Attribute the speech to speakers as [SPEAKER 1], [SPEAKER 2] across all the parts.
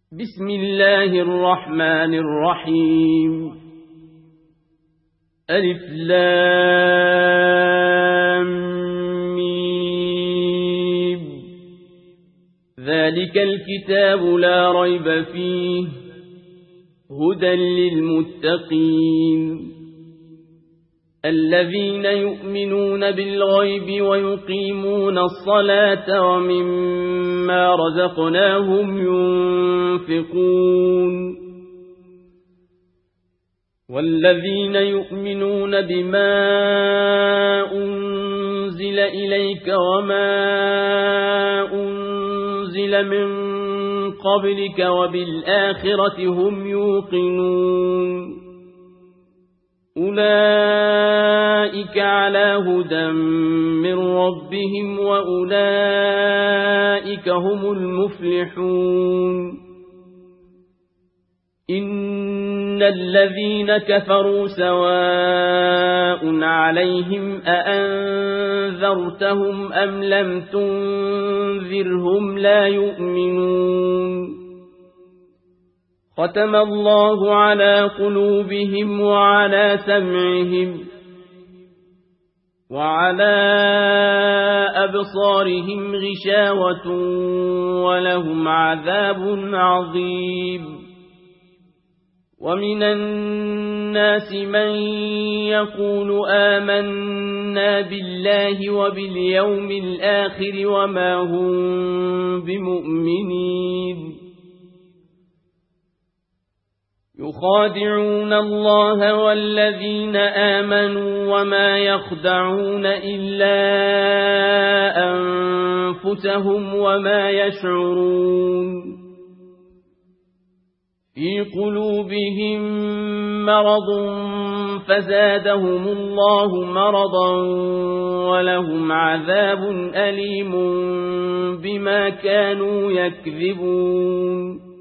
[SPEAKER 1] بسم الله الرحمن الرحيم ألف لام ميم ذلك الكتاب لا ريب فيه هدى للمتقين الذين يؤمنون بالغيب ويقيمون الصلاة ومما رزقناهم ينفقون والذين يؤمنون بما أنزل إليك وما أنزل من قبلك وبالآخرة هم يوقنون أولئك على هدى من ربهم وأولئك هم المفلحون إن الذين كفروا سواء عليهم أأنذرتهم أم لم تنذرهم لا يؤمنون ختم الله على قلوبهم وعلى سمعهم وعلى أبصارهم غشاوة ولهم عذاب عظيم ومن الناس من يقول آمنا بالله وباليوم الآخر وما هم بمؤمنين يخادعون الله والذين آمنوا وما يخدعون إلا أنفسهم وما يشعرون في قلوبهم مرض فزادهم الله مرضا ولهم عذاب أليم بما كانوا يكذبون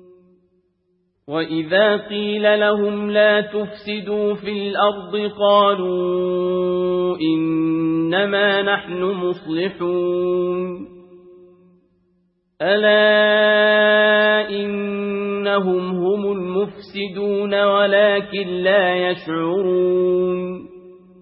[SPEAKER 1] وإذا قيل لهم لا تفسدوا في الأرض قالوا إنما نحن مصلحون ألا إنهم هم المفسدون ولكن لا يشعرون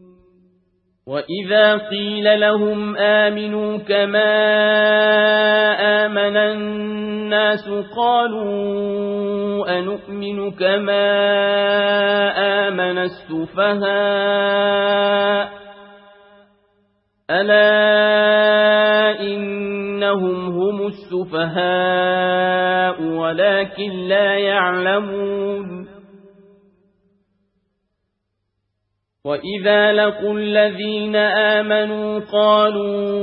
[SPEAKER 1] وإذا قيل لهم آمنوا كما آمن الناس قالوا أنؤمن كما آمن السفهاء ألا إنهم هم السفهاء ولكن لا يعلمون وإذا لقوا الذين آمنوا قالوا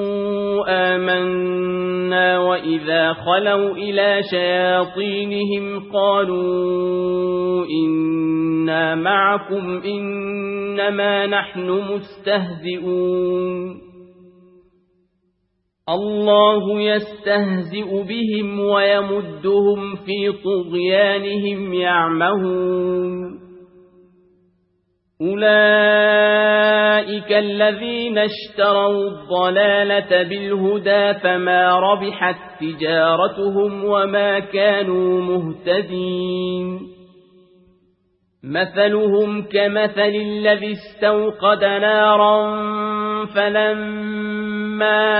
[SPEAKER 1] آمنا وإذا خلوا إلى شياطينهم قالوا إنا معكم إنما نحن مستهزئون الله يستهزئ بهم ويمدهم في طغيانهم يعمهون أولئك الذين اشتروا الضلالة بالهدى فما ربحت تجارتهم وما كانوا مهتدين مثلهم كمثل الذي استوقد نارا فلما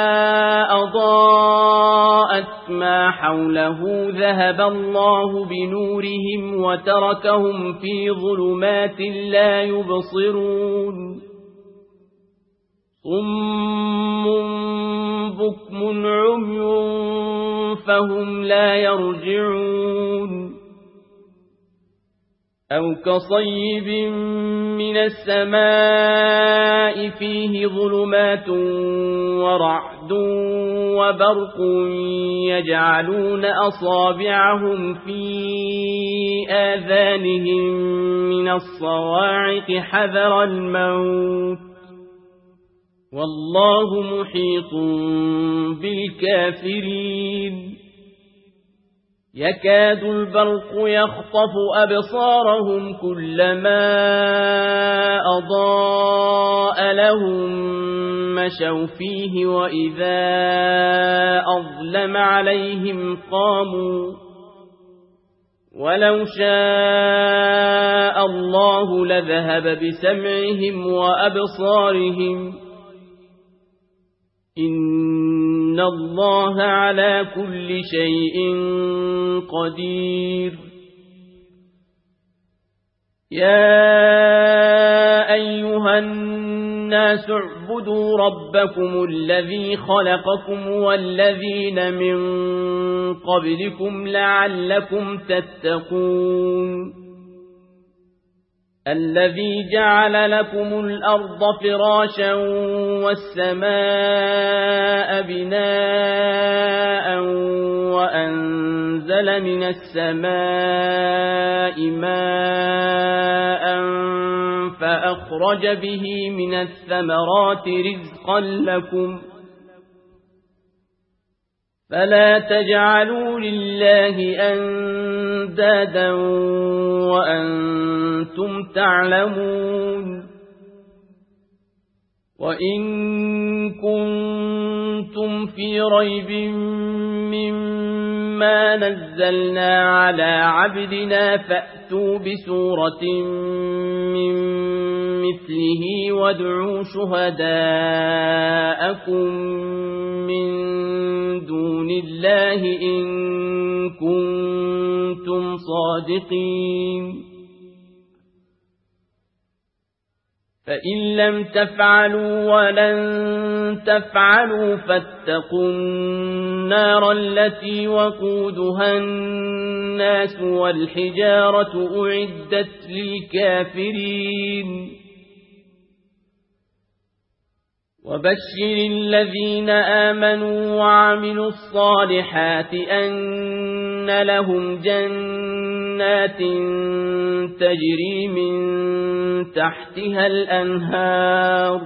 [SPEAKER 1] أضاءت ما حوله ذهب الله بنورهم وتركهم في ظلمات لا يبصرون صم بكم عمي فهم لا يرجعون أو كصيب من السماء فيه ظلمات ورعد وبرق يجعلون أصابعهم في آذانهم من الصواعق حذر الموت والله محيط بالكافرين يكاد البرق يخطف أبصارهم كلما أضاء لهم مشوا فيه وإذا أظلم عليهم قاموا ولو شاء الله لذهب بسمعهم وأبصارهم إن الله على كل شيء قدير يا أيها الناس اعبدوا ربكم الذي خلقكم والذين من قبلكم لعلكم تتقون الذي جعل لكم الأرض فراشا والسماء بناء وأنزل من السماء ماء فأخرج به من الثمرات رزقا لكم فلا تجعلوا لله أندادا وأنتم تعلمون وإن كنتم في ريب مما نزلنا على عبدنا فأتوا بسورة من مثله وادعوا شهداءكم من دون الله إن كنتم صادقين فإن لم تفعلوا ولن تفعلوا فاتقوا النار التي وقودها الناس والحجارة أعدت للكافرين وبشر الذين آمنوا وعملوا الصالحات أن لهم جنات تجري من تحتها الأنهار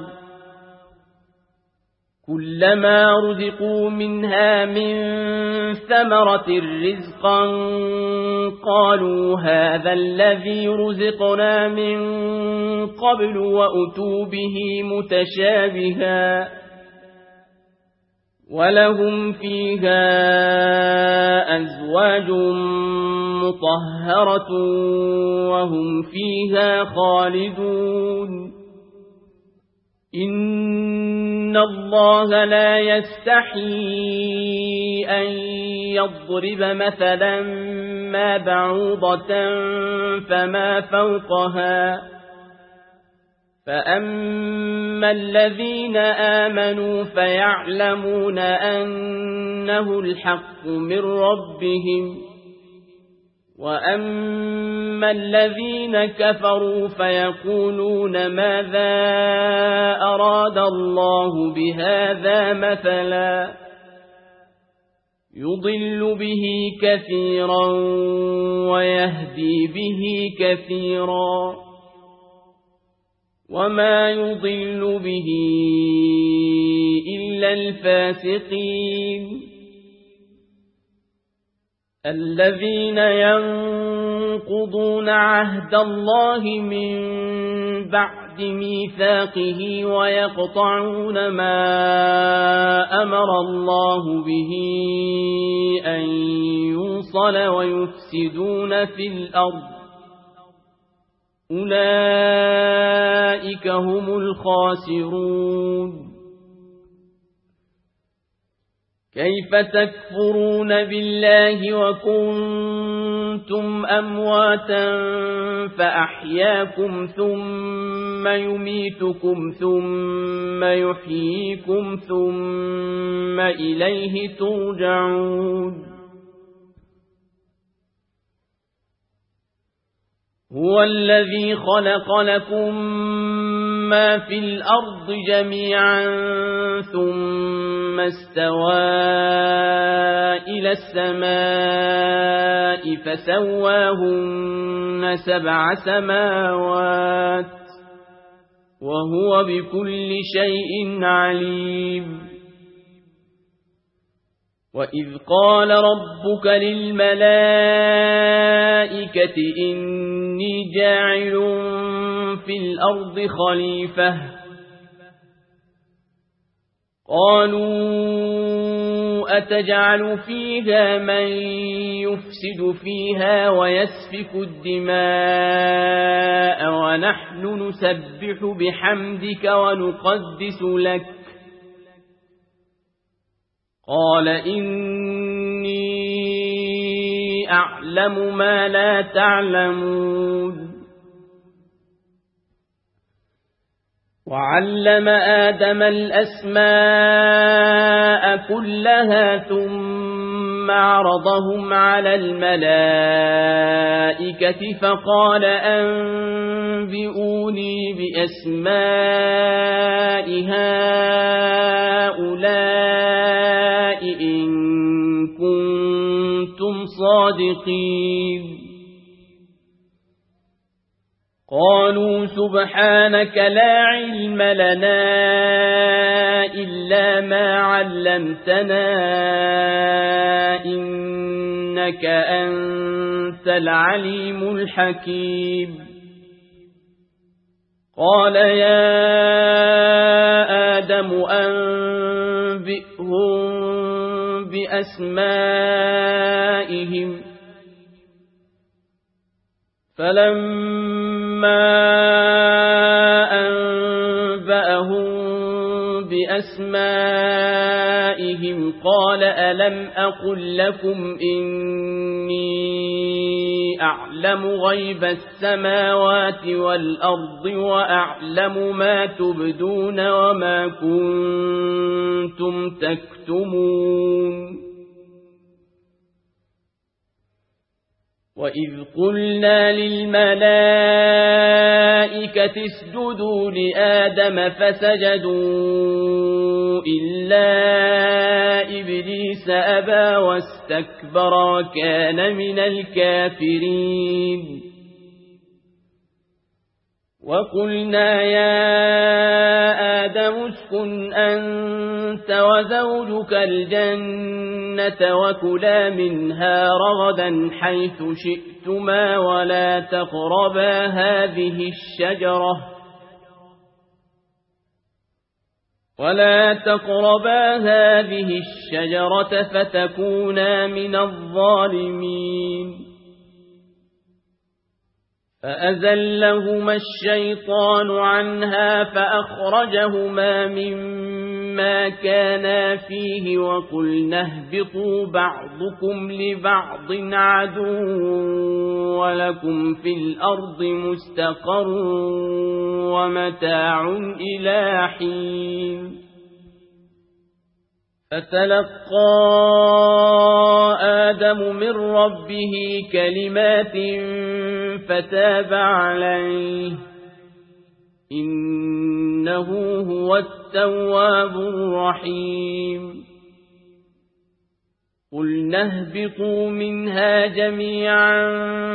[SPEAKER 1] كلما رزقوا منها من ثمرة رزقا قالوا هذا الذي رزقنا من قبل وأتوا به متشابها ولهم فيها أزواج مطهرة وهم فيها خالدون إن الله لا يستحيي أن يضرب مثلا ما بعوضة فما فوقها فأما الذين آمنوا فيعلمون أنه الحق من ربهم وأما الذين كفروا فيقولون ماذا أراد الله بهذا مثلا يضل به كثيرا ويهدي به كثيرا وما يضل به إلا الفاسقين الذين ينقضون عهد الله من بعد ميثاقه ويقطعون ما أمر الله به أن يوصل ويفسدون في الأرض أولئك هم الخاسرون كيف تكفرون بالله وكنتم أمواتا فأحياكم ثم يميتكم ثم يحييكم ثم إليه ترجعون هو الذي خلق لكم ما في الأرض جميعا ثم استوى إلى السماء فسواهن 7 سماوات وهو بكل شيء عليم وإذ قال ربك للملائكة إني جاعل في الأرض خليفة قالوا أتجعل فيها من يفسد فيها ويسفك الدماء ونحن نسبح بحمدك ونقدس لك قال إني أعلم ما لا تعلمون وعلم آدم الأسماء كلها ثم عرضهم على الملائكة فقال أنبئوني بأسماء هؤلاء إن كنتم صادقين قالوا سبحانك لا علم لنا إلا ما علمتنا إنك أنت العليم الحكيم قال يا آدم أنبئهم بأسمائهم فلما أنبأهم بأسمائهم قال ألم أقل لكم إني أعلم غيب السماوات والأرض وأعلم ما تبدون وما كنتم تكتمون وإذ قلنا للملائكة اسجدوا لآدم فسجدوا إلا إبليس أبى واستكبر وكان من الكافرين وقلنا يا آدم اسكن أنت وزوجك الجنة وكلا منها رغدا حيث شئتما ولا تقربا هذه الشجرة فتكونا من الظالمين فأزلهما الشيطان عنها فأخرجهما مما كانا فيه وقلنا اهبطوا بعضكم لبعض عدو ولكم في الأرض مستقر ومتاع إلى حين فتلقى آدم من ربه كلمات فتاب عليه إنه هو التواب الرحيم قلنا اهبطوا منها جميعا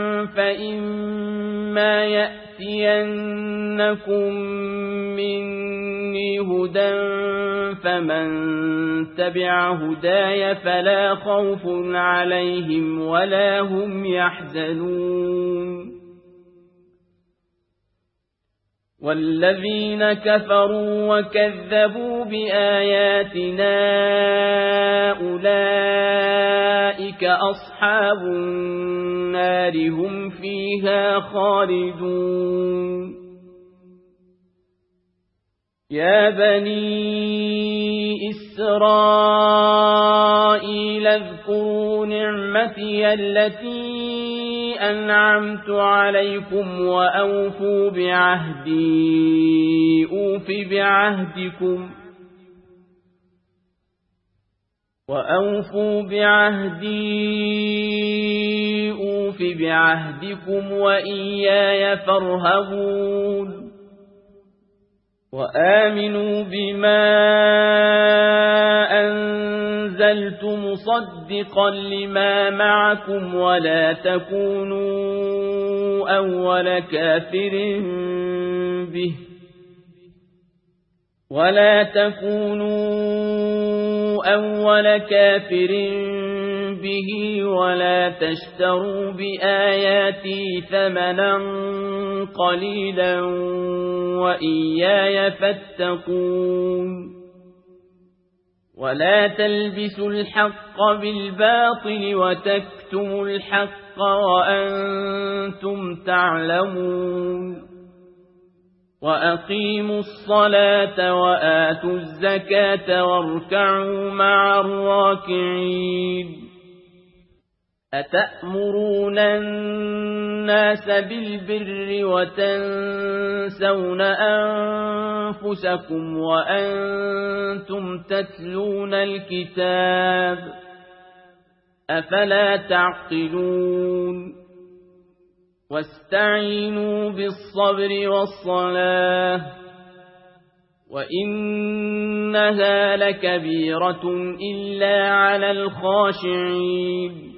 [SPEAKER 1] فإما يأتينكم مني هدى فمن تبع هداي فلا خوف عليهم ولا هم يحزنون والذين كفروا وكذبوا بآياتنا أولئك أصحاب النار هم فيها خالدون يا بني إسرائيل اذكروا نعمتي التي أنعمت عليكم وأوفوا بعهدي أوف بعهدكم وإياي فارهبون وآمنوا بما أنزلت مصدقا لما معكم ولا تكونوا أول كافر به ولا تشتروا بآياتي ثمنا قليلا وإياي فاتقون ولا تلبسوا الحق بالباطل وتكتموا الحق وأنتم تعلمون وأقيموا الصلاة وآتوا الزكاة واركعوا مع الراكعين أتأمرون الناس بالبر وتنسون أنفسكم وأنتم تتلون الكتاب أفلا تعقلون واستعينوا بالصبر والصلاة وإنها لكبيرة إلا على الخاشعين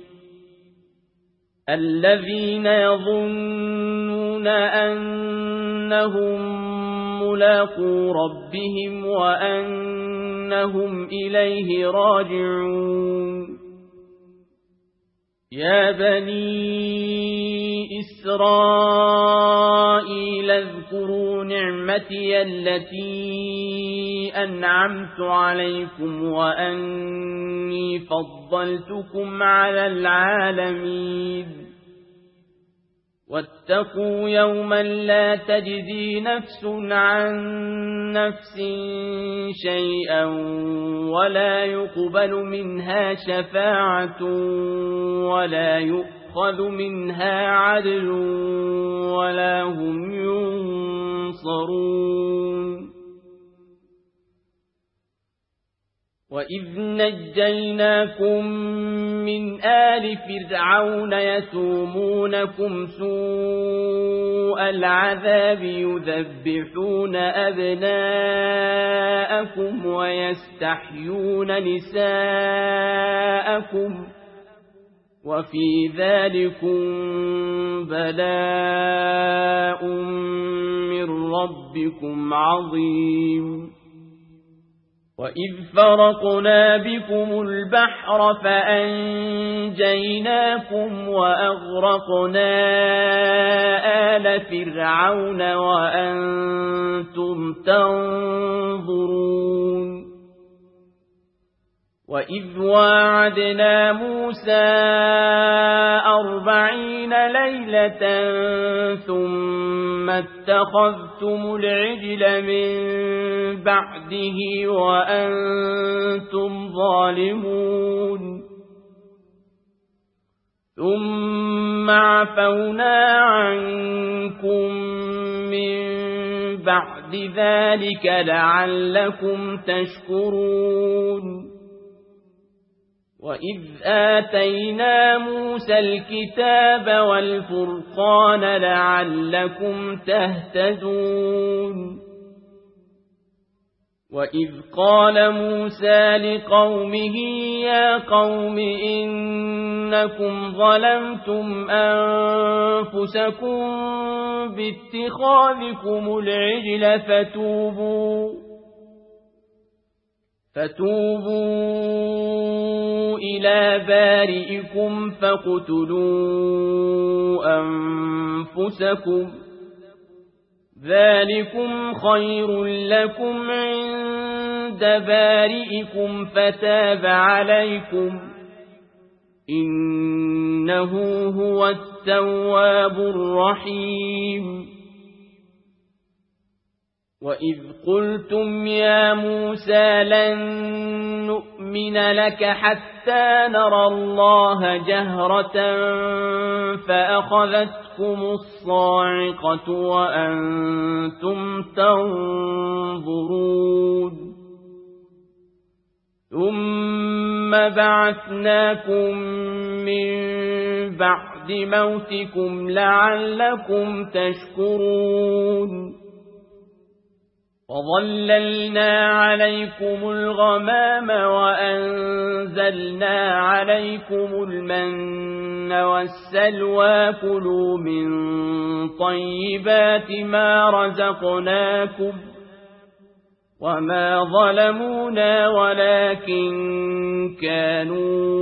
[SPEAKER 1] الذين يظنون أنهم ملاقو ربهم وأنهم إليه راجعون يا بني إسرائيل اذكروا نعمتي التي أنعمت عليكم وأني فضلتكم على العالمين واتقوا يوما لا تجزي نفس عن نفس شيئا ولا يقبل منها شفاعة ولا يؤخذ منها عدل ولا هم ينصرون وإذ نجيناكم من آل فرعون يسومونكم سوء العذاب يذبحون أبناءكم ويستحيون نساءكم وفي ذلكم بلاء من ربكم عظيم وإذ فرقنا بكم البحر فأنجيناكم وأغرقنا آل فرعون وأنتم تنظرون وإذ واعدنا موسى 40 ليلة ثم اتخذتم العجل من بعده وأنتم ظالمون ثم عفونا عنكم من بعد ذلك لعلكم تشكرون وإذ آتينا موسى الكتاب والفرقان لعلكم تهتدون وإذ قال موسى لقومه يا قوم إنكم ظلمتم أنفسكم باتخاذكم العجل فتوبوا إلى بارئكم فاقتلوا أنفسكم ذلكم خير لكم عند بارئكم فتاب عليكم إنه هو التواب الرحيم وإذ قلتم يا موسى لن نؤمن لك حتى نرى الله جهرة فأخذتكم الصاعقة وأنتم تنظرون ثم بعثناكم من بعد موتكم لعلكم تشكرون وظللنا عليكم الغمام وأنزلنا عليكم المن والسلوى كلوا من طيبات ما رزقناكم وما ظلمونا ولكن كانوا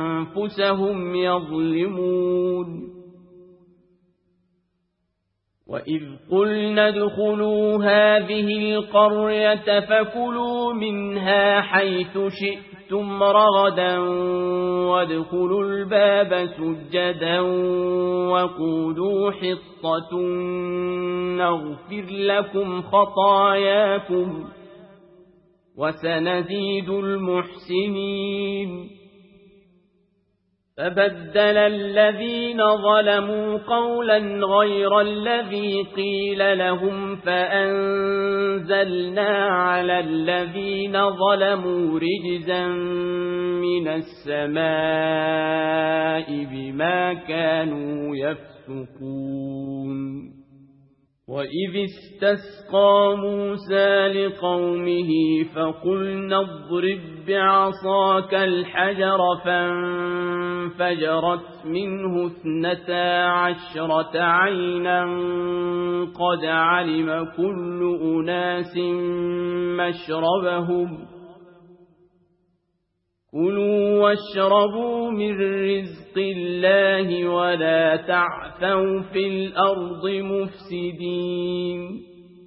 [SPEAKER 1] أنفسهم يظلمون وإذ قلنا ادخلوا هذه القرية فكلوا منها حيث شئتم رغدا وادخلوا الباب سجدا وقولوا حطة نغفر لكم خطاياكم وسنزيد المحسنين فبدل الذين ظلموا قولا غير الذي قيل لهم فأنزلنا على الذين ظلموا رجزا من السماء بما كانوا يفسقون وإذ استسقى موسى لقومه فقلنا اضرب بعصاك الحجر فانفجرت منه 12 عينا قد علم كل أناس مشربهم كلوا واشربوا من رزق الله ولا تعثوا في الأرض مفسدين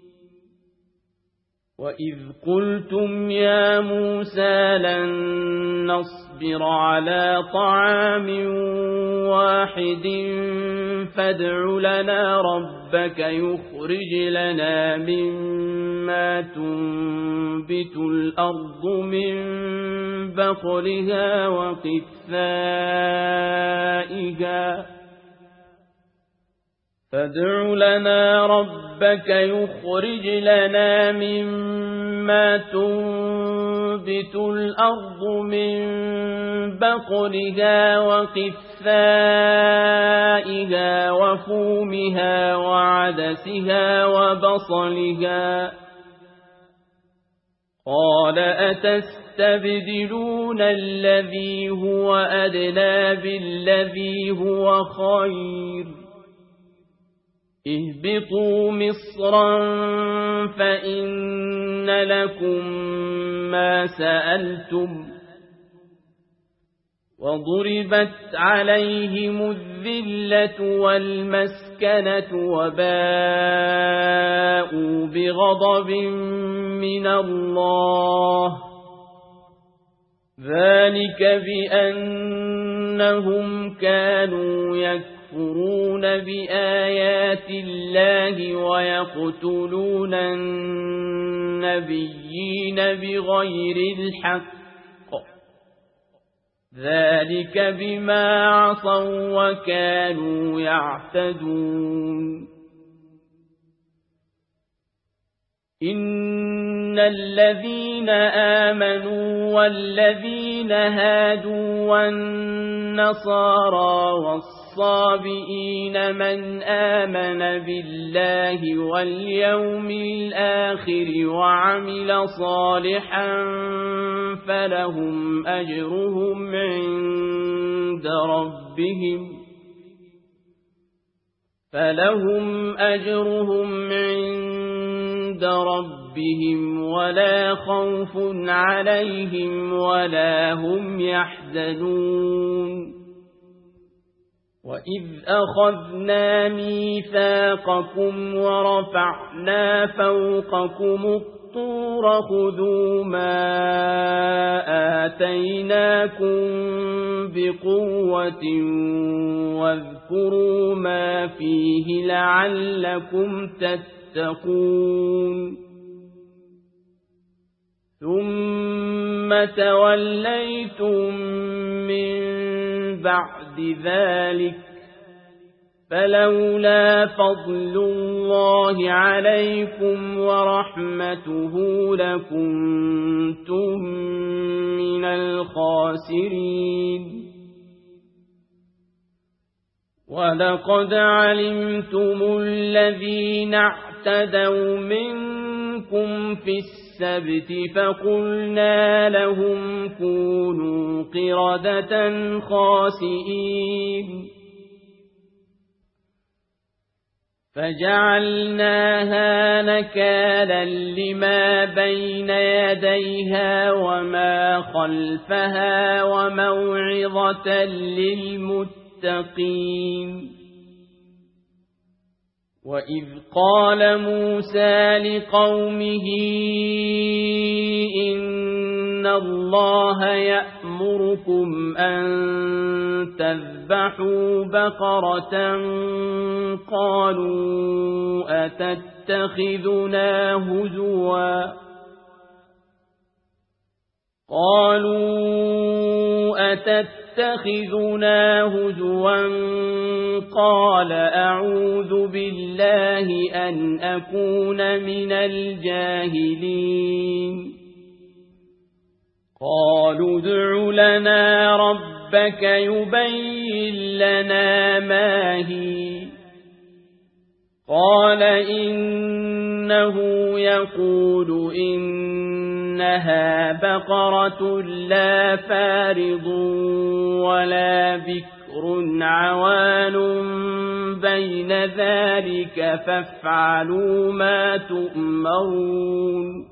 [SPEAKER 1] وإذ قلتم يا موسى لن نصبر على طعام واحد فادع لنا ربك يخرج لنا مما تنبت الأرض من بقلها وقثائها فادع لنا ربك يخرج لنا مما تنبت الأرض من بقلها وقثائها وفومها وعدسها وبصلها قال أتستبدلون الذي هو أدنى بالذي هو خير اهبطوا مصرا فإن لكم ما سألتم وضربت عليهم الذلة والمسكنة وباءوا بغضب من الله ذلك بأنهم كانوا يكفرون بآيات الله ويقتلون النبيين بغير الحق ذلك بما عصوا وكانوا يعتدون إن الذين آمنوا والذين هادوا والنصارى والصابئين من آمن بالله واليوم الآخر وعمل صالحا فلهم أجرهم عند ربهم ولا خوف عليهم ولا هم يحزنون وإذ أخذنا ميثاقكم ورفعنا فوقكم الطور خذوا ما آتيناكم بقوة واذكروا ما فيه لعلكم تتقون ثم توليتم من بعد ذلك فلولا فضل الله عليكم ورحمته لكنتم من الخاسرين ولقد علمتم الذين اعتدوا منكم في السبت فقلنا لهم كونوا قردة خاسئين فجعلناها نكالا لما بين يديها وما خلفها وموعظة للمتقين وإذ قال موسى لقومه إن الله يأمركم أن تذبحوا بقرة قالوا أتتخذنا هزوا قال أعوذ بالله أن أكون من الجاهلين قالوا ادع لنا ربك يبين لنا ما هي قال إنه يقول إنها بقرة لا فارض ولا بكر عوان بين ذلك فافعلوا ما تؤمرون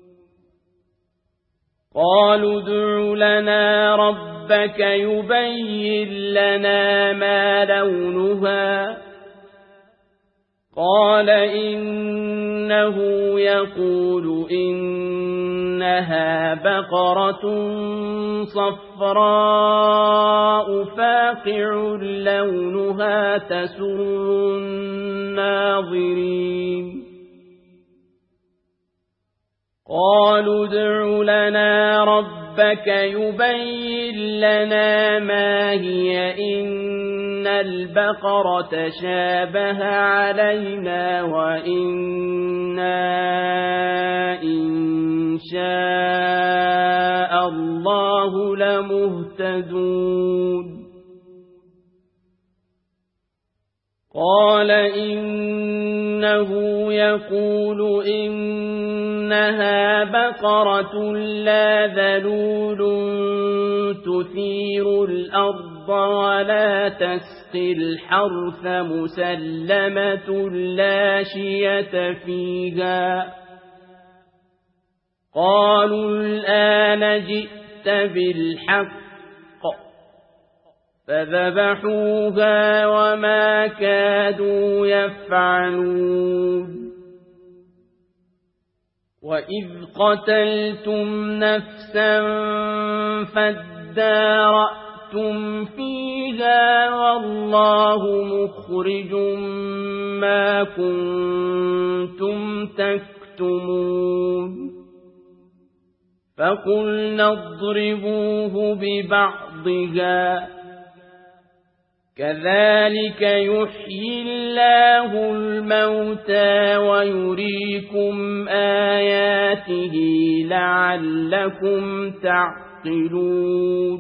[SPEAKER 1] قالوا ادع لنا ربك يبين لنا ما لونها قال إنه يقول إنها بقرة صفراء فاقع لونها تسر الناظرين قالوا ادع لنا ربك يبين لنا ما هي إن البقرة شابه علينا وإنا إن شاء الله لمهتدون قال إنه يقول إنها بقرة لا ذلول تثير الأرض ولا تسقي الحرث مسلمة لا شية فيها قالوا الآن جئت بالحق فذبحوها وما كادوا يفعلون وإذ قتلتم نفسا فادارأتم فيها والله مخرج ما كنتم تكتمون فقلنا اضربوه ببعضها كذلك يحيي الله الموتى ويريكم آياته لعلكم تعقلون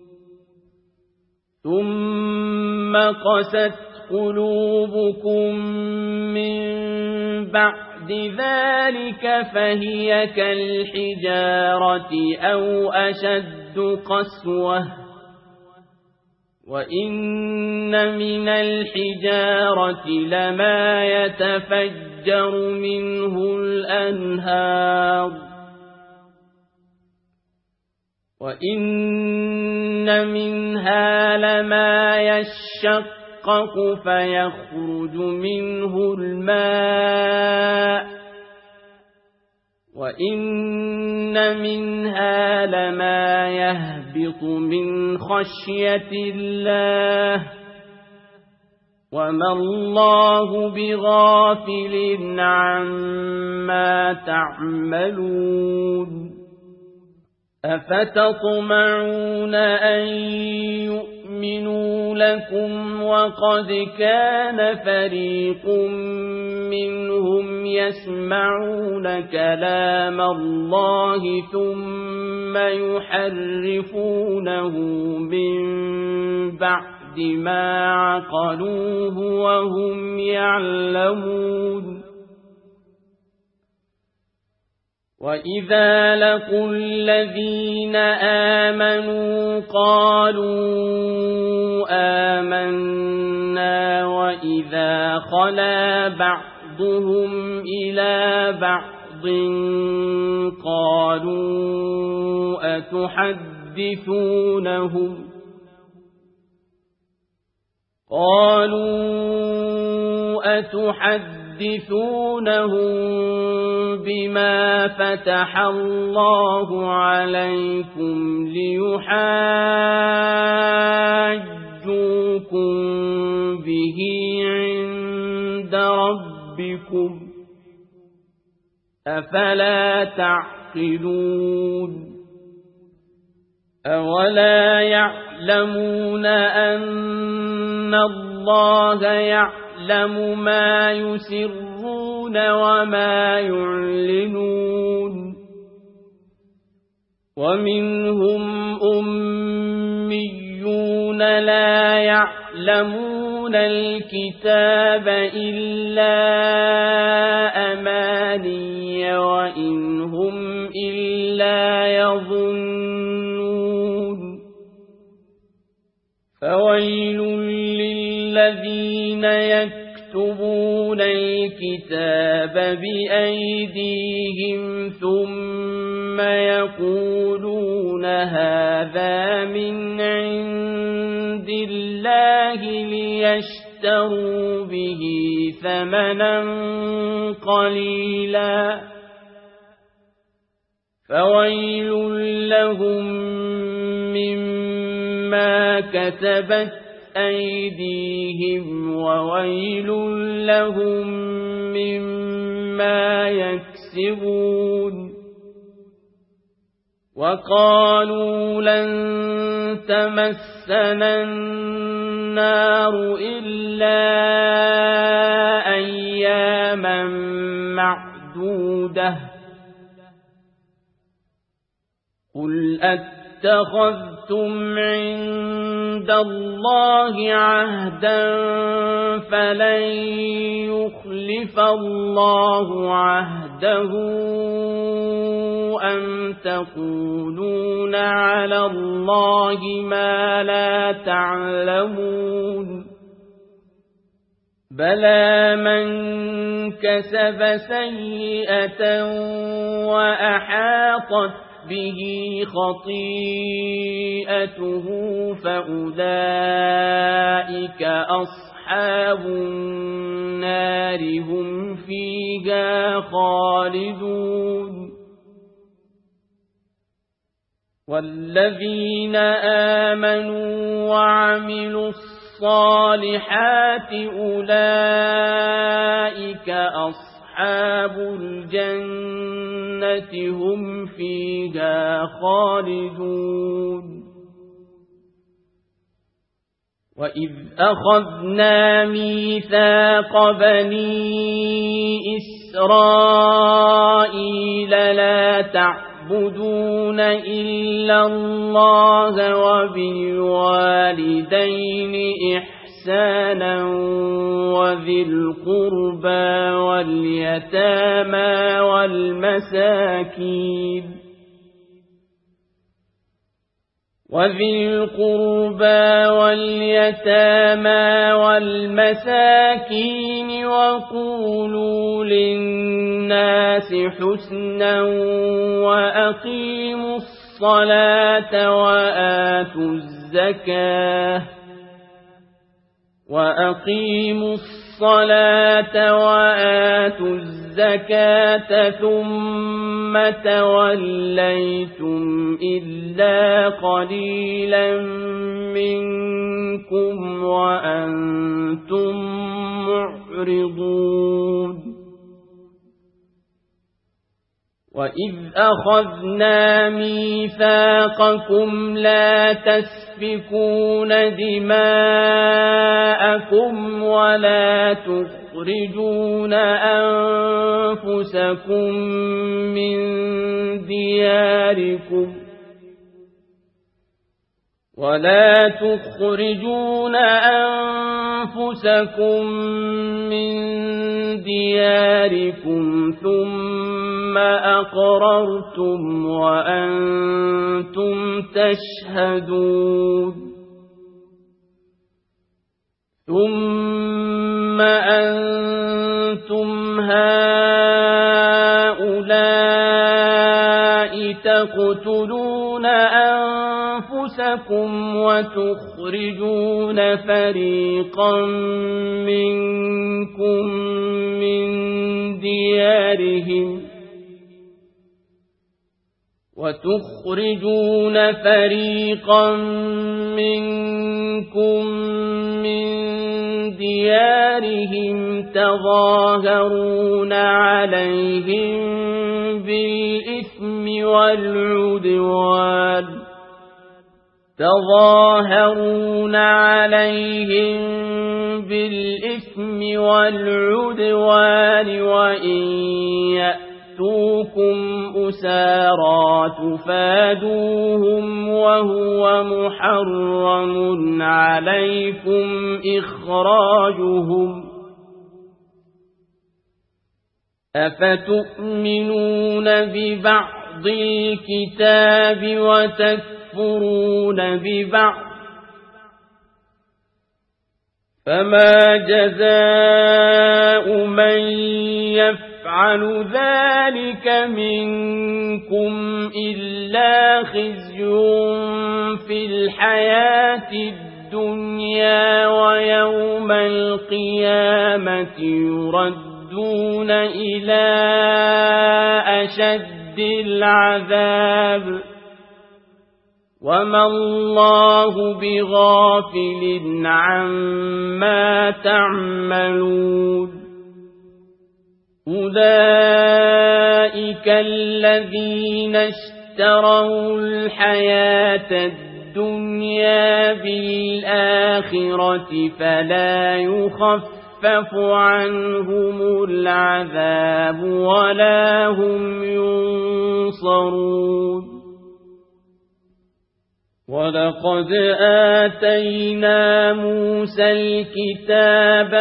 [SPEAKER 1] ثم قست قلوبكم من بعد ذلك فهي كالحجارة أو أشد قسوة وإن من الحجارة لما يتفجر منه الأنهار وإن منها لما يشقق فيخرج منه الماء وإن منها لما يهبط من خشية الله وما الله بغافل عما تعملون أفتطمعون أن يؤمنوا لكم وقد كان فريق منهم يسمعون كلام الله ثم يحرفونه من بعد ما عقلوه وهم يعلمون وإذا لقوا الذين آمنوا قالوا آمنا وإذا خلا بعضهم إلى بعض قالوا أفتحدثونهم بما فتح الله عليكم ليحاجوكم به عند ربكم أفلا تعقلون أولا يعلمون أن الله يعلم ما يسرون وما يعلنون ومنهم أميون لا يعلمون الكتاب إلا أماني وإن هم إلا يظنون فويل للذين يكتبون الكتاب بأيديهم ثم يقولون هذا من عند الله ليشتروا به ثمنا قليلا فويل لهم مما كتبت أيديهم وويل لهم مما يكسبون وقالوا لن تمسنا النار إلا أياما معدودة قل اتخذتم عند الله عهدا فلن يخلف الله عهده أم تقولون على الله ما لا تعلمون بلى من كسب سيئة وأحاطت به خطيئته فأولئك أصحاب النار هم فيها خالدون والذين آمنوا وعملوا الصالحات أولئك أصحاب الجنة هم فيها خالدون وإذ أخذنا ميثاق بني إسرائيل لا تعبدون إلا الله وبالوالدين إحسانا وذي القربى واليتامى والمساكين وقولوا للناس حسنا وأقيموا الصلاة وآتوا الزكاة ثم توليتم إلا قليلا منكم وأنتم معرضون وإذ أخذنا ميثاقكم لا تسفكون دماءكم ولا تخرجون أنفسكم من دياركم ثم أقررتم وأنتم تشهدون ثم أنتم هؤلاء تقتلون أنفسكم أنفسكم وتخرجون فريقا منكم من ديارهم تظاهرون عليهم بالإثم والعدوان وإن يأتوكم أسارى تفادوهم وهو محرم عليكم إخراجهم أفتؤمنون ببعض الكتاب وتكفرون ببعض فما جزاء من يفعل ذلك منكم إلا خزي في الحياة الدنيا ويوم القيامة يردون إلى أشد العذاب وما الله بغافل عما تعملون أولئك الذين اشتروا الحياة الدنيا بالآخرة فلا يخفف عنهم العذاب ولا هم ينصرون ولقد آتينا موسى الكتاب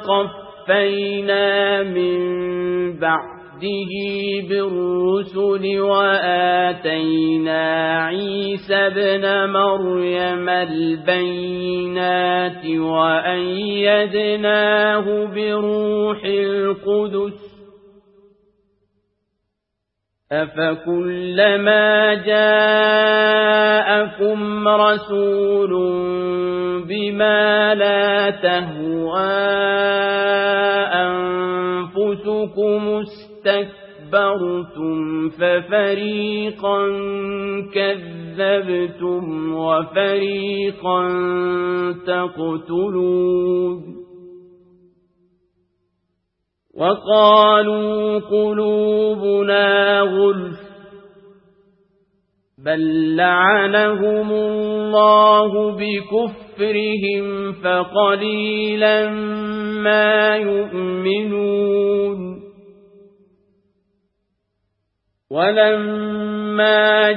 [SPEAKER 1] وقفينا من بعده بالرسل وآتينا عيسى ابن مريم البينات وأيدناه بروح القدس أفكلما جاءكم رسول بما لا تهوى أنفسكم استكبرتم ففريقا كذبتم وفريقا تقتلون وقالوا قلوبنا غلف بل لعنهم الله بكفرهم فقليلا ما يؤمنون ولما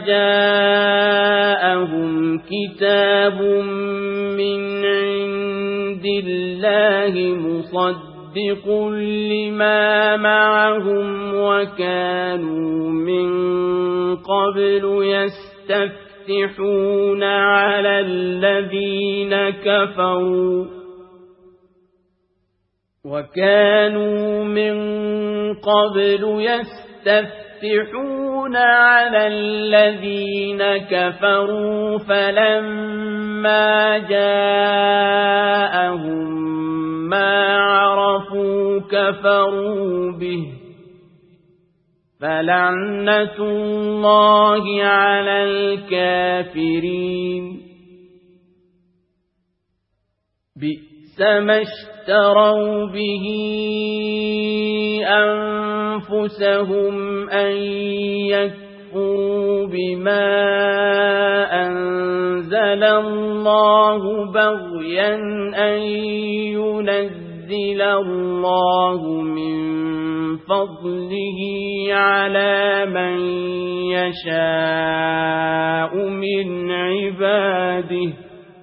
[SPEAKER 1] جاءهم كتاب من عند الله مصدق لما معهم وكانوا من قبل يستفتحون على الذين كفروا فلما جاءهم ما عرفوا كفروا به فلعنة الله على الكافرين بئس ما اشتروا به أنفسهم أن يكفروا بما أنزل الله بغيا أن ينزل الله من فضله على من يشاء من عباده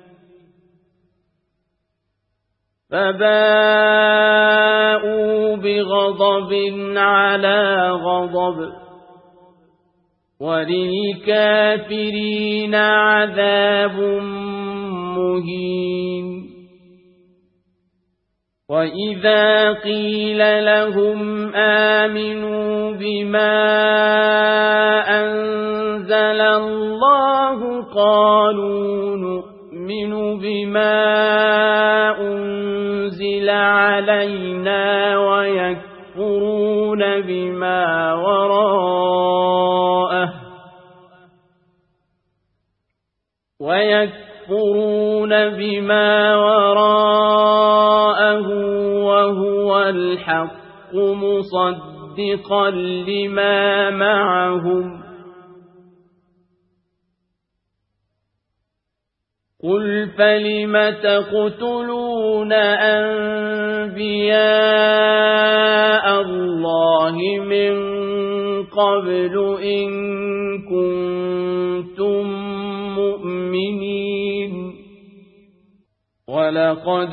[SPEAKER 1] فباءوا بغضب على غضب وللكافرين عذاب مهين وإذا قيل لهم آمنوا بما أنزل الله قالوا نؤمن بما أنزل علينا ويكفرون بما وراءه وهو الحق مصدقا لما معهم قل فلم تقتلون أنبياء الله من قبل إن كنتم مؤمنين ولقد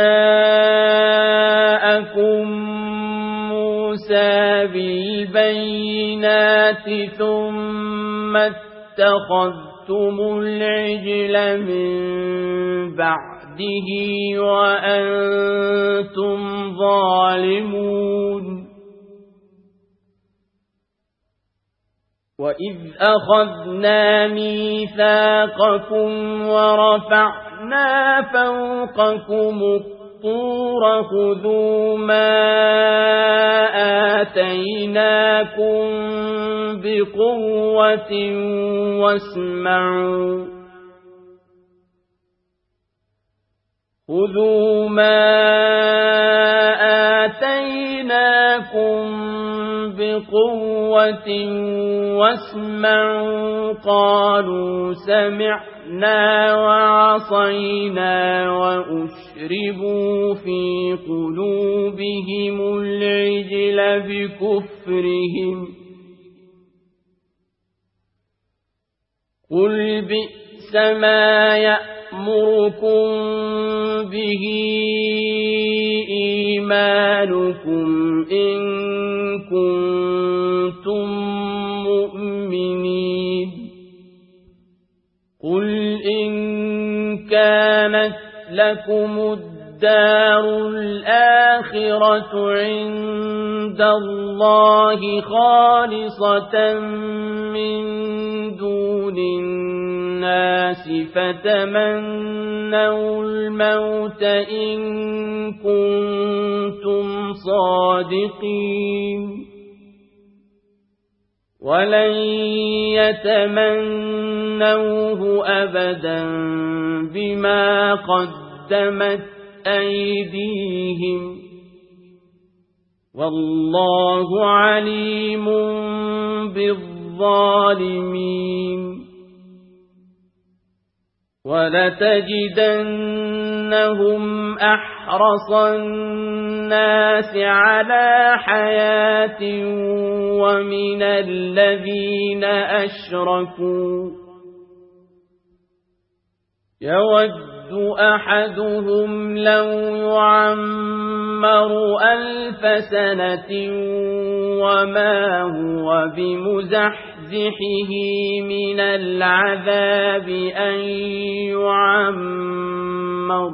[SPEAKER 1] جاءكم موسى بالبينات ثم اتخذتم العجل من بعده وأنتم ظالمون وإذ أخذنا ميثاقكم ورفعنا فوقكم الطور خذوا ما آتيناكم بقوة واسمعوا خذوا ما آتيناكم بقوة واسمعوا قالوا سمعنا وعصينا وأشربوا في قلوبهم العجل بكفرهم قل بئس ما يأمركم به إيمانكم إن كنتم مؤمنين قل إن كانت لكم الدار الآخرة عند الله خالصة من دون الناس فتمنوا الموت إن كنتم صادقين ولن يتمنوه أبدا بما قدمت أيديهم والله عليم بالظالمين ولتجدنهم أحرص الناس على حياة ومن الذين أشركوا يود أحدهم لو يعمر 1000 سنة وما هو بمزحزحه من العذاب أن يعمر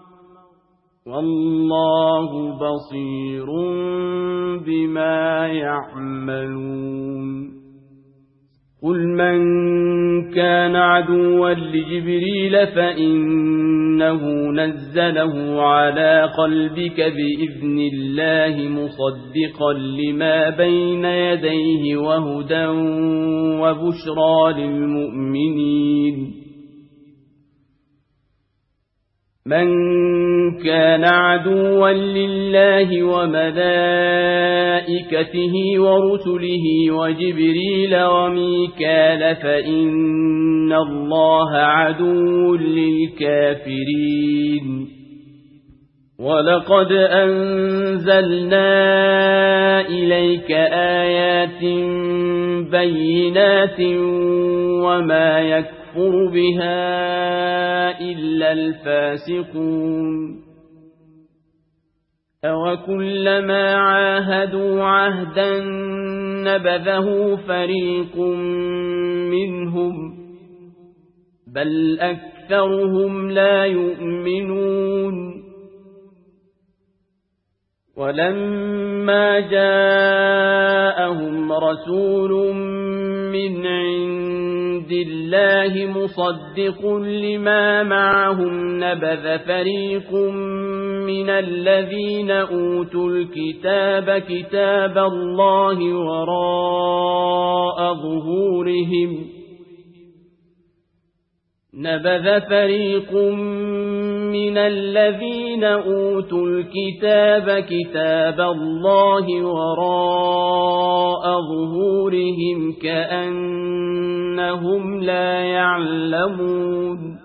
[SPEAKER 1] والله بصير بما يعملون قل من كان عدوا لجبريل فإنه نزله على قلبك بإذن الله مصدقا لما بين يديه وهدى وبشرى للمؤمنين من كان عدوا لله وملائكته ورسله وجبريل وميكال فإن الله عدو للكافرين ولقد أنزلنا إليك آيات بينات وما يكفر بها إلا الفاسقون أوكلما عاهدوا عهدا نبذه فريق منهم بل أكثرهم لا يؤمنون ولما جاءهم رسول من عند الله مصدق لما معهم نبذ فريق من الذين أوتوا الكتاب كتاب الله وراء ظهورهم نبذ فريق من الذين أوتوا الكتاب كتاب الله وراء ظهورهم كأنهم لا يعلمون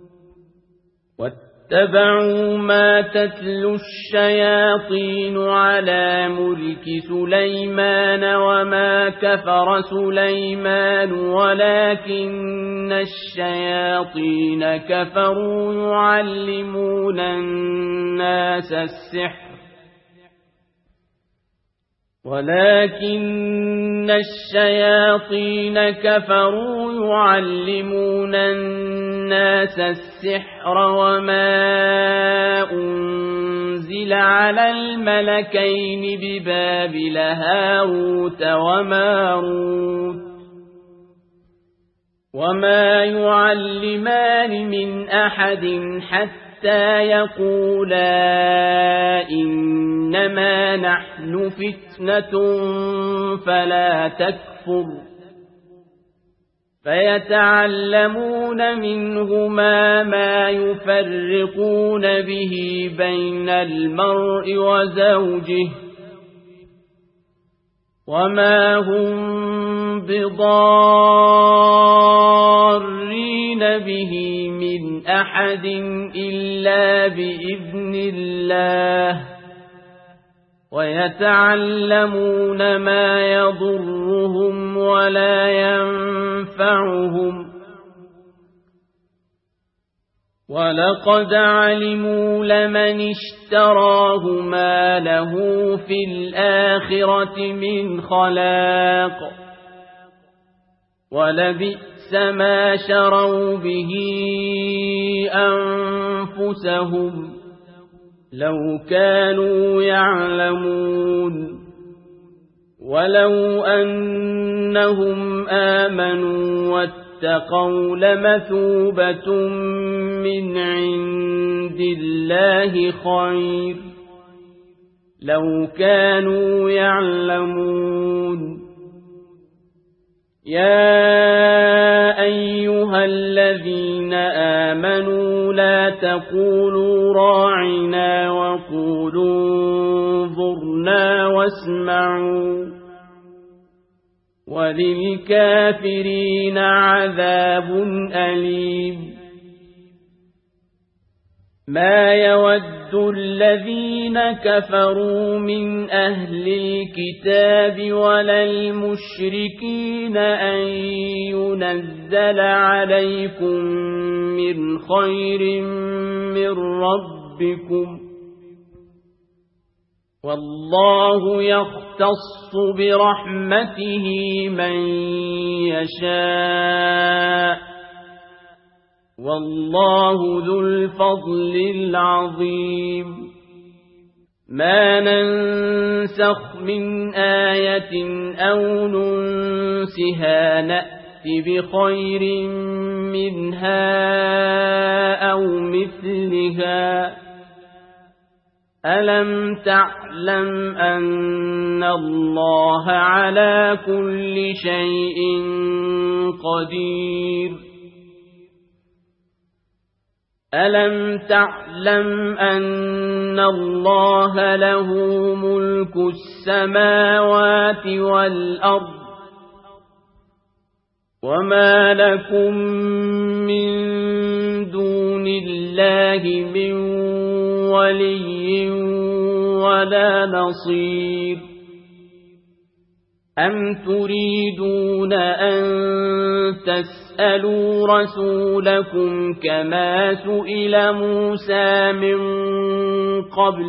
[SPEAKER 1] واتبعوا ما تتلو الشياطين على ملك سليمان وما كفر سليمان ولكن الشياطين كفروا يعلمون الناس السحر وما أنزل على الملكين ببابل هاروت وماروت وما يعلمان من أحد حتى يقولا إنما نحن فتنة فلا تكفر فيتعلمون منهما ما يفرقون به بين المرء وزوجه وما هم بضارين به من أحد إلا بإذن الله ويتعلمون ما يضرهم ولا ينفعهم ولقد علموا لمن اشتراه ما له في الآخرة من خلاق ولبئس ما شروا به أنفسهم لو كانوا يعلمون ولو أنهم آمنوا واتقوا لمثوبة من عند الله خير لو كانوا يعلمون يا أيها الذين آمنوا لا تقولوا راعنا وقولوا انظرنا واسمعوا وللكافرين عذاب أليم ما يود الذين كفروا من أهل الكتاب ولا المشركين أن ينزل عليكم من خير من ربكم والله يختص برحمته من يشاء والله ذو الفضل العظيم ما ننسخ من آية أو ننسها نأت بخير منها أو مثلها ألم تعلم أن الله على كل شيء قدير ألم تعلم أن الله له ملك السماوات والأرض وما لكم من دون الله من ولي ولا نصير أم تريدون أن تسألوا رسولكم كما سئل موسى من قبل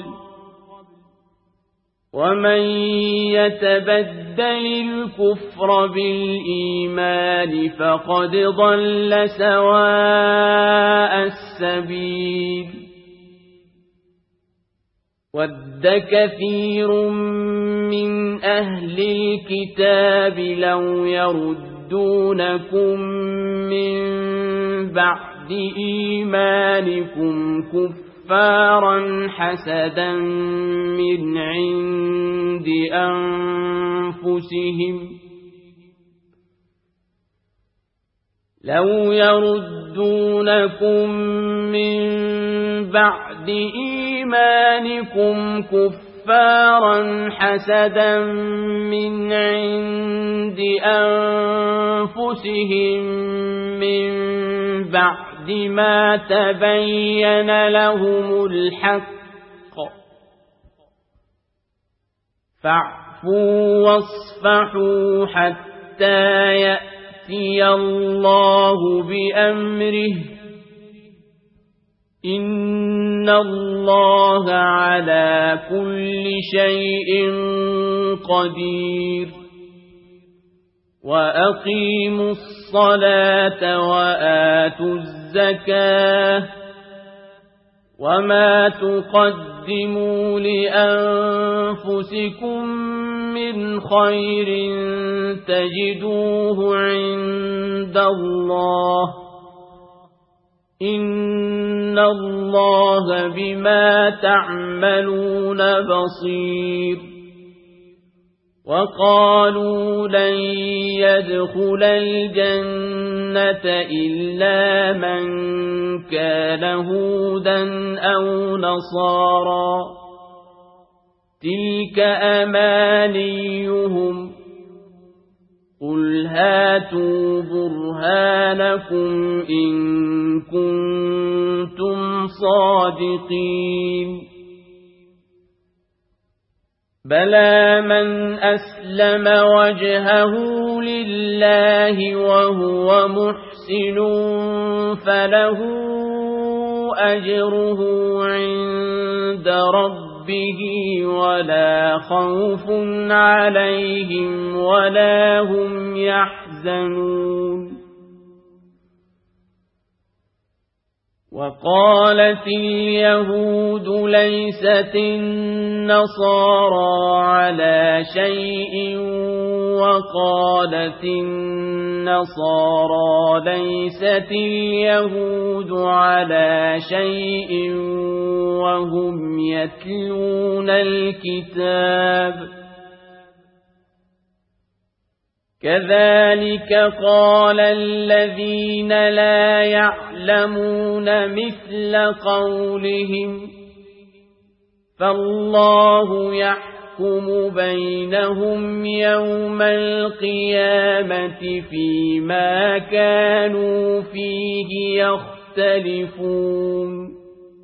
[SPEAKER 1] ومن يتبدل الكفر بالإيمان فقد ضل سواء السبيل وَدَّ كَثِيرٌ مِّنْ أَهْلِ الْكِتَابِ لَوْ يَرُدُّونَكُم مِّن بَعْدِ إِيمَانِكُمْ كُفَّارًا حَسَدًا مِّنْ عِندِ أَنفُسِهِمْ من بعد ما تبين لهم الحق فاعفوا واصفحوا حتى يأتي الله بأمره إن الله على كل شيء قدير وأقيموا الصلاة وآتوا الزكاة وما تقدموا لأنفسكم من خير تجدوه عند الله إن الله بما تعملون بصير وقالوا لن يدخل الجنة إلا من كان هودا أو نصارى تلك أمانيهم قل هاتوا برهانكم إن كنتم صادقين بلى من أسلم وجهه لله وهو محسن فله أجره عند ربه ولا خوف عليهم ولا هم يحزنون وقالت اليهود ليست النصارى على شيء وقالت النصارى ليست اليهود على شيء وهم يتلون الكتاب كذلك قال الذين لا يعلمون مثل قولهم فالله يحكم بينهم يوم القيامة فيما كانوا فيه يختلفون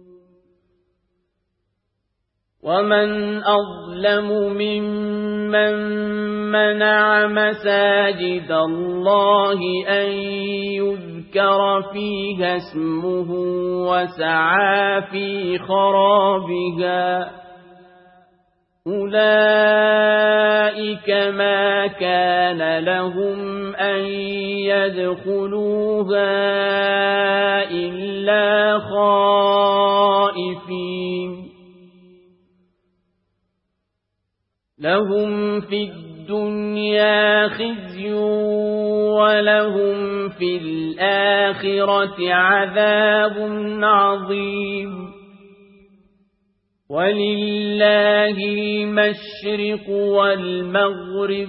[SPEAKER 1] ومن أظلم ممن منع مساجد الله أن يذكر فيها اسمه وسعى في خرابها أولئك ما كان لهم أن يدخلوها إلا خائفين لهم في الدنيا خزي ولهم في الآخرة عذاب عظيم ولله المشرق والمغرب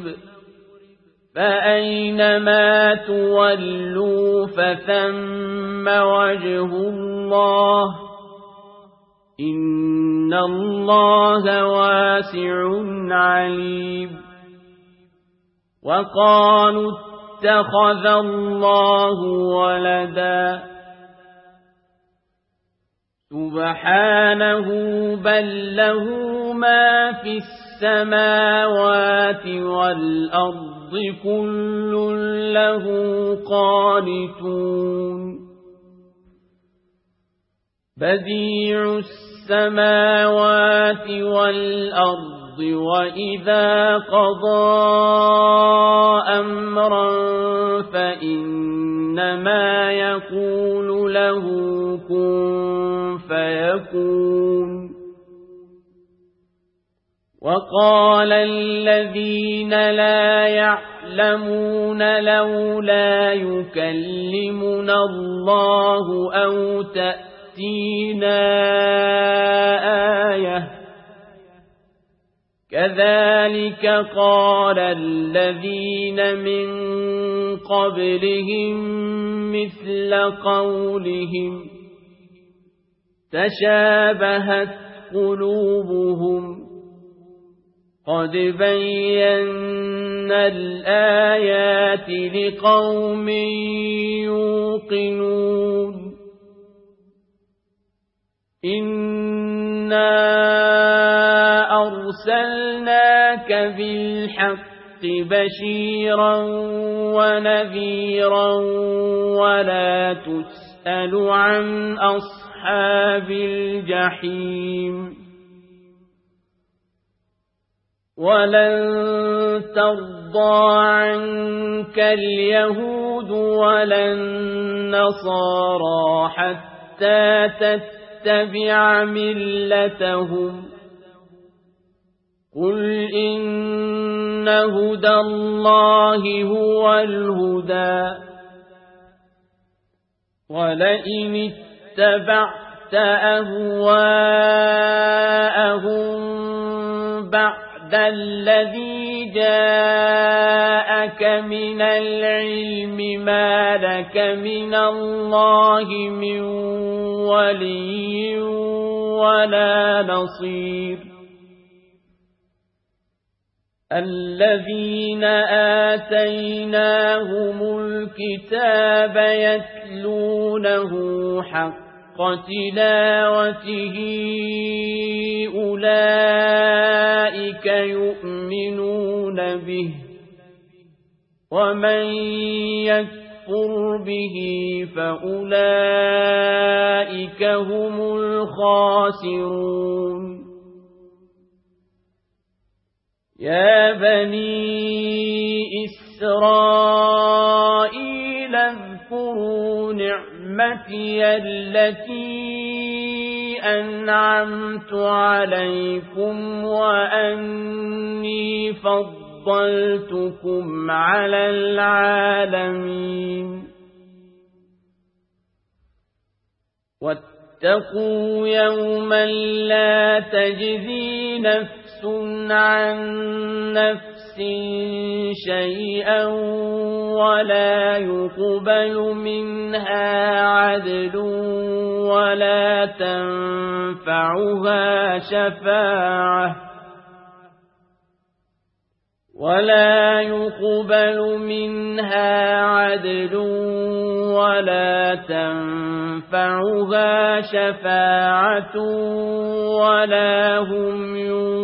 [SPEAKER 1] فأينما تولوا فثم وجه الله إن الله واسع عليم وقالوا اتخذ الله ولدا سبحانه بل له ما في السماوات والأرض كل له قانتون بديع السماوات والأرض وإذا قضى أمرا فإنما يقول له كن فيكون وقال الذين لا يعلمون لولا يكلمنا الله أو تأتينا آية كذلك قال الذين من قبلهم مثل قولهم تشابهت قلوبهم قد بينا الآيات لقوم يوقنون إنا أرسلناك بالحق بشيرا ونذيرا ولا تسأل عن أصحاب الجحيم ولن ترضى عنك اليهود ولا النصارى حتى تتبع ملتهم قل إن هدى الله هو الهدى ولئن اتبعت أهواءهم بعد الذي جاءك من العلم ما لك من الله من ولي ولا نصير الذين آتيناهم الكتاب يتلونه حق تلاوته أولئك يؤمنون به ومن يكفر به فأولئك هم الخاسرون يا بني إسرائيل اذكروا نعمتي التي أنعمت عليكم وأني فضلتكم على العالمين واتقوا يوما لا تجزي نفس عن نفس شيئا ولا يقبل منها عدل ولا يقبل منها عدل ولا تنفعها شفاعة ولا هم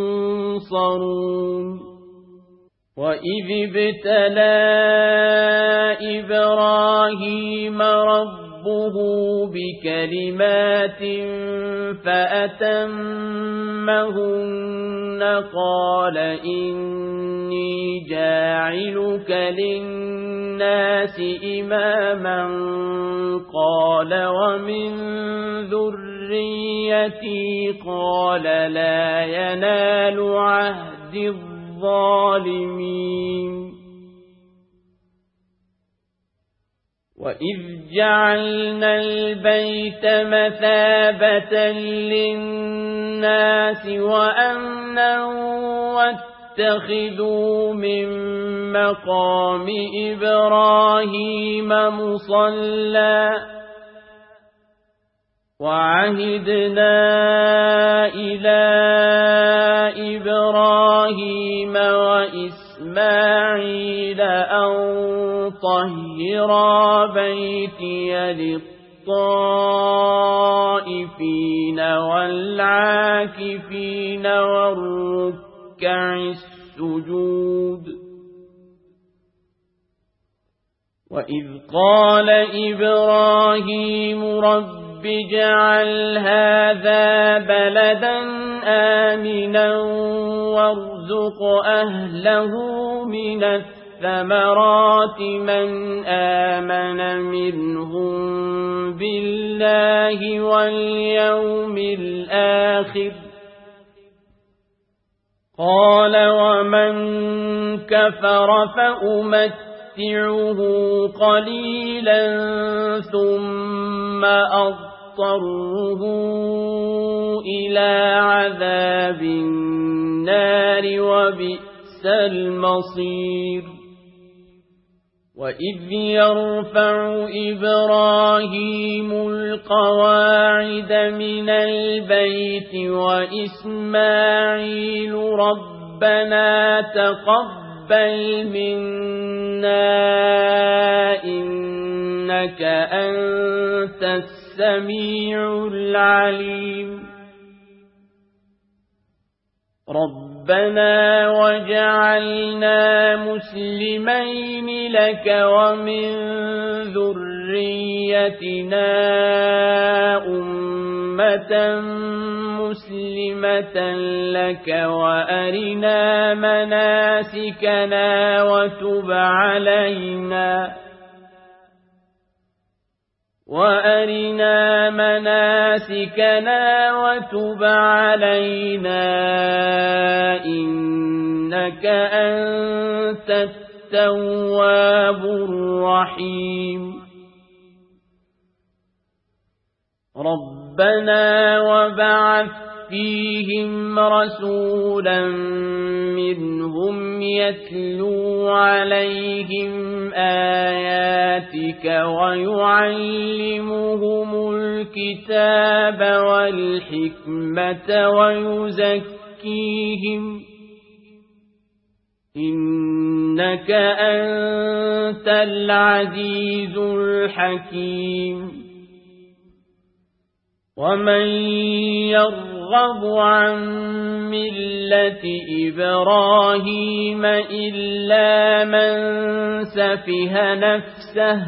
[SPEAKER 1] ينصرون وإذ ابتلى إبراهيم ربه بكلمات فأتمهن قال إني جاعلك للناس إماما قال ومن ذريتي قال لا ينال عهد الظالمين وإذ جعلنا البيت مثابة للناس وأمنا واتخذوا من مقام إبراهيم مصلى وعهدنا إلى إبراهيم وإسماعيل أن طهرا بيتي للطائفين والعاكفين والركع السجود وإذ قال إبراهيم رب اجعل هذا بلدا آمنا وارزق أهله من الثمرات من آمن منهم بالله واليوم الآخر قال ومن كفر فأمتعه قليلا ثم أضطره إلى عذاب النار وبئس المصير وإذ يرفع إبراهيم القواعد من البيت وإسماعيل ربنا تقبل منا إنك أنت السميع العليم ربنا وجعلنا مسلمين لك ومن ذريتنا أمة مسلمة لك وأرنا مناسكنا وتب علينا إنك أنت التواب الرحيم ربنا وبعث فيهم رسولا منهم يتلو عليهم آياتك ويعلمهم الكتاب والحكمة ويزكيهم إنك أنت العزيز الحكيم ومن يرغب عن ملة إبراهيم إلا من سفه نفسه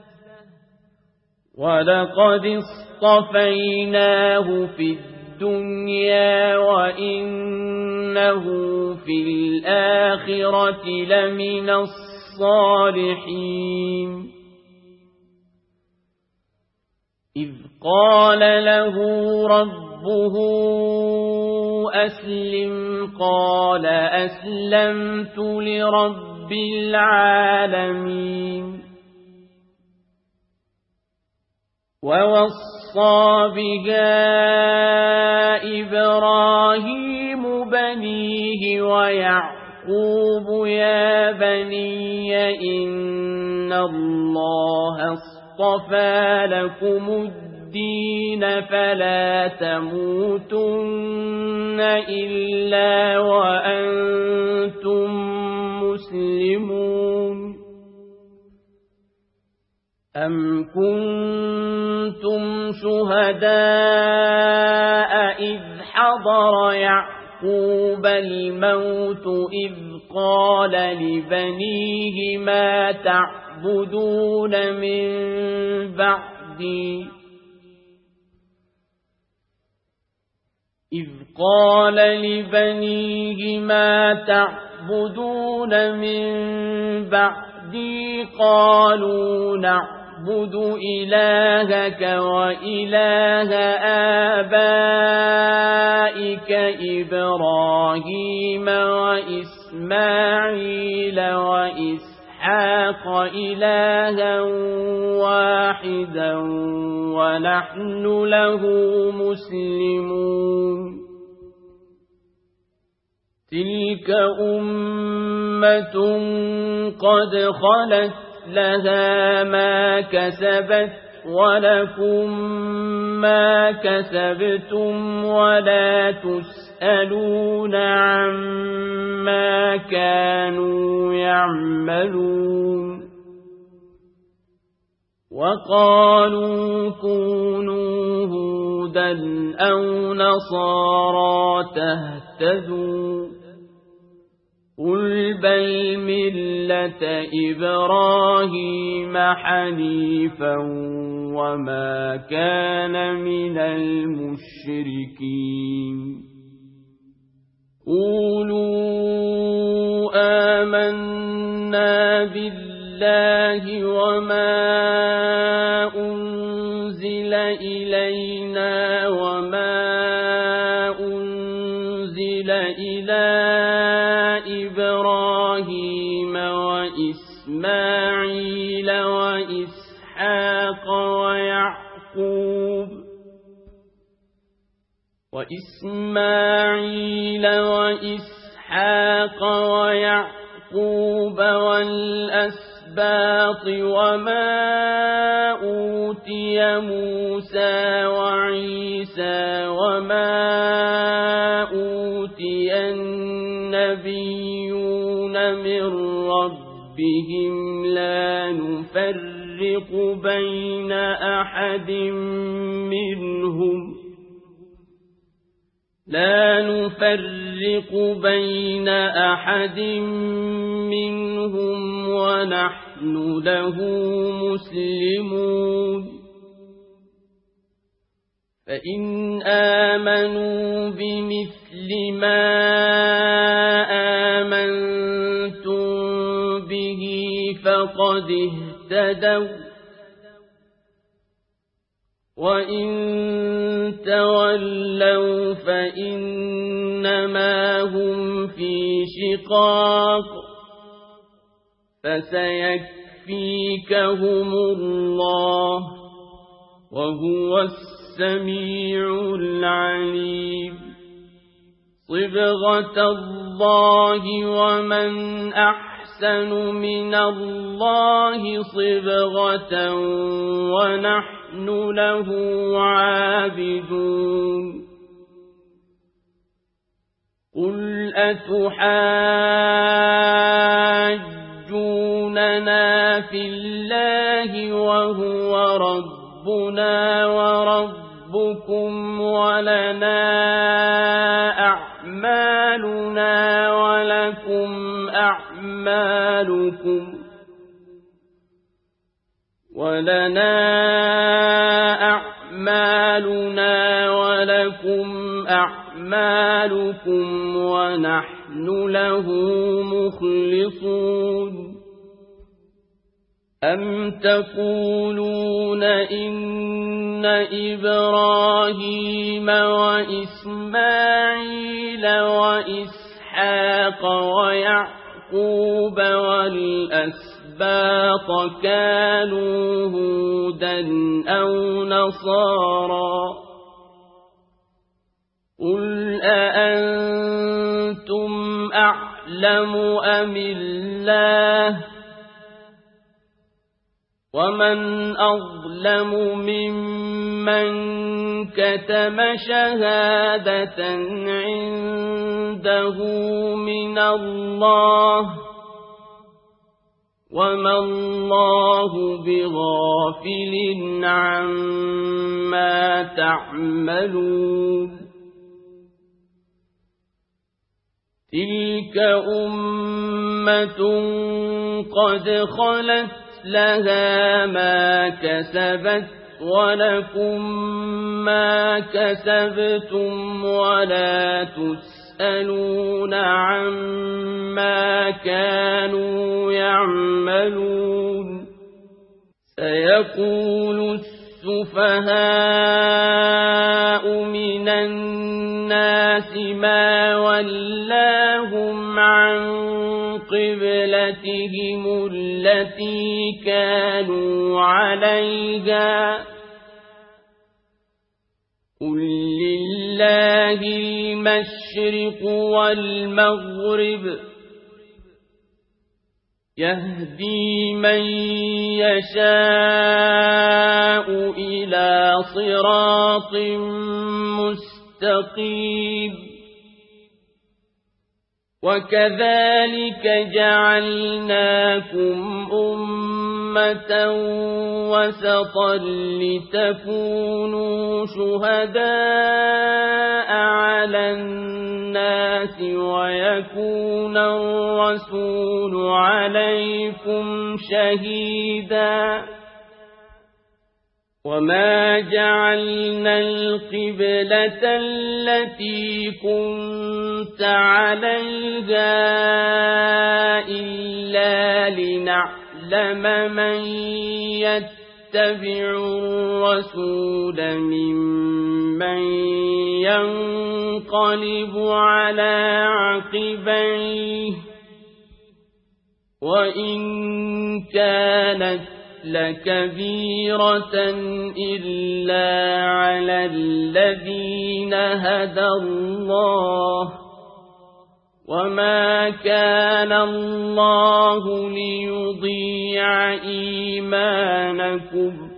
[SPEAKER 1] ولقد اصطفيناه في الدنيا وإنه في الآخرة لمن الصالحين إذ قال له ربه أسلم قال أسلمت لرب العالمين ووصى بها إبراهيم بنيه ويعقوب يا بني إن الله اصطفى لكم الدين فلا تموتن إلا وأنتم مسلمون أم كنتم شهداء إذ حضر يعقوب الموت إذ قال لبنيه ما تعبدون من بعدي قالوا نعبد إلهك وإله آبائك إبراهيم وإسماعيل وإسحاق إلها واحدا ونحن له مسلمون تلك أمة قد خلت لها ما كسبت ولكم ما كسبتم ولا تسألون عما كانوا يعملون وقالوا كونوا هودا أو نصارى تهتدوا قل بل ملة إبراهيم حنيفا وما كان من المشركين قولوا آمنا بالله وما أنزل إلينا وما أنزل إلى إبراهيم وإسماعيل وإسحاق ويعقوب والأسباط وما أوتي موسى وعيسى وما أوتي النبيون من ربهم لا نفرق بين أحد منهم ونحن له مسلمون فإن آمنوا بمثل ما آمنتم به فقد اهتدوا وإن تولوا فإنما هم في شقاق فسيكفيكهم الله وهو السميع العليم صبغة الله ومن أحسن من الله صبغة ونحن له عابدون قل أتحاجوننا في الله وهو ربنا وربكم ولنا أعمالنا ولكم أعمالكم ونحن له مخلصون أم تقولون إن إبراهيم وإسماعيل وإسحاق ويعقوب والأسباط كانوا هودا أو نصارى قل أأنتم أعلم أم الله ومن أظلم ممن كتم شهادة عنده من الله وما الله بغافل عما تعملون تلك أمة قد خلت لها ما كسبت ولكم ما كسبتم ولا تسألون عما كانوا يعملون سيقول السفهاء من الناس ما ولاهم عن قبلتهم التي كانوا عليها قل لله المشرق والمغرب يهدي من يشاء إلى صراط مستقيم وكذلك جعلناكم أمة وسطا لتكونوا شهداء على الناس ويكون الرسول عليكم شهيدا وما جعلنا القبلة التي كنت عليها إلا لنعلم من يتبعوا الرسول ممن ينقلب على عقبيه وإن كانت لكبيرة إلا على الذين هدى الله وما كان الله ليضيع إيمانكم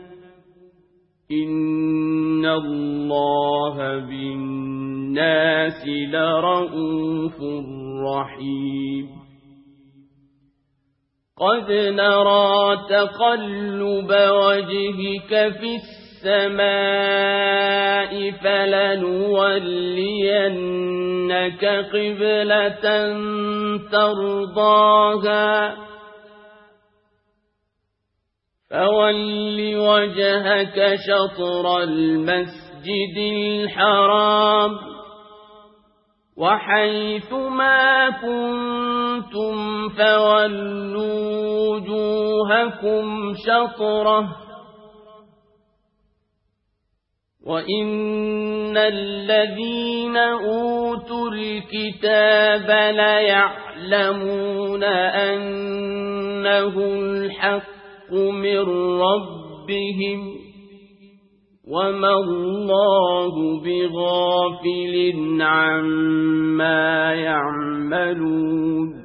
[SPEAKER 1] إن الله بالناس لرءوف رحيم قد نرى تقلب وجهك في السماء فلنولينك قبلة ترضاها فول وجهك شطر المسجد الحرام وحيث ما كنتم فولوا وجوهكم شطره وإن الذين أوتوا الكتاب ليعلمون أنه الحق من ربهم وما الله بغافل عما يعملون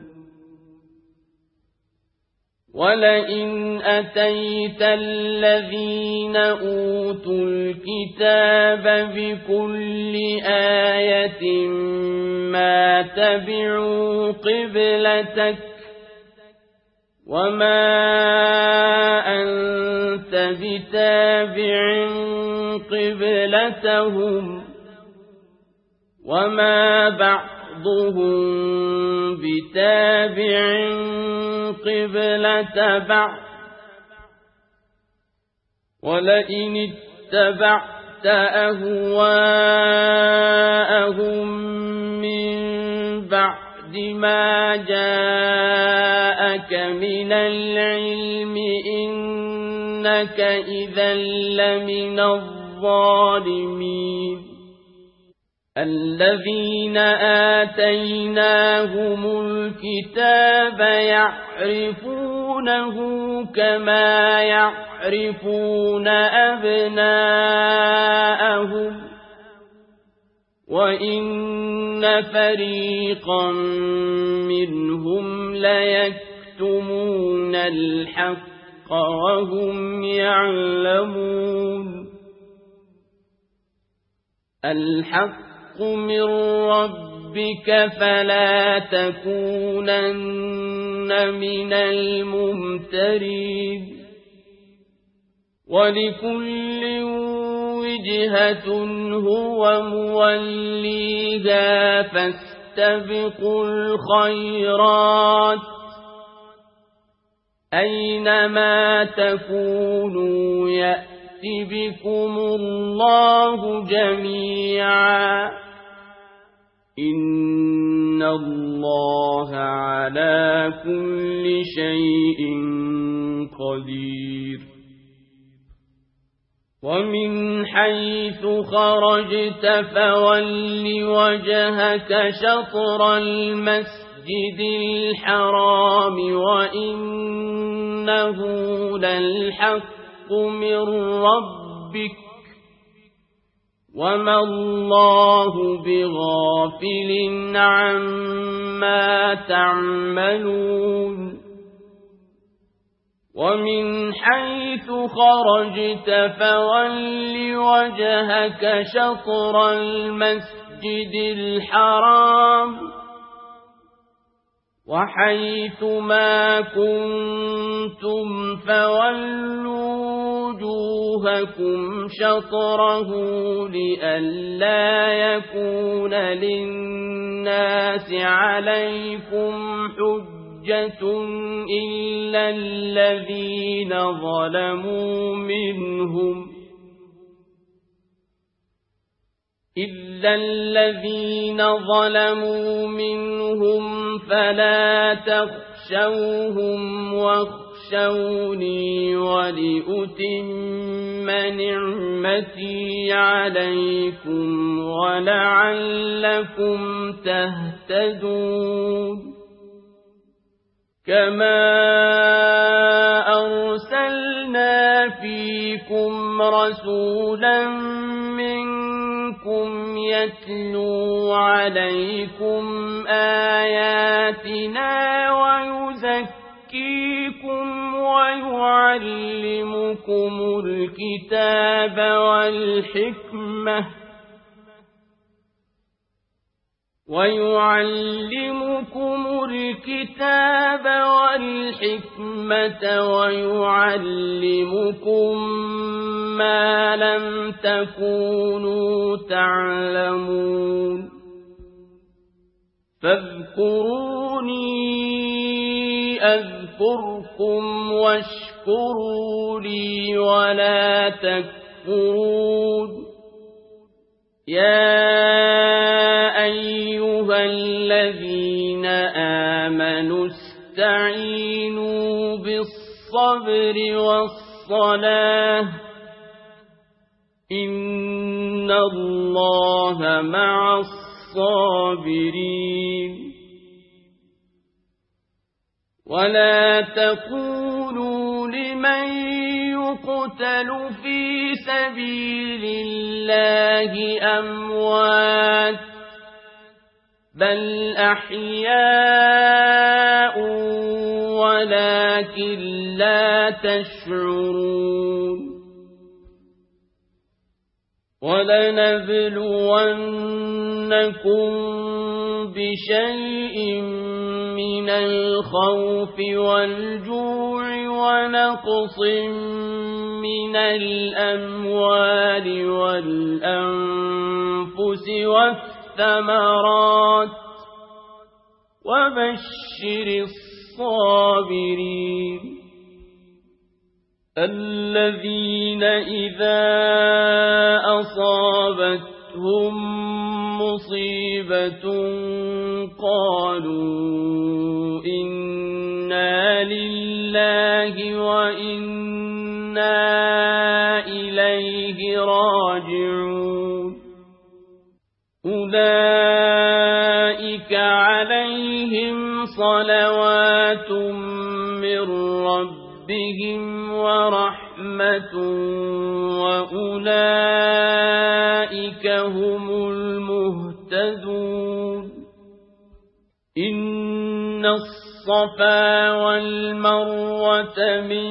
[SPEAKER 1] ولئن أتيت الذين أوتوا الكتاب بكل آية ما تبعوا قبلتك وما أنت بتابع قبلتهم وما بعضهم بتابع قبلة بعض ولئن اتبعت أهواءهم من بعد ما جاءك من العلم إنك إذا لمن الظالمين الذين آتيناهم الكتاب يعرفونه كما يعرفون أبناءهم وإن فريقا منهم ليكتمون الحق وهم يعلمون الحق من ربك فلا تكونن من الممترين ولكل وجهة هو موليها فاستبقوا الخيرات أينما تكونوا يأتي بكم الله جميعا إن الله على كل شيء قدير ومن حيث خرجت فول وجهك شطر المسجد الحرام وإنه للحق من ربك وما الله بغافل عما تعملون ومن حيث خرجت فول وجهك شطر المسجد الحرام وحيث ما كنتم فولوا وجوهكم شطره لئلا يكون للناس عليكم حجة إلا الذين ظلموا منهم فلا تخشوهم واخشوني ولأتم نعمتي عليكم ولعلكم تهتدون كما أرسلنا فيكم رسولا منكم يتلو عليكم آياتنا ويزكيكم ويعلمكم الكتاب والحكمة ويعلمكم ما لم تكونوا تعلمون فاذكروني أذكركم واشكروا لي ولا تكفرون يا أيها الذين آمنوا استعينوا بالصبر والصلاة إن الله مع الصابرين ولا تقولوا لمن يقتل في سبيل الله أموات بل أحياء ولكن لا تشعرون ولنبلونكم بشيء من الخوف والجوع ونقص من الأموال والأنفس والثمرات وبشر الصابرين الذين إذا أصابتهم مصيبة قالوا إنا لله وإنا إليه راجعون أولئك عليهم صلوات من ربهم ورحمة وأولئك هم المهتدون إن الصفا والمروة من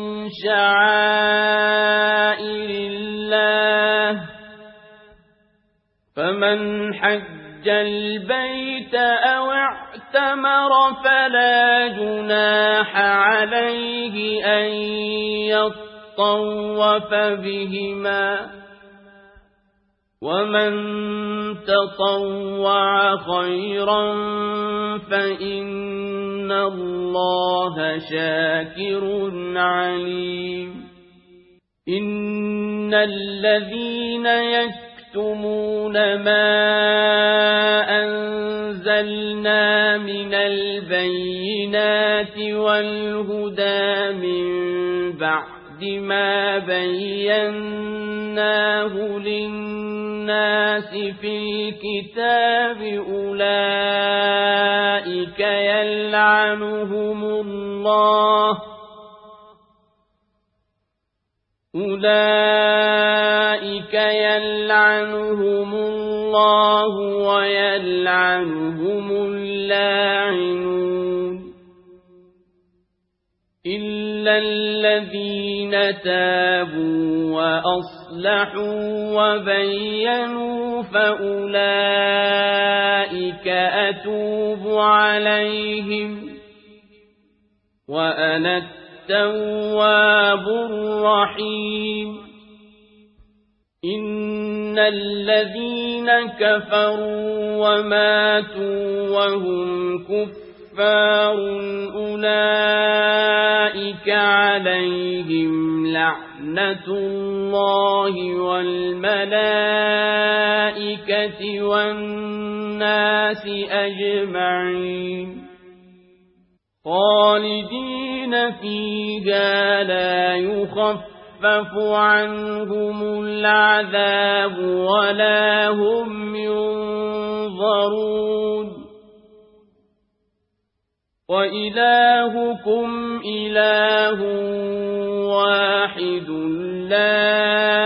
[SPEAKER 1] شعائر الله فمن حج البيت أو اعتمر فلا جناح عليه أن يطوف بهما ومن تطوع خيرا فإن الله شاكر عليم إن الذين يكتمون ما أنزلنا من البينات والهدى من بعد ما بيناه للناس في الكتاب أولئك يلعنهم الله ويلعنهم اللاعنون إلا الذين تابوا وأصلحوا وبينوا فأولئك أتوب عليهم وأنا التواب الرحيم إن الذين كفروا وماتوا وهم كفار أولئك عليهم لعنة الله والملائكة والناس أجمعين خالدين فيها لا يخفف عنهم العذاب ولا هم ينظرون وإلهكم إله واحد لا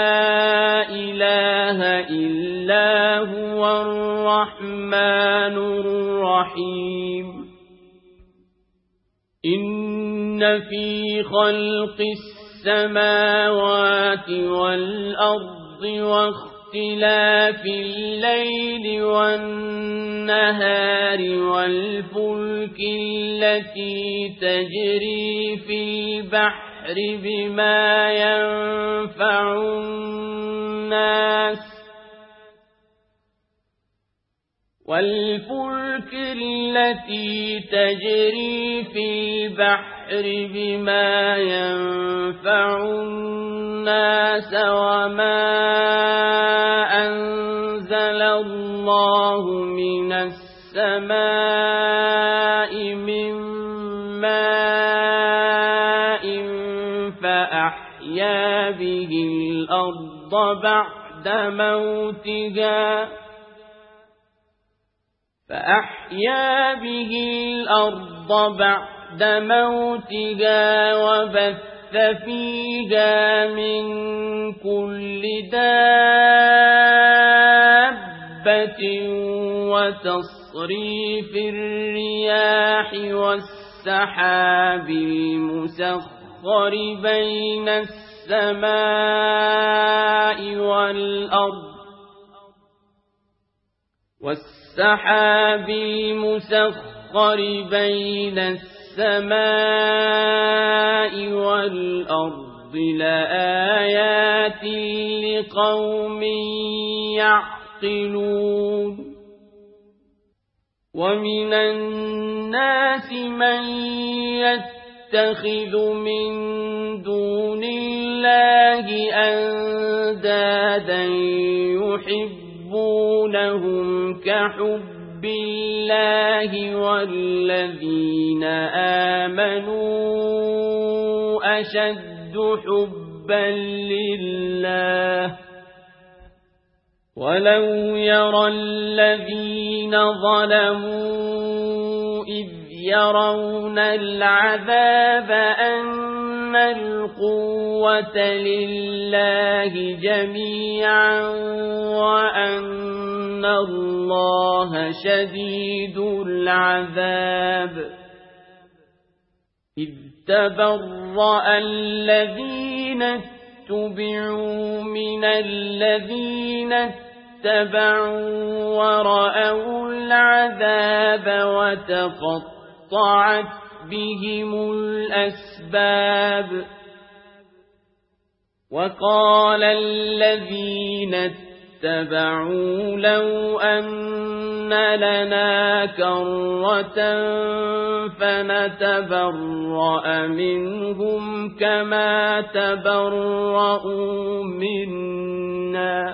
[SPEAKER 1] إله إلا هو الرحمن الرحيم إن في خلق السماوات والأرض واختلاف الليل والنهار والفلك التي تجري في البحر بما ينفع الناس بما ينفع الناس وما أنزل الله من السماء من ماء فأحيا به الأرض بعد موتها وبث فيها من كل دابة وتصريف الرياح والسحاب المسخر بين السماء والأرض لآيات لقوم يعقلون ومن الناس من يتخذ من دون الله أندادا يحبونهم كحب بالله والذين آمنوا أشد حبا لله ولو يرى الذين ظلموا إذ يرون العذاب أن القوة لله جميعا وأن الله شديد العذاب إذ تبرأ الذين اتبعوا من الذين اتبعوا ورأوا العذاب وتقطعت بهم الأسباب وقال الذين اتبعوا لو أن لنا كرة فنتبرأ منهم كما تبرؤوا منا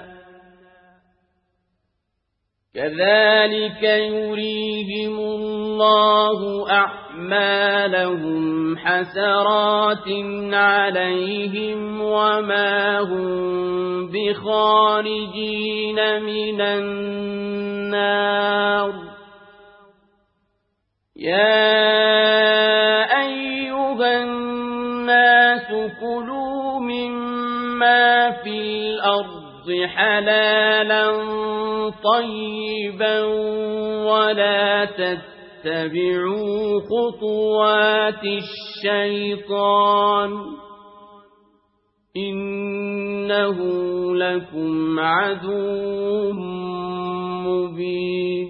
[SPEAKER 1] كذلك يريهم الله أعمالهم حسرات عليهم وما هم بخارجين من النار يا أيها الناس كلوا مما في الأرض حلالا طيبا ولا تتبعوا خطوات الشيطان إنه لكم عدو مبين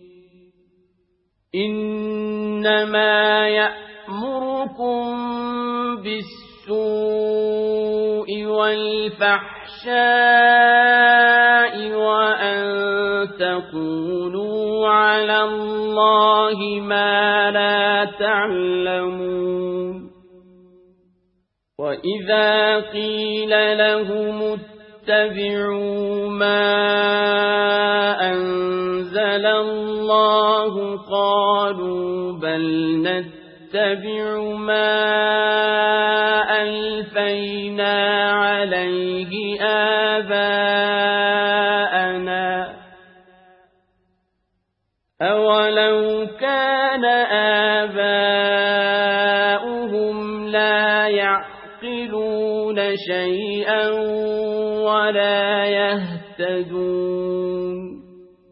[SPEAKER 1] إنما يأمركم بالسوء والفحشاء وأن تقولوا على الله ما لا تعلمون وإذا قيل لهم اتبعوا ما أنزل الله قالوا بل نتبع ما ألفينا عليه آباءنا أولو كان آباؤهم لا يعقلون شيئا ولا يهتدون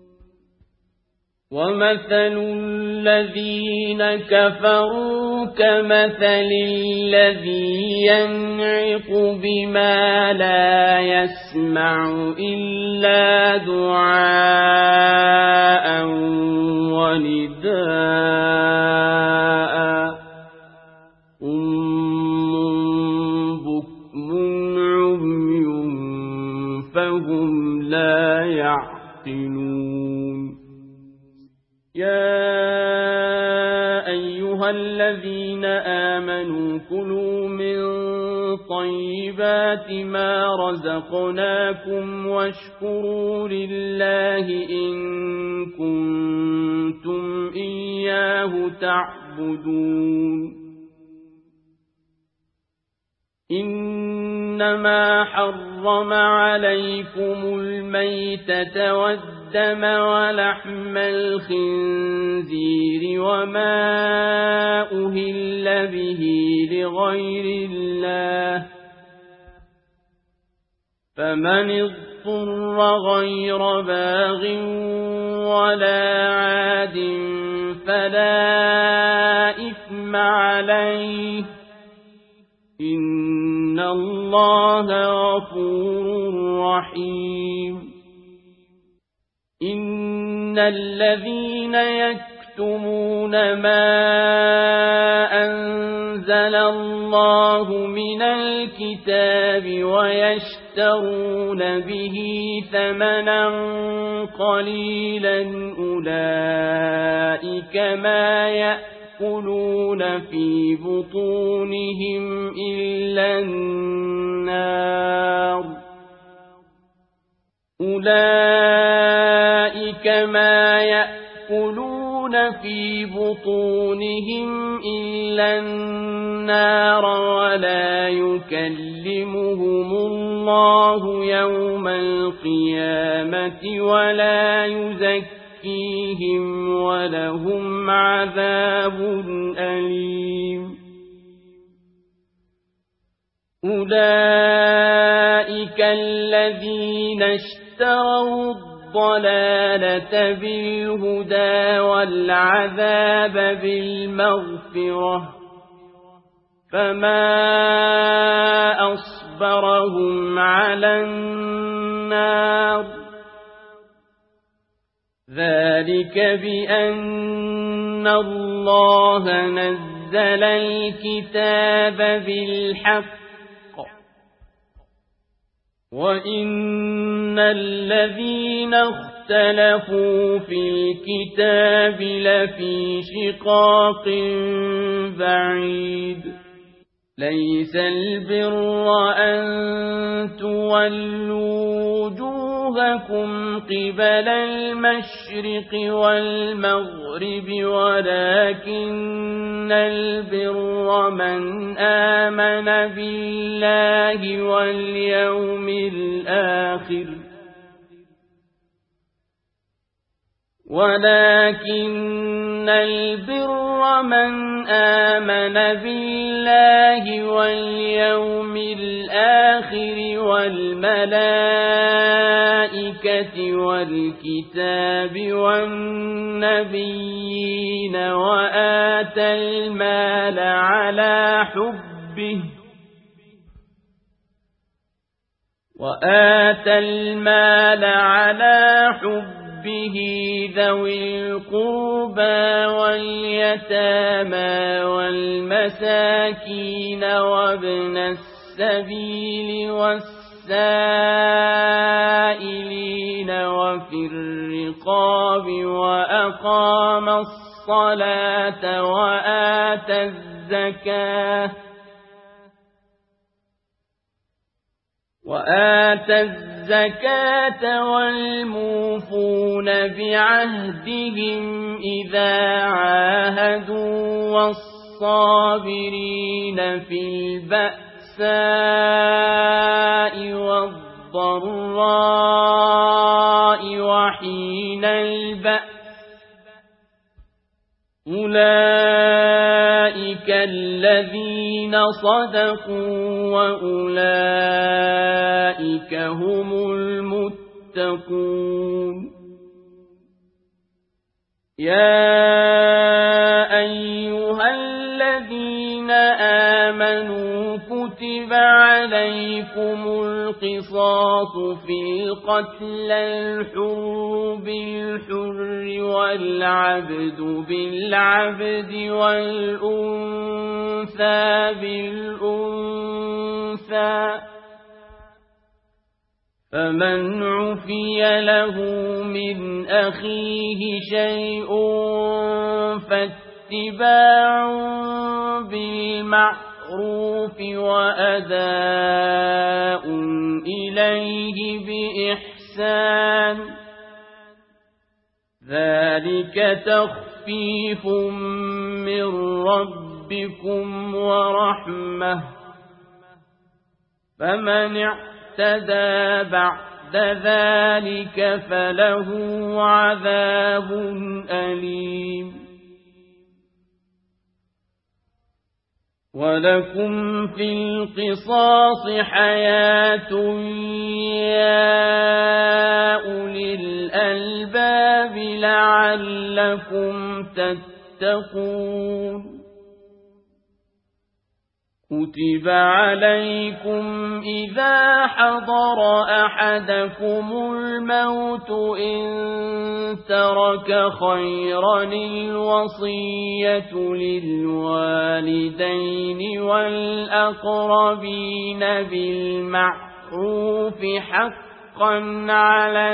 [SPEAKER 1] ومثل الذين كفروا كمثل الذي ينعق بما لا يسمع إلا دعاء ونداء بكم عمي فهم لا يعقلون يا أيها الذين آمنوا كلوا من طيبات ما رزقناكم واشكروا لله إن كنتم إياه تعبدون إنما حرم عليكم الميتة والدم ولحم الخنزير وما أهل به لغير الله فمن اضطر غير باغ ولا عاد فلا إثم عليه إن الله غفور رحيم إن الذين يكتمون ما أنزل الله من الكتاب ويشترون به ثمنا قليلا أولئك ما يأكلون في بطونهم إلا النار أولئك ما يأكلون في بطونهم إلا النار ولا يكلمهم الله يوم القيامة ولا يزكيهم ولهم عذاب أليم أولئك الذين اشتروا الضلالة بالهدى والعذاب بالمغفرة فما أصبرهم على النار ذلك بأن الله نزل الكتاب بالحق وإن الذين اختلفوا في الكتاب لفي شقاق بعيد ليس البر أن تولوا وجوهكم قبل المشرق والمغرب ولكن البر من آمن بالله واليوم الآخر ولكن البر من آمن بالله واليوم الآخر والملائكة والكتاب والنبيين وآتى المال على حبه ذوي القربى واليتامى والمساكين وابن السبيل والسائلين وفي الرقاب وأقام الصلاة وآتى الزكاة والموفون بعهدهم إذا عاهدوا والصابرين في البأساء والضراء وحين البأس أولئك الذين صدقوا وأولئك هم المتقون يا أيها الذين آمنوا كتب عليكم القصاص في القتلى الحر بالحر والعبد بالعبد والأنثى بالأنثى فمن عفي له من أخيه شيء فاتباع بالمعروف وأداء إليه بإحسان ذلك تخفيف من ربكم ورحمة فمن اعتدى بعد ذلك فله عذاب أليم ولكم في القصاص حياة يا أولي الألباب لعلكم تتقون كتب عليكم إذا حضر أحدكم الموت إن ترك خيرا الوصية للوالدين والأقربين بالمعروف حقا على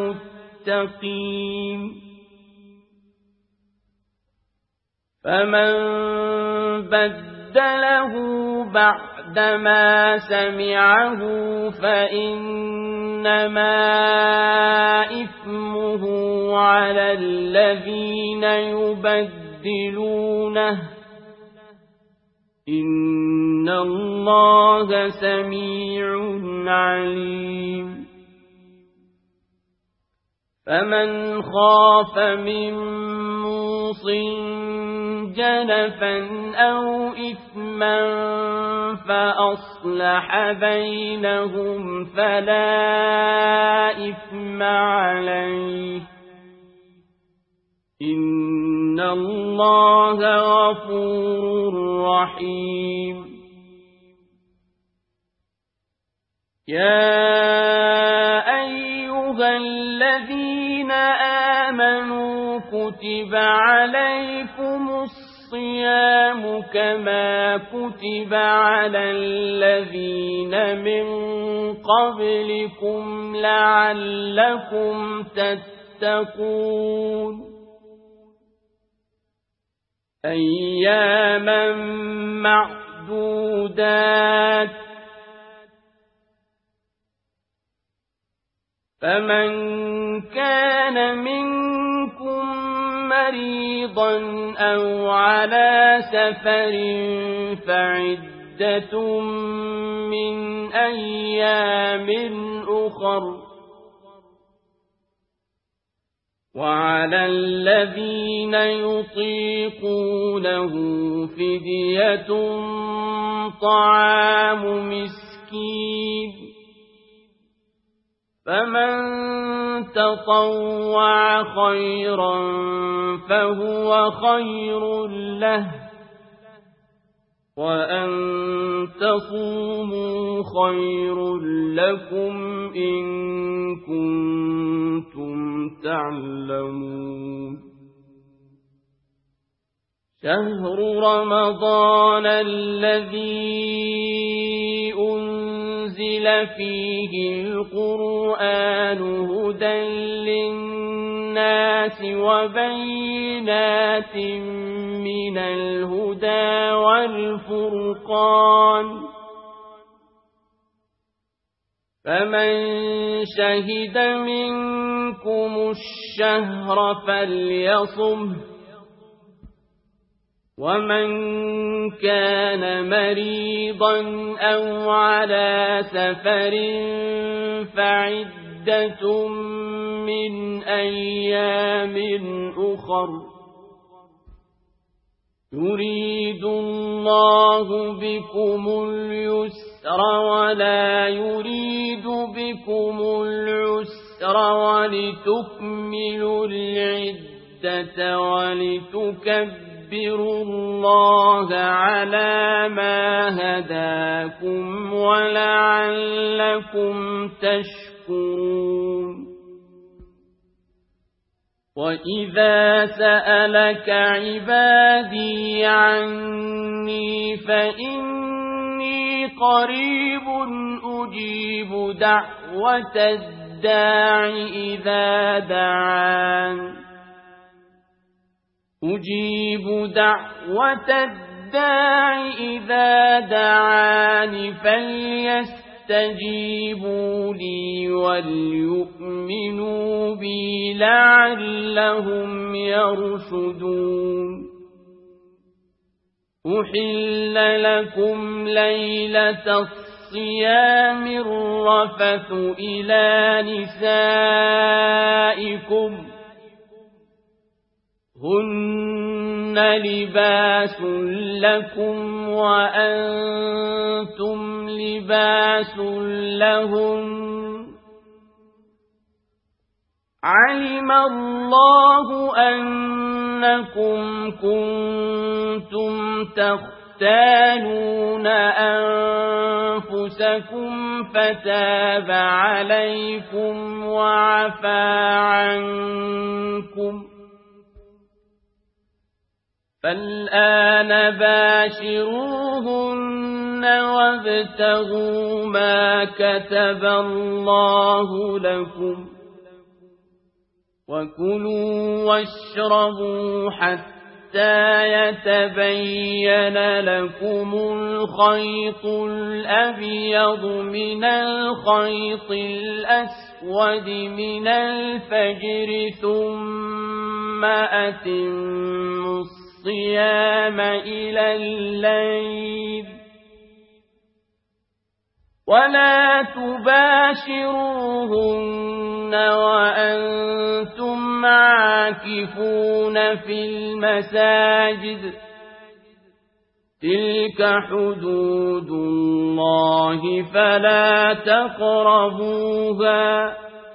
[SPEAKER 1] المتقين فمن بدله بعدما سمعه فإنما إثمه على الذين يبدلونه إن الله سميع عليم فمن خاف من موصٍ جنفا أو إثما فأصلح بينهم فلا إثم عليه إن الله غفور رحيم يا أيها الذين آمنوا كتب عليكم الصيام كما كتب على الذين من قبلكم لعلكم تتقون أياما معدودات فمن كان منكم مريضا أو على سفر فعدة من أيام أخر وعلى الذين يطيقونه فدية طعام مسكين فمن تطوع خيرا فهو خير له وأن تصوموا خير لكم إن كنتم تعلمون شهر رمضان الذي أنزل فيه القرآن هدى للناس وبينات من الهدى والفرقان فمن شهد منكم الشهر فليصمه ومن كان مريضا أو على سفر فعدة من أيام أخر يريد الله بكم اليسر ولا يريد بكم العسر ولتكملوا العدة ولتكبروا الله على ما هداكم ولعلكم تشكرون وَإِذَا سَأَلَكَ عِبَادِي عَنِّي فَإِنِّي قَرِيبٌ أُجِيبُ دَعْوَةَ الدَّاعِ إِذَا دَعَانِ فَلْيَسْتَجِيبُوا لِي وَلْيُؤْمِنُوا بِي لَعَلَّهُمْ يَرْشُدُونَ أُحِلَّ لَكُمْ لَيْلَةَ الصِّيَامِ الرَّفَثُ إِلَى نِسَائِكُمْ هُنَّ لِبَاسٌ لَكُمْ وَأَنْتُمْ لِبَاسٌ لَهُنَّ عَلِمَ اللَّهُ أَنَّكُمْ كُنْتُمْ تَخْتَانُونَ أَنفُسَكُمْ فَتَابَ عَلَيْكُمْ وَعَفَا عَنْكُمْ فَالْآنَ بَاشِرُوهُنَّ وَابْتَغُوا مَا كَتَبَ اللَّهُ لَكُمْ وَكُلُوا وَاشْرَبُوا حَتَّى يَتَبَيَّنَ لَكُمُ الْخَيْطُ الْأَبْيَضُ مِنَ الْخَيْطِ الْأَسْوَدِ مِنَ الْفَجْرِ ثُمَّ أَتِمُّوا الصِّيَامَ إِلَى اللَّيْلِ وَلَا تُبَاشِرُوهُنَّ وَأَنْتُمْ عَاكِفُونَ فِي الْمَسَاجِدِ تِلْكَ حُدُودُ اللَّهِ فَلَا تَقْرَبُوهَا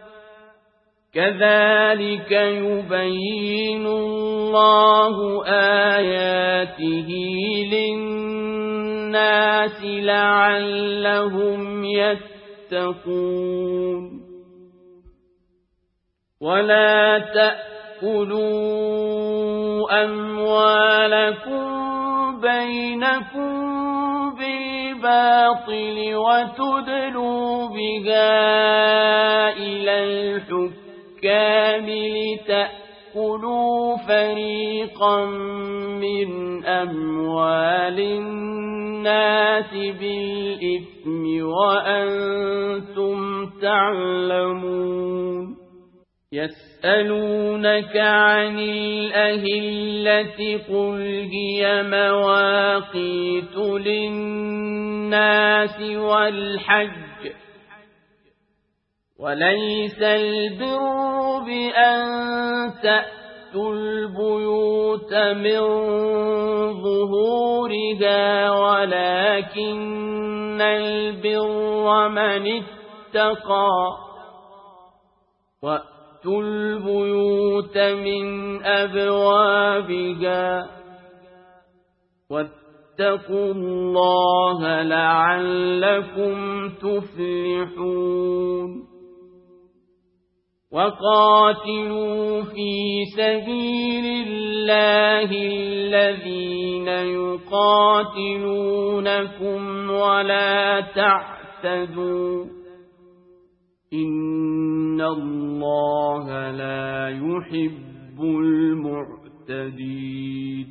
[SPEAKER 1] كَذَلِكَ يُبَيِّنُ اللَّهُ آيَاتِهِ لِلنَّاسِ لَعَلَّهُمْ يَتَّقُونَ وَلَا تَأْكُلُوا أَمْوَالَكُمْ بَيْنَكُمْ بِالْبَاطِلِ وَتُدْلُوا بِهَا إِلَى الْحُكَّامِ لِتَأْكُلُوا فَرِيقًا مِنْ أَمْوَالِ النَّاسِ بِالْإِثْمِ وَأَنْتُمْ تعلمون يسألونك عن الأهلة قل هي مواقيت للناس والحج وليس البر بأن تأتوا البيوت من ظهورها ولكن البر من اتقى وأتوا البيوت من أبوابها واتقوا الله لعلكم تفلحون وقاتلوا في سبيل الله الذين يقاتلونكم ولا تعتدوا إن الله لا يحب المعتدين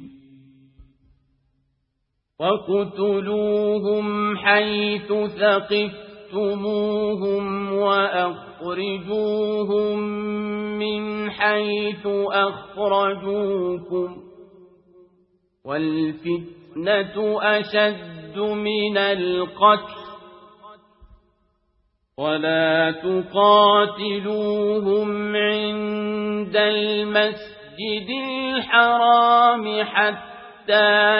[SPEAKER 1] وَاقْتُلُوهُمْ حَيْثُ ثَقِفْتُمُوهُمْ وَأَخْرِجُوهُمْ مِنْ حَيْثُ أَخْرَجُوكُمْ والفتنة أشد من القتل ولا تقاتلوهم عند المسجد الحرام حتى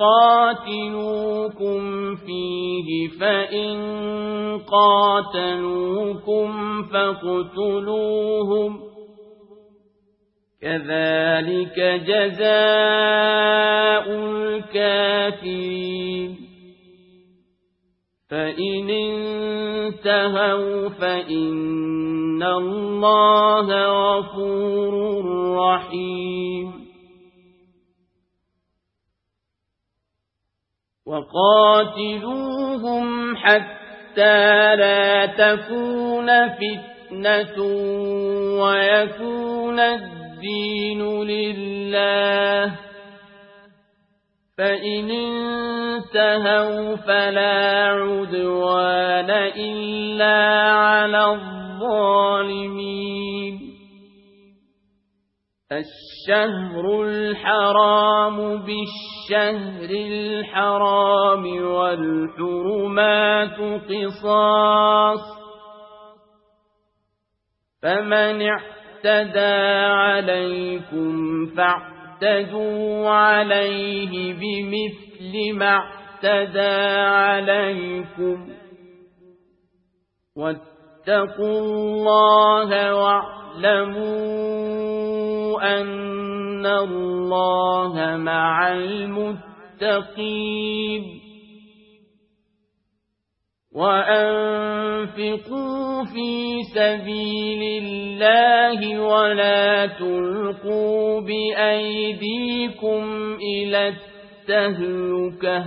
[SPEAKER 1] يقاتلوكم فيه فإن قاتلوكم فاقتلوهم كذلك جزاء الكافرين فإن انتهوا فإن الله غفور رحيم وقاتلوهم حتى لا تكون فتنة ويكون الدين لله فإن انتهوا فلا عدوان إلا على الظالمين الشهر الحرام بالشهر الحرام والحرمات قصاص فمن اعتدى عليكم فاعتدوا عليه بمثل ما اعتدى عليكم واتقوا الله واعلموا أن الله مع المتقين وأنفقوا في سبيل الله ولا تلقوا بأيديكم إلى التهلكة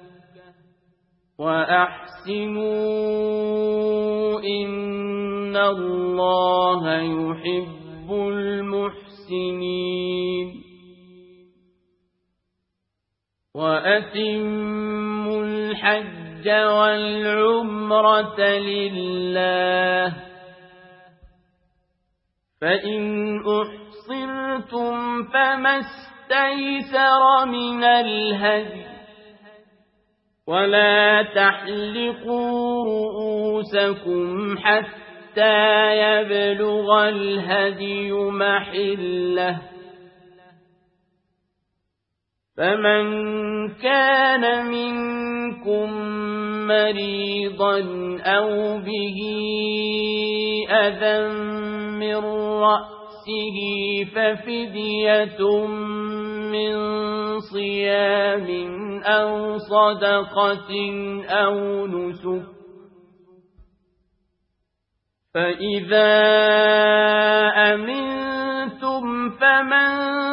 [SPEAKER 1] وأحسنوا إن الله يحب المحسنين وأتموا الحج والعمرة لله فإن أحصرتم فما استيسر من الهدي ولا تحلقوا رؤوسكم حتى يبلغ الهدي محله فمن كان منكم مريضا أو به أذى من رأسه ففدية من صيام أو صدقة أو نسك فإذا أمنتم فمن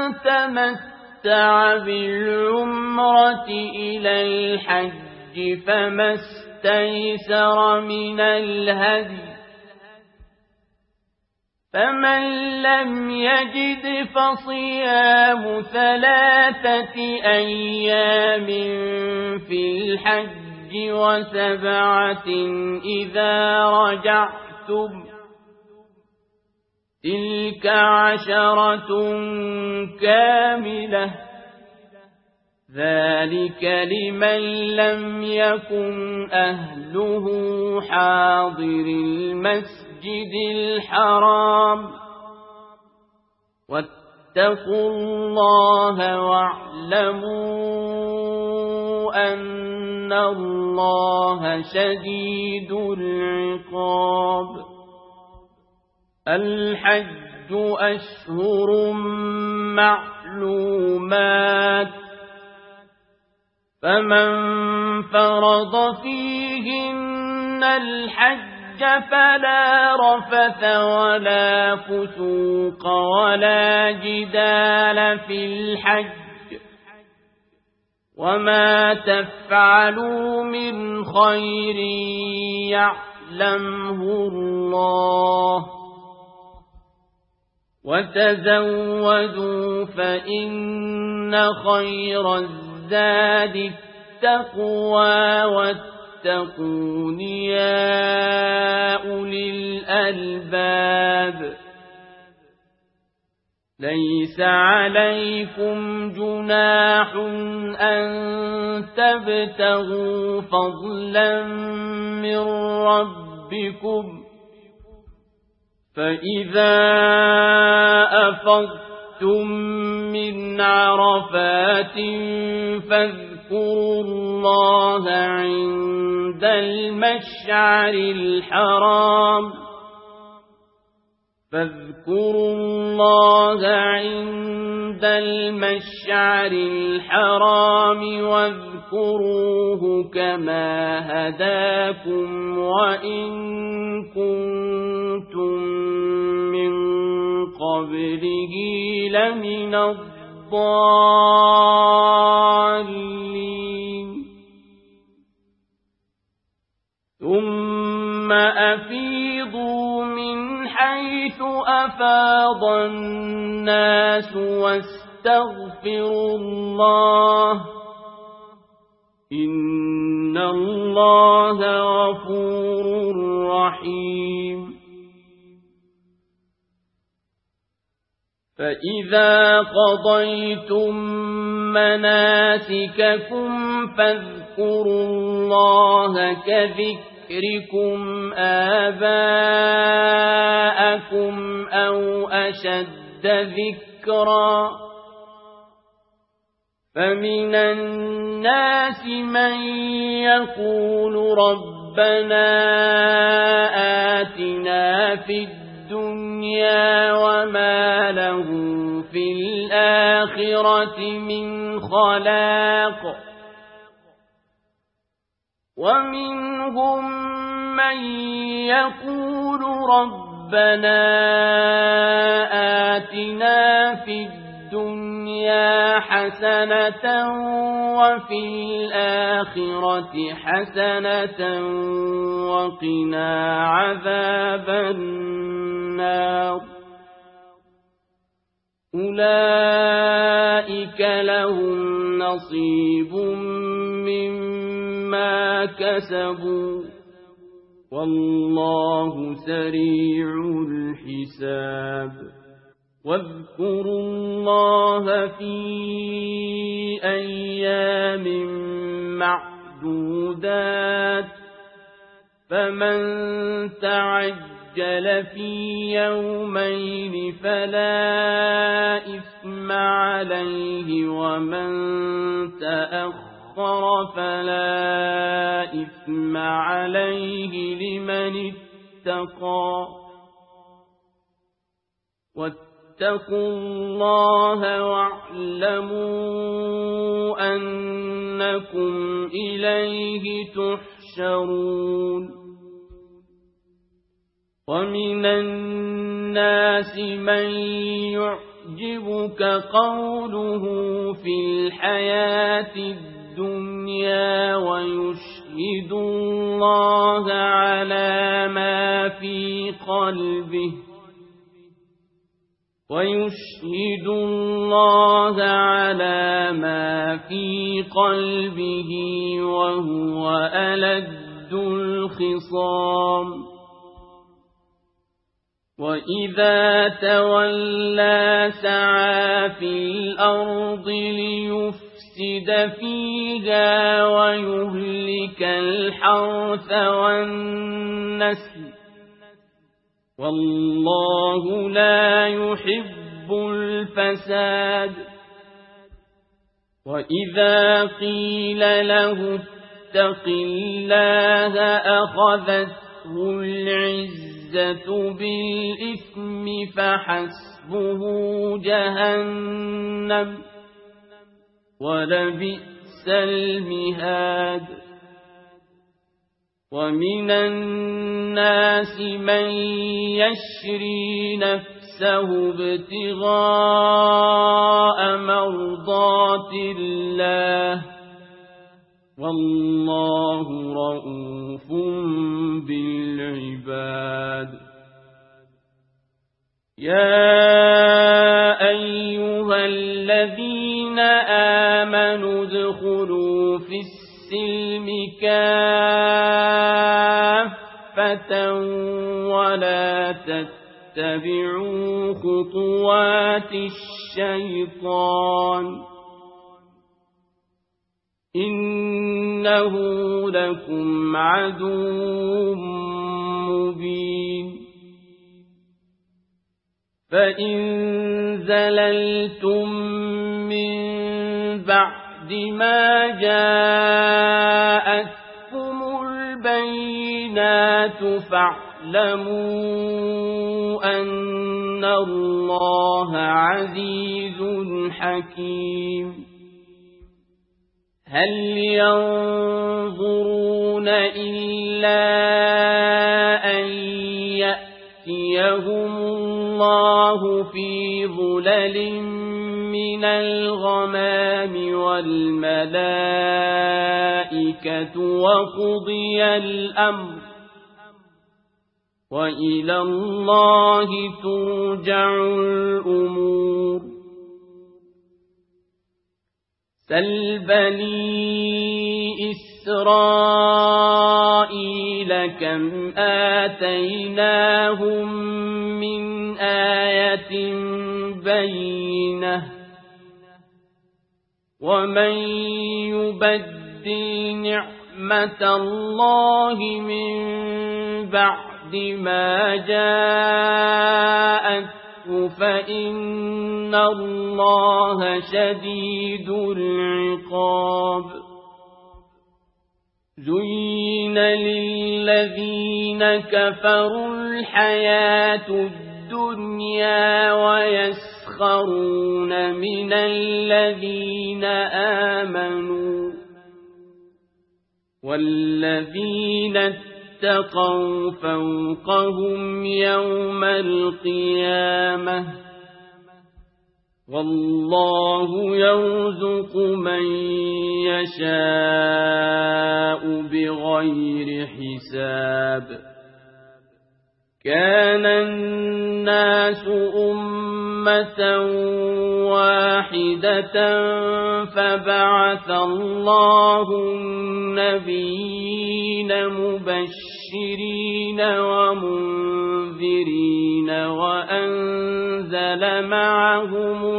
[SPEAKER 1] تمتع بالعمرة إلى الحج فما استيسر من الهدي فمن لم يجد فصيام 3 أيام في الحج و7 إذا رجعتم تلك 10 كاملة ذلك لمن لم يكن أهله حاضر المسجد الحرام واتقوا الله واعلموا أن الله شديد العقاب الحج أشهر معلومات فمن فرض فيهن الحج فلا رفث ولا فسوق ولا جدال في الحج وما تفعلوا من خير يعلمه الله وتزودوا فإن خير الزاد التقوى واتقون يا أولي الألباب ليس عليكم جناح أن تبتغوا فضلا من ربكم فإذا أفضتم من عرفات فاذكروا الله عند المشعر الحرام واذكروه كما هداكم وإن كنتم من قبله لمن الضالين ثم أفيضوا من حيث أفاض الناس واستغفروا الله إن الله غفور رحيم فإذا قضيتم مناسككم فاذكروا الله كذكركم آباءكم أو أشد ذكرا فمن الناس من يقول ربنا آتنا في الدنيا وما له في الآخرة من خلاق ومنهم من يقول ربنا آتنا في الدنيا حسنة وفي الآخرة حسنة وقنا عذاب النار أولئك لهم نصيب مما كسبوا والله سريع الحساب واذكروا الله في أيام معدودات فمن تعجل في يومين فلا إثم عليه ومن تأخر فلا إثم عليه لمن اتقى واتقوا الله واعلموا أنكم إليه تحشرون ومن الناس من يعجبك قوله في الحياة الدنيا ويشهد الله على ما في قلبه وهو ألد الخصام وإذا تولى سعى في الأرض ليفسد فيها ويهلك الحرث والنسل والله لا يحب الفساد وإذا قيل له اتق الله أخذته العزة بالإثم فحسبه جهنم ولبئس المهاد ومن الناس من يشري نفسه ابتغاء مرضات الله والله رؤوف بالعباد يا أيها الذين آمنوا ادخلوا في السلم كافة ولا تتبعوا خطوات الشيطان إنه لكم عدو مبين فإن زللتم من بعد ما جاءتكم البينات فاعلموا أن الله عزيز حكيم هل ينظرون إلا أن يأتيهم الله في ظلل من الغمام والملائكة وقضي الأمر وإلى الله ترجع الأمور سل بني إسرائيل كم آتيناهم من آية بينة ومن يبدل نعمة الله من بعد ما جاءت فإن الله شديد العقاب زين للذين كفروا الحياة الدنيا ويسخرون من الذين آمنوا والذين اتقوا فوقهم يوم القيامة والله يرزق من يشاء بغير حساب كان الناس أمة واحدة فبعث الله النبيين مبشرين ومنذرين وأنزل معهم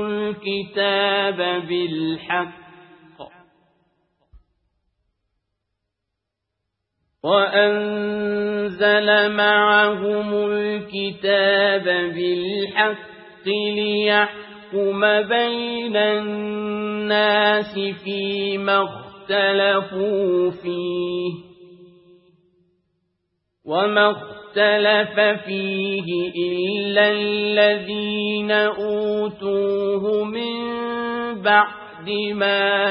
[SPEAKER 1] الكتاب بالحق ليحكم بين الناس فيما اختلفوا فيه وما اختلف فيه إلا الذين أوتوه من بعد ما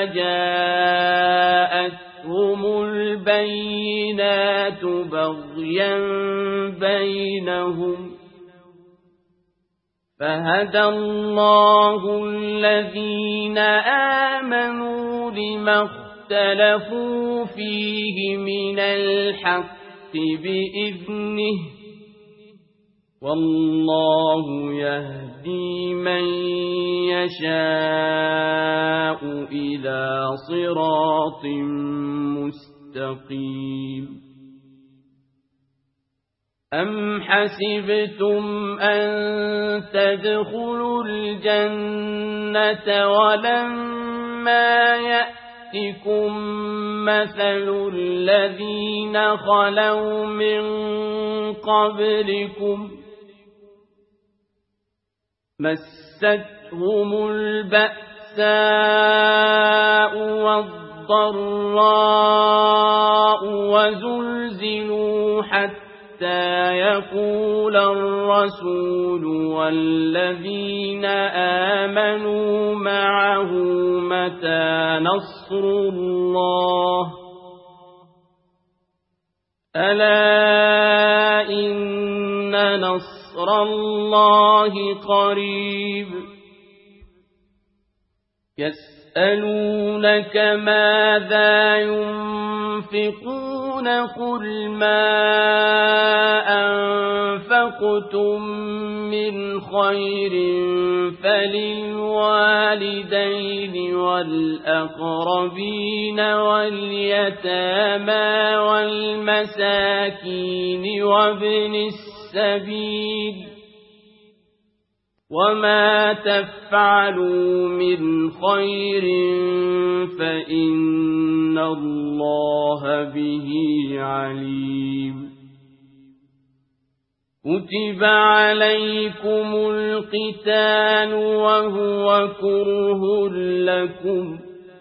[SPEAKER 1] جاءتهم البينات بغيا بينهم فهدى الله الذين آمنوا لما اختلفوا فيه من الحق بإذنه والله يهدي من يشاء إلى صراط مستقيم أم حسبتم أن تدخلوا الجنة ولما يأتكم مثل الذين خلوا من قبلكم مستهم البأساء والضراء وزلزلوا حتى يقول الرسول والذين آمنوا معه متى نصر الله ألا إن نصر الله قريب يسألونك ماذا ينفقون قل ما أنفقتم من خير فللوالدين والأقربين واليتامى والمساكين وابن السبيل وما تفعلوا من خير فإن الله به عليم كتب عليكم القتال وهو كره لكم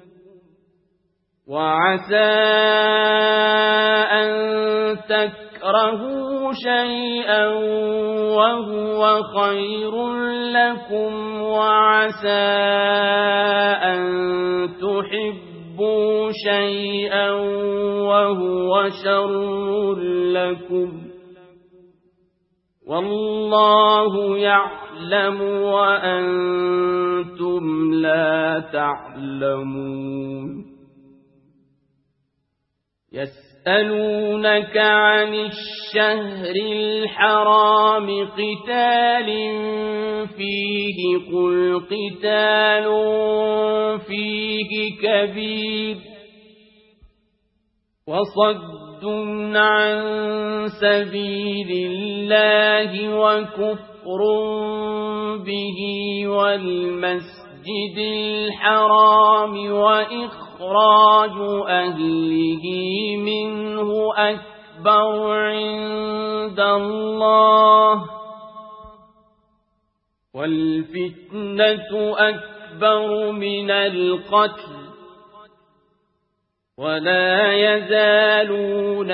[SPEAKER 1] وعسى أن تكرهوا شيئا وهو خير لكم وعسى أن تحبوا شيئا وهو شر لكم والله يعلم وأنتم لا تعلمون يسألونك عن الشهر الحرام قتال فيه قل قتال فيه كبير وصد عن سبيل الله وكفر به والمسجد الحرام وإخراج أهله منه أكبر عند الله والفتنة أكبر من القتل ولا يزالون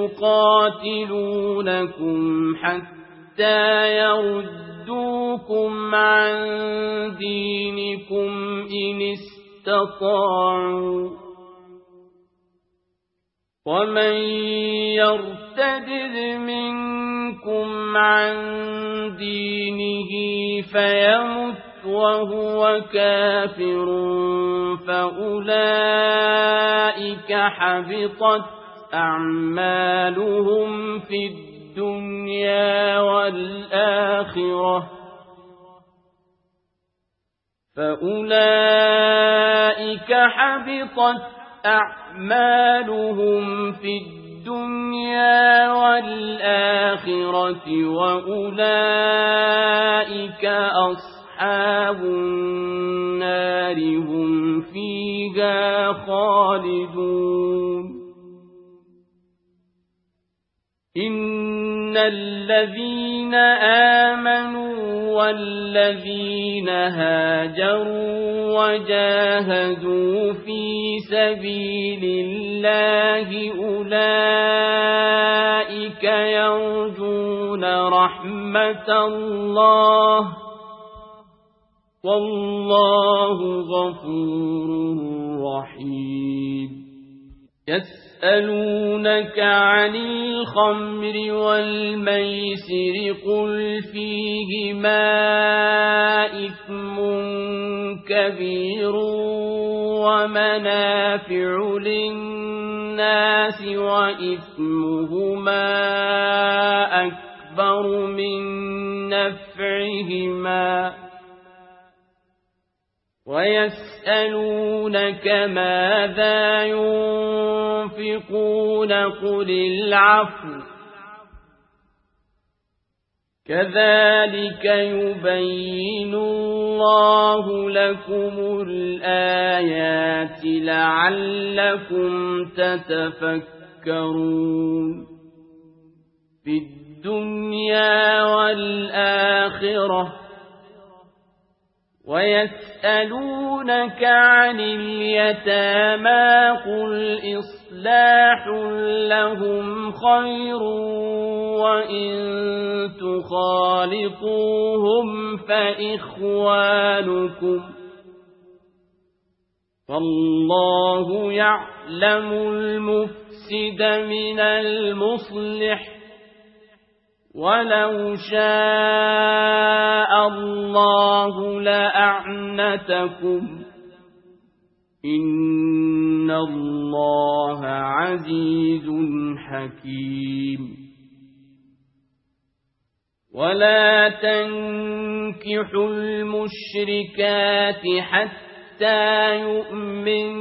[SPEAKER 1] يقاتلونكم حتى يردوكم عن دينكم إن استطاعوا ومن يرتد منكم عن دينه فيمت وهو كافر فأولئك حبطت أعمالهم في الدنيا والآخرة وأولئك أصحاب النار هم فيها خالدون إن الذين آمنوا والذين هاجروا وجاهدوا في سبيل الله أولئك يرجون رحمة الله والله غفور رحيم يسألونك عن الخمر والميسر قل فيهما إثم كبير ومنافع للناس وإثمهما أكبر من نفعهما ويسألونك ماذا ينفقون قل العفو كذلك يبين الله لكم الآيات لعلكم تتفكرون في الدنيا والآخرة ويسألونك عن اليتامى قل إصلاح لهم خير وإن تخالطوهم فإخوانكم فالله يعلم المفسد من المصلح ولو شاء الله لأعنتكم إن الله عزيز حكيم ولا تنكحوا المشركات حتى يؤمن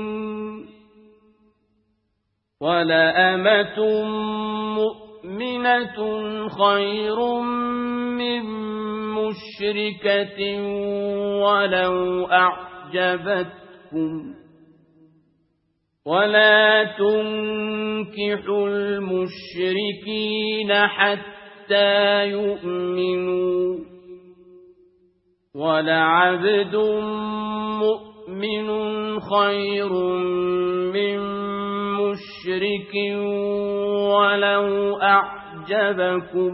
[SPEAKER 1] ولأمة مؤمنة خير من مشركة ولو أعجبتكم ولا تنكحوا المشركين حتى يؤمنوا ولعبد مؤمن خير من مشرك ولو أعجبكم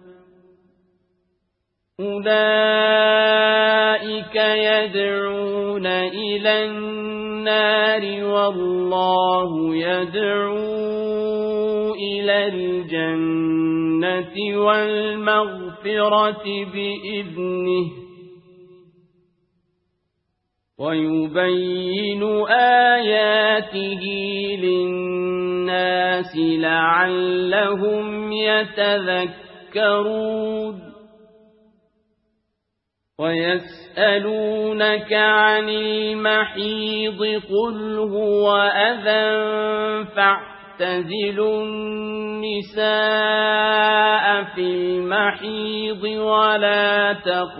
[SPEAKER 1] أولئك يدعون إلى النار والله يدعو إلى الجنة والمغفرة بإذنه ويبين آياته للناس لعلهم يتذكرون ويسألونك عن المحيض قل هو أذى فاعتزلوا النساء في المحيض ولا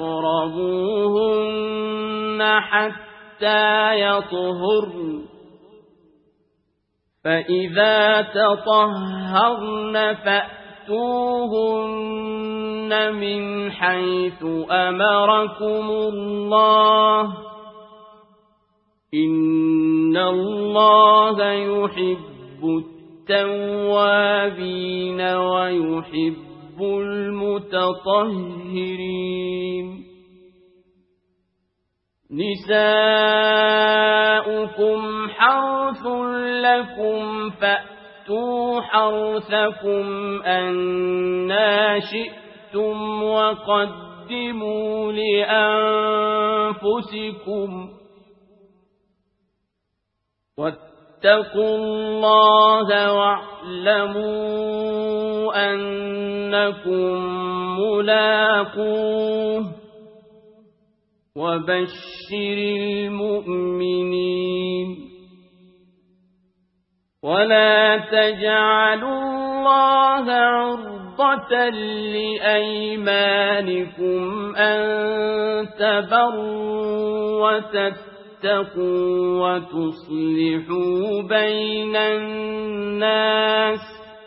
[SPEAKER 1] تقربوهن حتى يطهرن فإذا تطهرن فأتوهن من حيث أمركم الله إن الله يحب التوابين ويحب المتطهرين نساؤكم حرث لكم فأتوا حرثكم أنى شئتم وقدموا لأنفسكم واتقوا الله واعلموا أنكم ملاقوه وبشر المؤمنين ولا تجعلوا الله عرضة لأيمانكم أن تبروا وتتقوا وتصلحوا بين الناس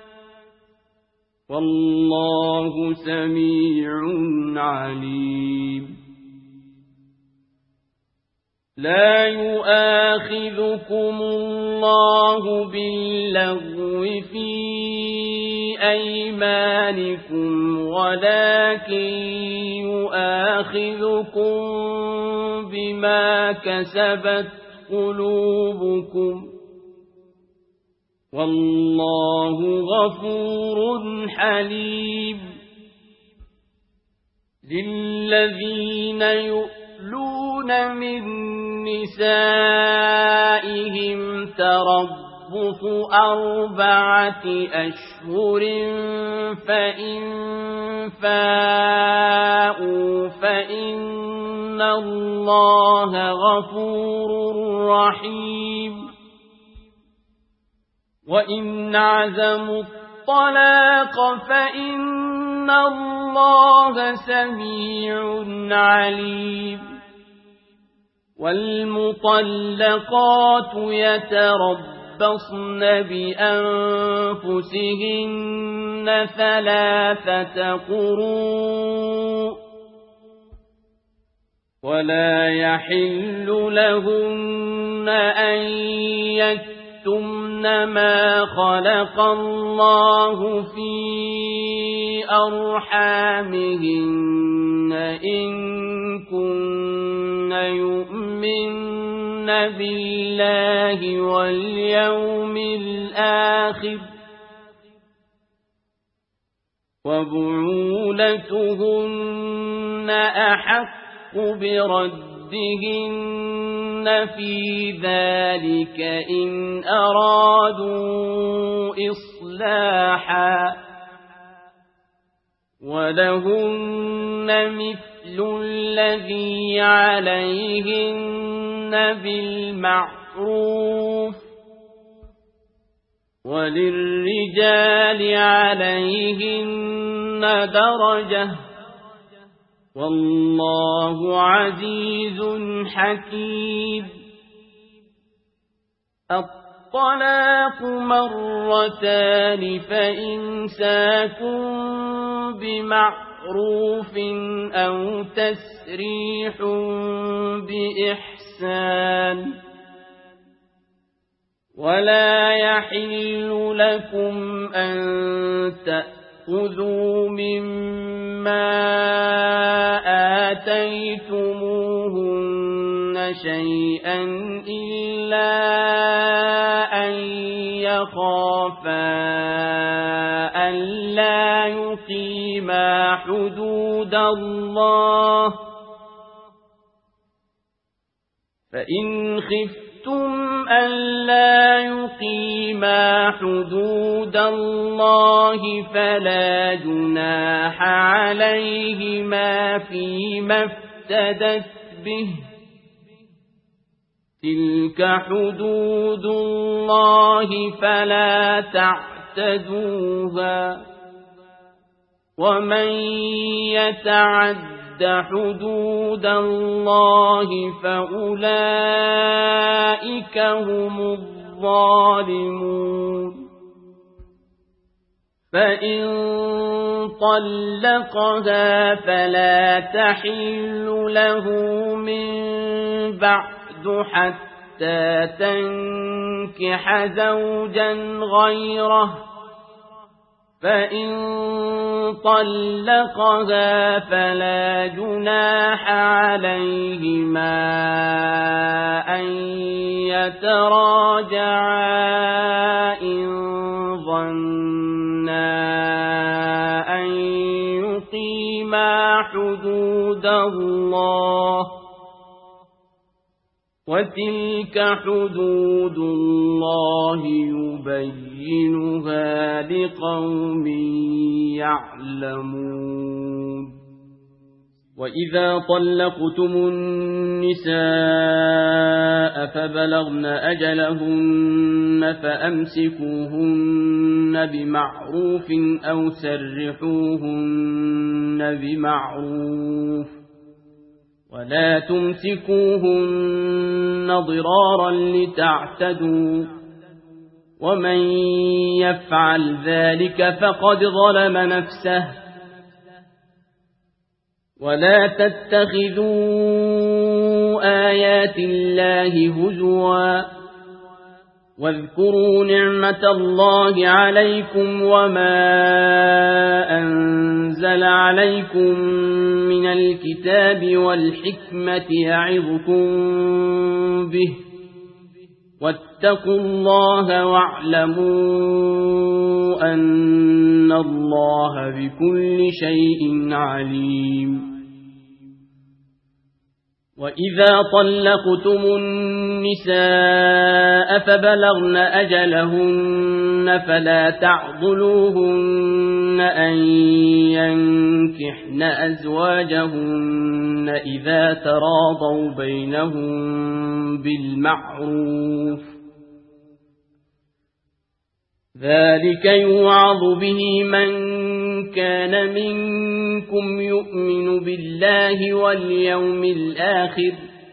[SPEAKER 1] والله سميع عليم لا يؤاخذكم الله باللغو في أيمانكم ولكن يؤاخذكم بما كسبت قلوبكم والله غفور حليم للذين يؤلون من نسائهم تربص 4 أشهر فإن فاءوا فإن الله غفور رحيم وإن عزموا الطلاق فإن الله سميع عليم والمطلقات يتربصن بأنفسهن 3 قروء ولا يحل لهن أن يكتمن ما خلق الله في أرحامهن إن كن يؤمن بالله واليوم الآخر وبعولتهن أحق بردهن في ذلك إن أرادوا إصلاحا ولهن مثل الذي عليهن بالمعروف وللرجال عليهن درجة والله عزيز حكيم. الطلاق مرتان فإمساك بمعروف أو تسريح بإحسان. ولا يحل لكم أن تأخذوا مما آتيتموهن شيئا إلا أن يخافا ألا يقيما حدود الله، فإن خفتم ألا يقيما حدود الله فلا جناح عليهما فيما افتدت به، تلك حدود الله فلا تعتدوها، ومن يتعد حدود الله فأولئك هم الظالمون. فإن طلقها فلا تحل له من بعد حتى تنكح زوجا غيره، فإن طلقها فلا جناح عليهما أن يتراجعا إن ظنا أن يقيما حدود الله، وتلك حدود الله يبينها لقوم يعلمون. وإذا طلقتم النساء فبلغن أجلهن فأمسكوهن بمعروف أو سرحوهن بمعروف، ولا تمسكوهن ضرارا لتعتدوا، ومن يفعل ذلك فقد ظلم نفسه. ولا تتخذوا آيات الله هزوا، واذكروا نعمة الله عليكم وما أنزل عليكم من الكتاب والحكمة يعظكم به، واتقوا الله واعلموا أن الله بكل شيء عليم. وإذا طلقتم النساء فبلغن أجلهن فلا تعضلوهن أن ينكحن أزواجهن إذا تراضوا بينهم بالمعروف، ذلك يوعظ به من كان منكم يؤمن بالله واليوم الآخر،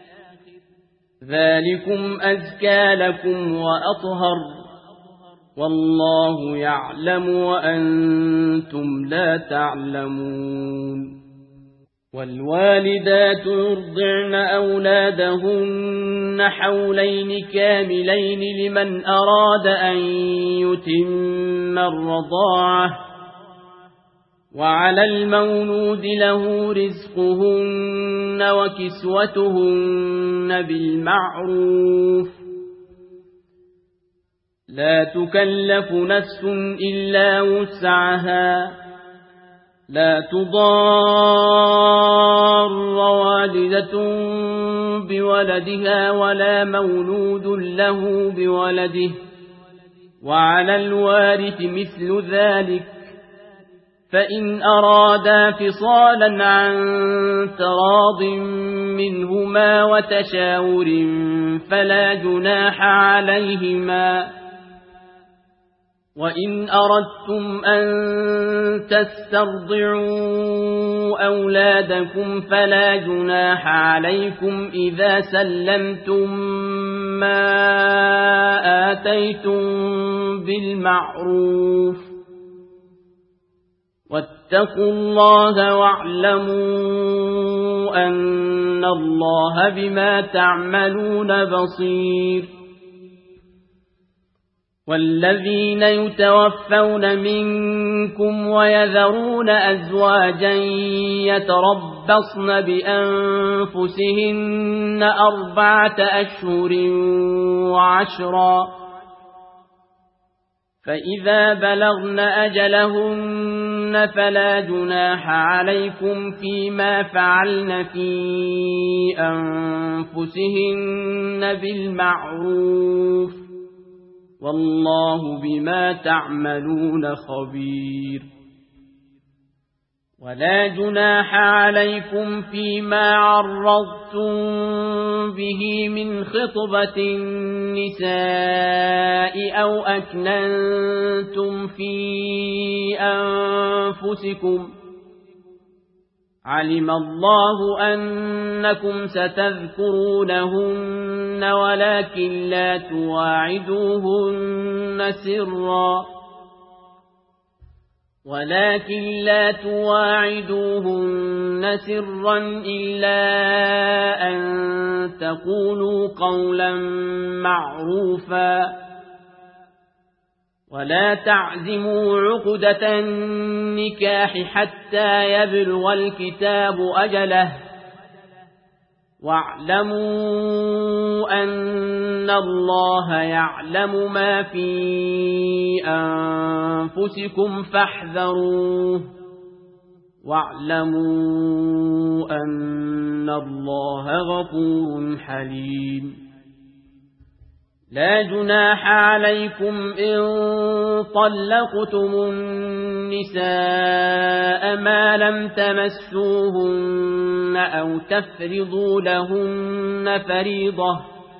[SPEAKER 1] ذلكم أزكى لكم وأطهر، والله يعلم وأنتم لا تعلمون. والوالدات يرضعن أولادهن حولين كاملين لمن أراد أن يتم الرضاعة، وعلى المولود له رزقهن وكسوتهن بالمعروف، لا تكلف نفس إلا وسعها، لا تضار والدة بولدها ولا مولود له بولده، وعلى الوارث مثل ذلك، فإن أرادا فصالا عن تراض منهما وتشاور فلا جناح عليهما، وإن أردتم أن تسترضعوا أولادكم فلا جناح عليكم إذا سلمتم ما آتيتم بالمعروف واتقوا الله واعلموا أن الله بما تعملون بصير. والذين يتوفون منكم ويذرون أزواجا يتربصن بأنفسهن 4 أشهر وعشرا، فإذا بلغن أجلهن فلا جناح عليكم فيما فعلن في أنفسهن بالمعروف والله بما تعملون خبير. ولا جناح عليكم فيما عرضتم به من خطبة النساء أو أكننتم في أنفسكم، علم الله أنكم ستذكرونهن ولكن لا تواعدوهن سرا إلا أن تقولوا قولا معروفا. ولا تعزموا عقدة النكاح حتى يبلغ الكتاب أجله، واعلموا أن الله يعلم ما في أنفسكم فاحذروه، واعلموا أن الله غفور حليم. لا جناح عليكم إن طلقتم النساء ما لم تمسوهن أو تفرضوا لهن فريضة،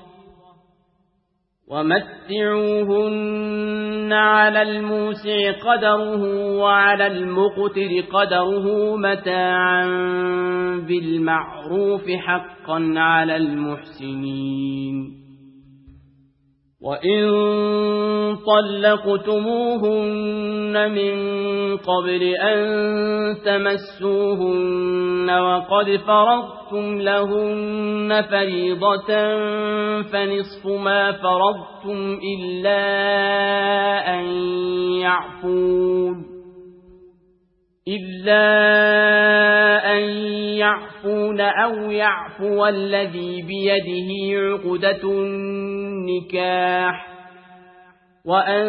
[SPEAKER 1] ومتعوهن على الموسع قدره وعلى المقتر قدره متاعا بالمعروف حقا على المحسنين. وإن طلقتموهن من قبل أن تمسوهن وقد فرضتم لهن فريضة فنصف ما فرضتم إلا أن يعفون أو يعفو الذي بيده عقدة النكاح، وأن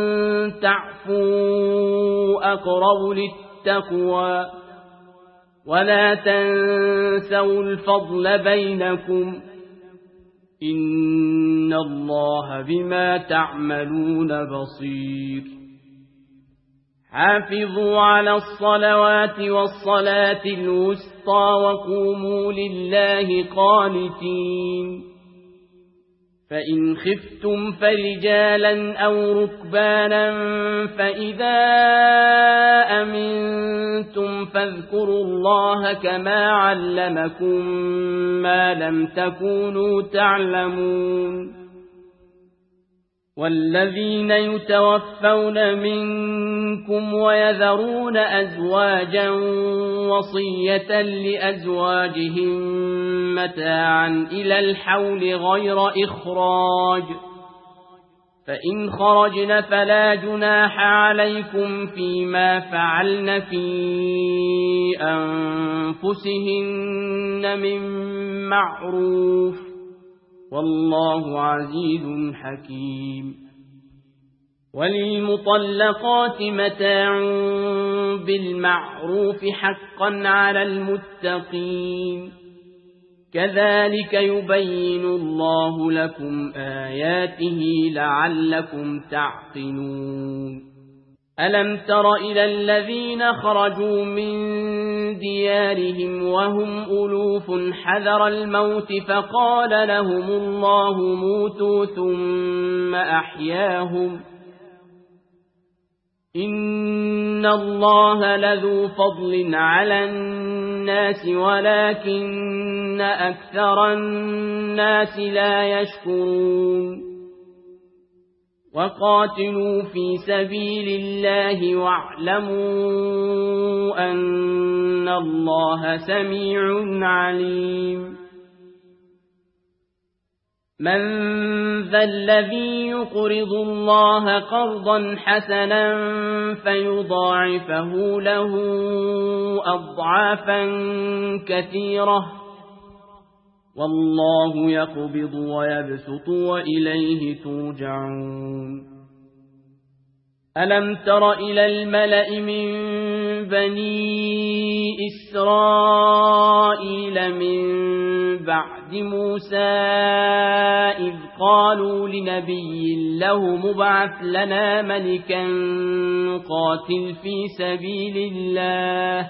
[SPEAKER 1] تعفوا أقرب للتقوى. ولا تنسوا الفضل بينكم، إن الله بما تعملون بصير. حافظوا على الصلوات والصلاة الوسطى وقوموا لله قانتين. فإن خفتم فرجالا أو ركبانا فإذا أمنتم فاذكروا الله كما علمكم ما لم تكونوا تعلمون. والذين يتوفون منكم ويذرون أزواجا وصية لأزواجهم متاعا إلى الحول غير إخراج، فإن خرجن فلا جناح عليكم فيما فعلن في أنفسهن من معروف، والله عزيز حكيم. وللمطلقات متاع بالمعروف حقا على المتقين، كذلك يبين الله لكم آياته لعلكم تعقلون. ألم تر إلى الذين خرجوا من ديارهم وهم ألوف حذر الموت فقال لهم الله موتوا ثم أحياهم، إن الله لذو فضل على الناس ولكن أكثر الناس لا يشكرون وقاتلوا في سبيل الله واعلموا أن الله سميع عليم من ذا الذي يقرض الله قرضا حسنا فيضاعفه له أضعافا كثيرة والله يقبض ويبسط وإليه ترجعون ألم تر إلى الملأ من بني إسرائيل من بعد موسى إذ قالوا لنبي له مبعث لنا ملكا نقاتل في سبيل الله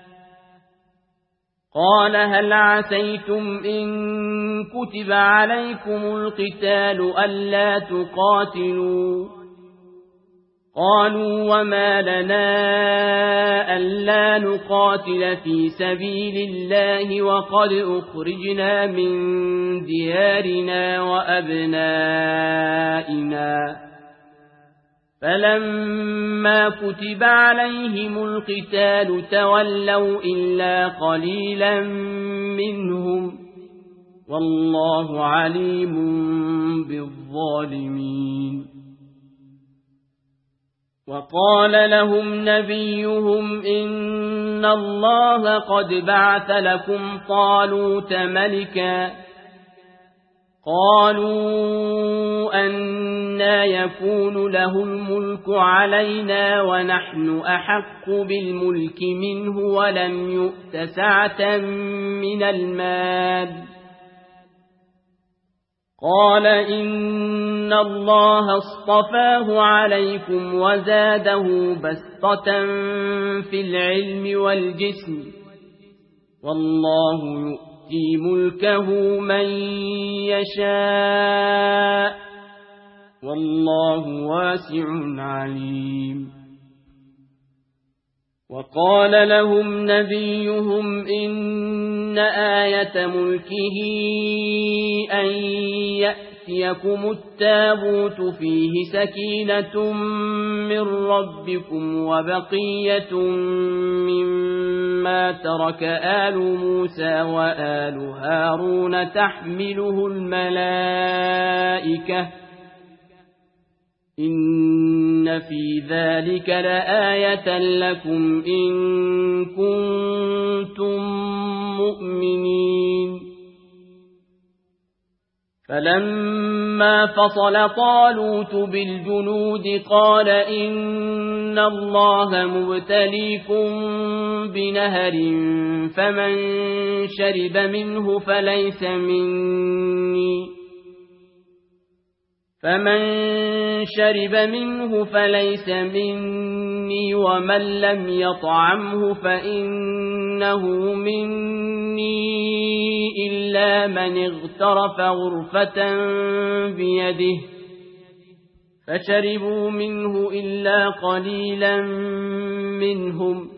[SPEAKER 1] قال هل عسيتم إن كتب عليكم القتال ألا تقاتلوا قالوا وما لنا ألا نقاتل في سبيل الله وقد أخرجنا من ديارنا وأبنائنا فلما كتب عليهم القتال تولوا إلا قليلا منهم والله عليم بالظالمين وقال لهم نبيهم إن الله قد بعث لكم طالوت ملكا قالوا أنى يكون له الملك علينا ونحن أحق بالملك منه ولم يؤت سعة من المال قال إن الله اصطفاه عليكم وزاده بسطة في العلم والجسم والله يؤتي ملكه من يشاء والله واسع عليم وقال لهم نبيهم إن آية ملكه أن يأتيكم التابوت فيه سكينة من ربكم وبقية مما ترك آل موسى وآل هارون تحمله الملائكة إن في ذلك لآية لكم إن كنتم مؤمنين فلما فصل طالوت بالجنود قال إن الله مبتليكم بنهر فمن شرب منه فليس مني ومن لم يطعمه فإنه مني إلا من اغترف غرفة بيده فشربوا منه إلا قليلا منهم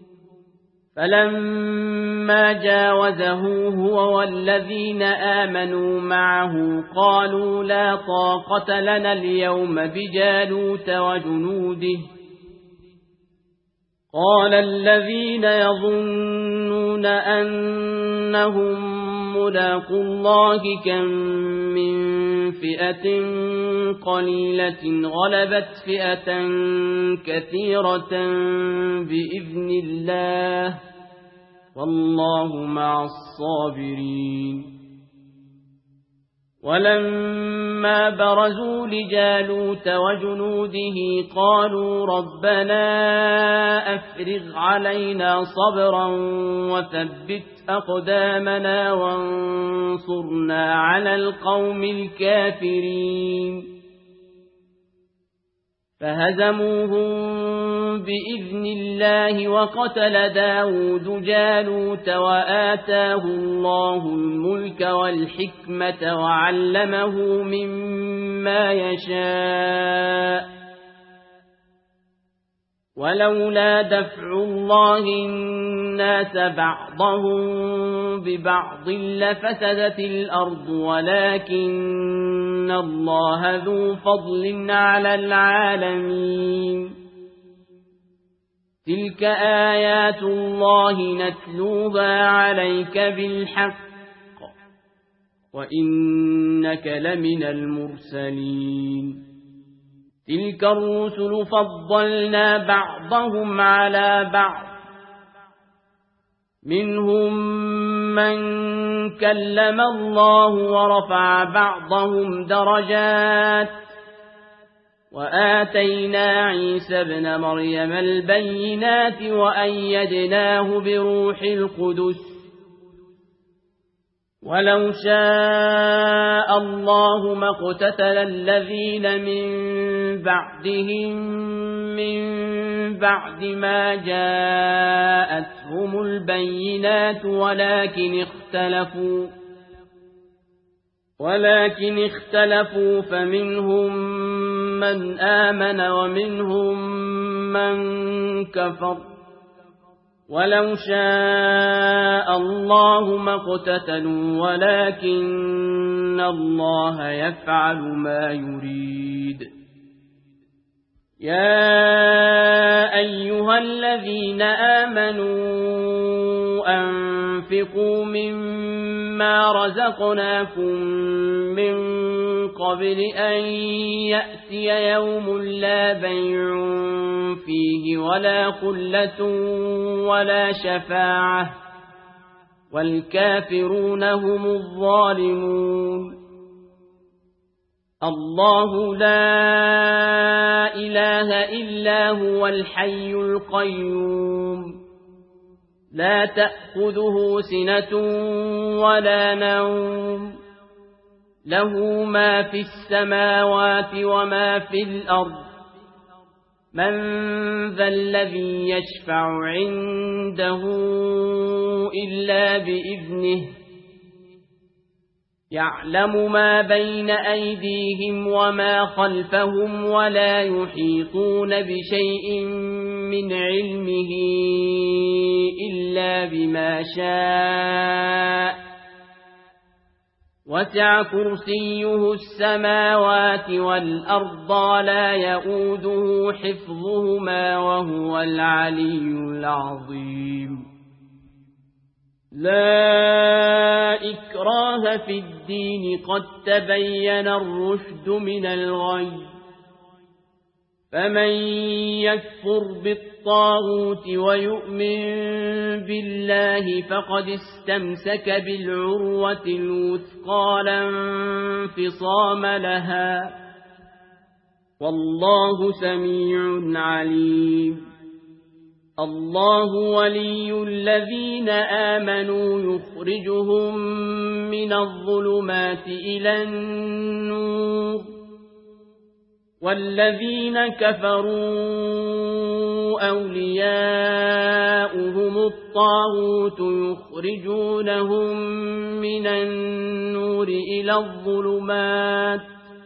[SPEAKER 1] فلما جاوزه هو والذين آمنوا معه قالوا لا طاقة لنا اليوم بجالوت وجنوده قال الذين يظنون أنهم ملاقو الله كم من فئة قليلة غلبت فئة كثيرة بإذن الله والله مع الصابرين ولما برزوا لجالوت وجنوده قالوا ربنا أفرغ علينا صبرا وثبت أقدامنا وانصرنا على القوم الكافرين فهزموهم بإذن الله وقتل داود جالوت وآتاه الله الملك والحكمة وعلمه مما يشاء ولولا دفع الله الناس بعضهم ببعض لفسدت الأرض ولكن الله ذو فضل على العالمين تلك آيات الله نتلوها عليك بالحق وإنك لمن المرسلين تلك الرسل فضلنا بعضهم على بعض منهم من كلم الله ورفع بعضهم درجات وآتينا عيسى ابن مريم البينات وأيدناه بروح القدس ولو شاء الله ما اقتتل الذين من بعدهم من بعد ما جاءتهم البينات ولكن اختلفوا فمنهم من آمن ومنهم من كفر ولو شاء الله ما اقتتلوا ولكن الله يفعل ما يريد يا أيها الذين آمنوا أنفقوا مما رزقناكم من قبل أن يأتي يوم لا بيع فيه ولا خلة ولا شفاعة والكافرون هم الظالمون الله لا إله إلا هو الحي القيوم لا تأخذه سنة ولا نوم له ما في السماوات وما في الأرض من ذا الذي يشفع عنده إلا بإذنه يعلم ما بين أيديهم وما خلفهم ولا يحيطون بشيء من علمه إلا بما شاء وسع كرسيه السماوات والأرض لا يؤوده حفظهما وهو العلي العظيم لا إكراه في الدين قد تبين الرشد من الغي فمن يكفر بالطاغوت ويؤمن بالله فقد استمسك بالعروة الوثقى لا انفصام لها والله سميع عليم الله ولي الذين آمنوا يخرجهم من الظلمات إلى النور والذين كفروا أولياؤهم الطاغوت يخرجونهم من النور إلى الظلمات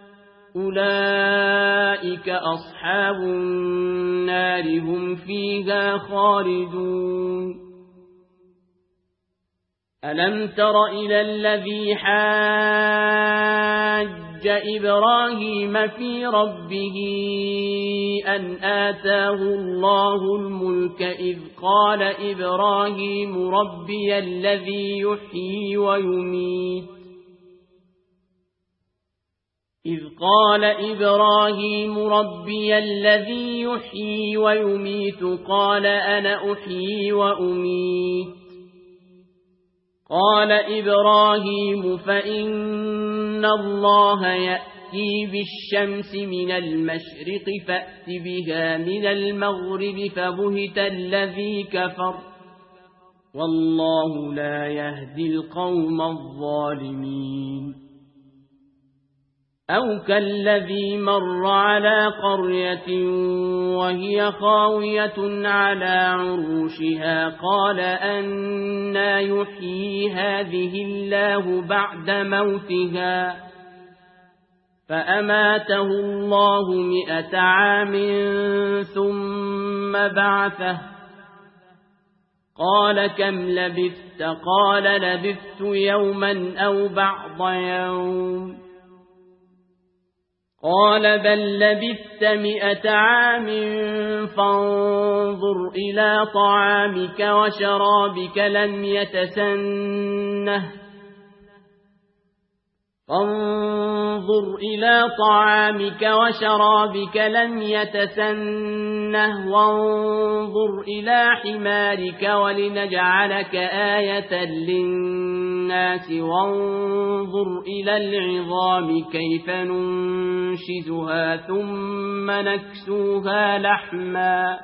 [SPEAKER 1] أولئك أصحاب النار هم فيها خالدون ألم تر إلى الذي حاج إبراهيم في ربه أن آتاه الله الملك إذ قال إبراهيم ربي الذي يحيي ويميت إذ قال إبراهيم ربي الذي يحيي ويميت قال أنا أحيي وأميت قال إبراهيم فإن الله يأتي بالشمس من المشرق فأت بها من المغرب فبهت الذي كفر والله لا يهدي القوم الظالمين أو كالذي مر على قرية وهي خاوية على عروشها قال أنى يحيي هذه الله بعد موتها فأماته الله 100 عام ثم بعثه قال كم لبثت قال لبثت يوما أو بعض يوم قال بل لبثت 100 عام فانظر إلى طعامك وشرابك لم يتسنه وانظر إلى حمارك ولنجعلك آية للناس وانظر إلى العظام كيف ننشزها ثم نكسوها لحما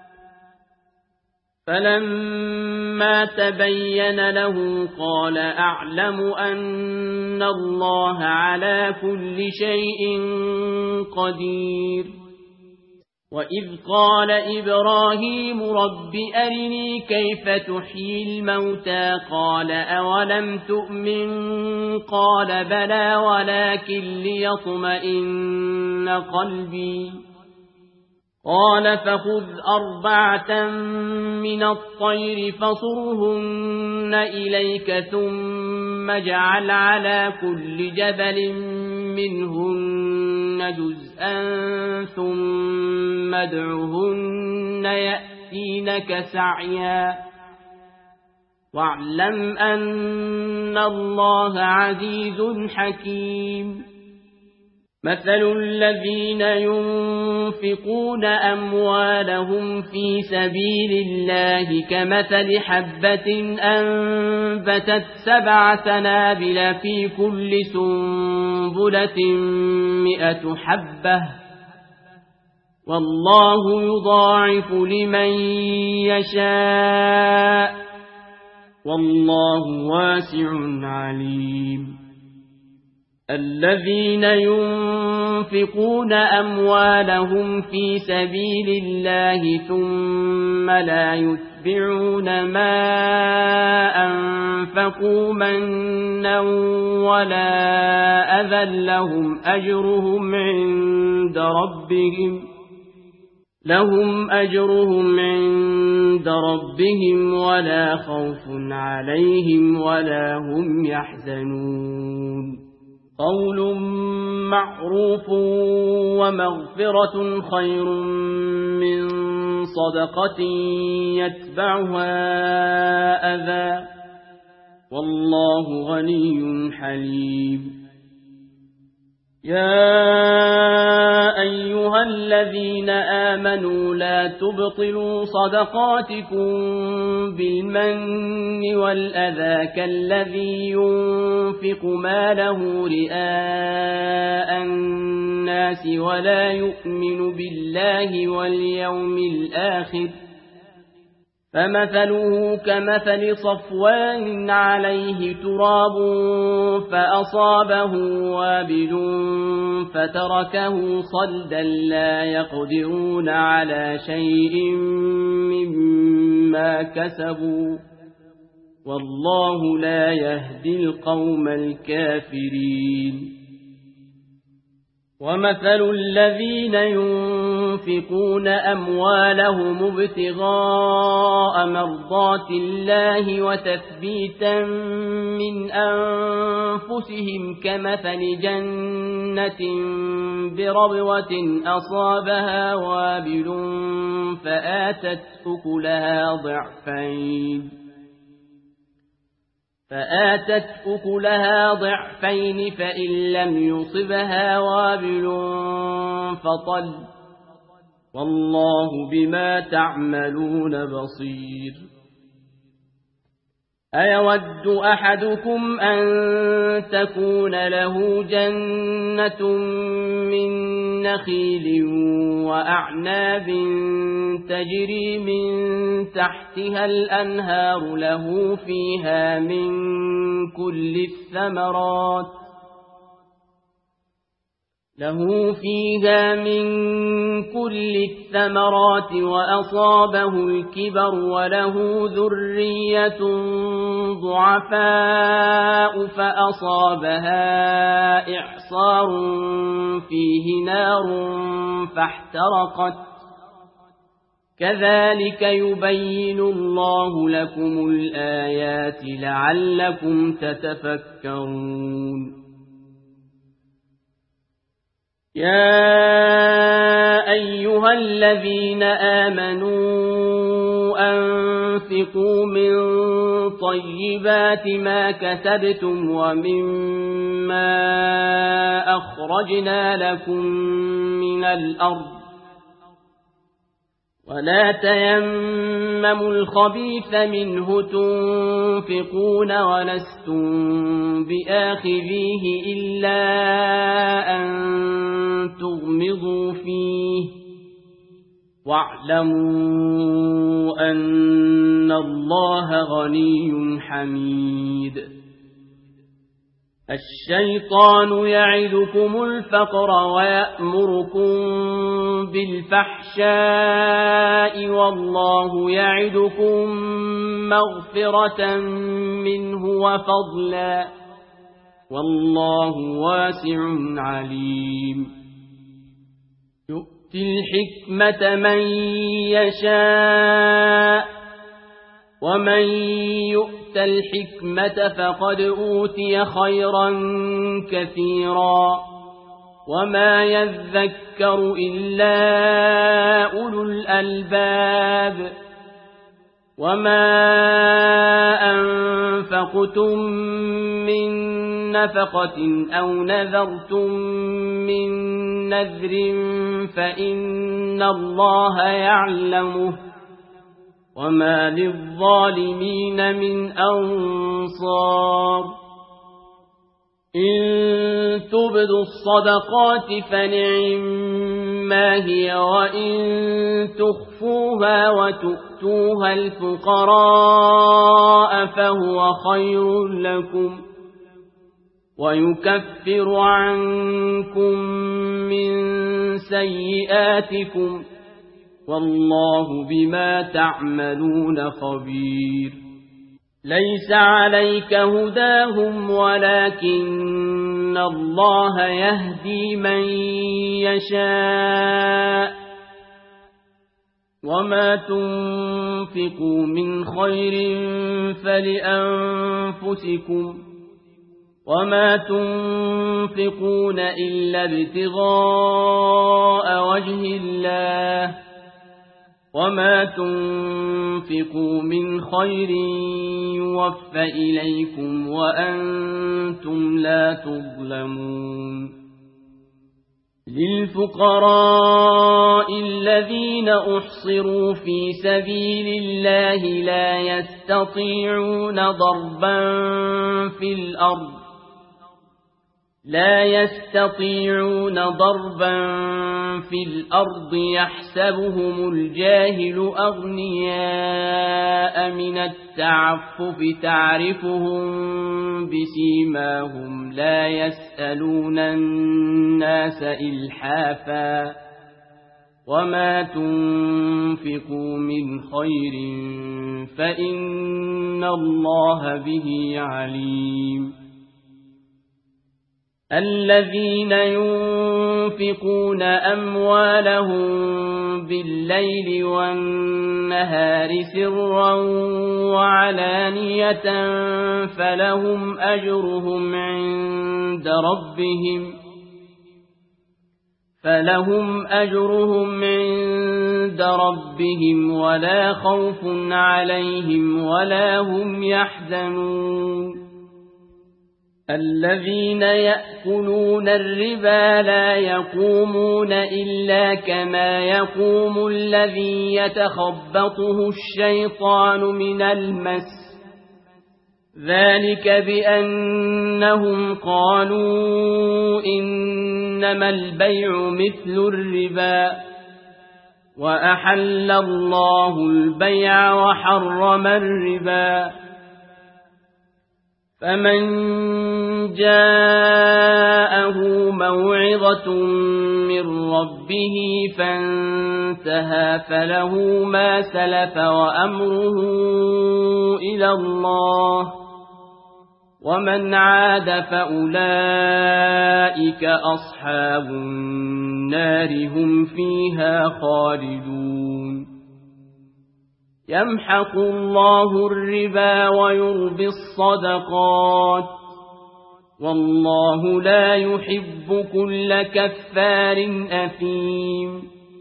[SPEAKER 1] فلما تبين له قال أعلم أن الله على كل شيء قدير وإذ قال إبراهيم رب أرني كيف تحيي الموتى قال أولم تؤمن قال بلى ولكن ليطمئن قلبي قال فخذ 4 من الطير فصرهن إليك ثم اجعل على كل جبل منهن جزءا ثم ادعهن يأتينك سعيا واعلم أن الله عزيز حكيم مثل الذين ينفقون أموالهم في سبيل الله كمثل حبة أنبتت 7 سنابل في كل سنبلة 100 حبة والله يضاعف لمن يشاء والله واسع عليم الذين ينفقون أموالهم في سبيل الله ثم لا يتبعون ما أنفقوا منا ولا أذى لهم أجرهم عند ربهم ولا خوف عليهم ولا هم يحزنون قول معروف ومغفرة خير من صدقة يتبعها أذى والله غني حليم يا أيها الذين آمنوا لا تبطلوا صدقاتكم بالمن والأذى كالذي ينفق ماله رئاء الناس ولا يؤمن بالله واليوم الآخر فمثله كمثل صفوان عليه تراب فأصابه وابل فتركه صلدا لا يقدرون على شيء مما كسبوا والله لا يهدي القوم الكافرين ومثل الذين ينفقون أموالهم ابتغاء مرضات الله وتثبيتا من أنفسهم كمثل جنة بربوة أصابها وابل فآتت أكلها ضعفين فإن لم يصبها وابل فطل والله بما تعملون بصير أيود أحدكم أن تكون له جنة من نخيل وأعناب تجري من تحتها الأنهار له فيها من كل الثمرات له فيها من كل الثمرات وأصابه الكبر وله ذرية ضعفاء فأصابها إعصار فيه نار فاحترقت كذلك يبين الله لكم الآيات لعلكم تتفكرون يا أيها الذين آمنوا أنفقوا من طيبات ما كسبتم ومما أخرجنا لكم من الأرض ولا تيمموا الخبيث منه تنفقون ولستم بآخذيه إلا أن تغمضوا فيه واعلموا أن الله غني حميد الشيطان يعدكم الفقر ويأمركم بالفحشاء والله يعدكم مغفرة منه وفضلا والله واسع عليم يؤتي الحكمة من يشاء ومن يؤت الحكمة فقد أوتي خيرا كثيرا وما يذكر إلا أولو الألباب وما أنفقتم من نفقة أو نذرتم من نذر فإن الله يعلمه وما للظالمين من أنصار إن تبدوا الصدقات فنعما هي وإن تخفوها وتؤتوها الفقراء فهو خير لكم ويكفر عنكم من سيئاتكم والله بما تعملون خبير ليس عليك هداهم ولكن الله يهدي من يشاء وما تنفقوا من خير فلأنفسكم وما تنفقون إلا ابتغاء وجه الله وما تنفقوا من خير يوفى إليكم وأنتم لا تظلمون للفقراء الذين أحصروا في سبيل الله لا يستطيعون ضربا في الأرض يحسبهم الجاهل أغنياء من التعفف تعرفهم بسيماهم لا يسألون الناس إلحافا وما تنفقوا من خير فإن الله به عليم الذين ينفقون أموالهم بالليل والنهار سرا وعلانية فلهم أجرهم عند ربهم ولا خوف عليهم ولا هم يحزنون الذين يأكلون الربا لا يقومون إلا كما يقوم الذي يتخبطه الشيطان من المس ذلك بأنهم قالوا إنما البيع مثل الربا وأحل الله البيع وحرم الربا فمن جاءه موعظة من ربه فانتهى فله ما سلف وأمره إلى الله ومن عاد فأولئك أصحاب النار هم فيها خالدون يمحق الله الربا ويربي الصدقات والله لا يحب كل كفار أثيم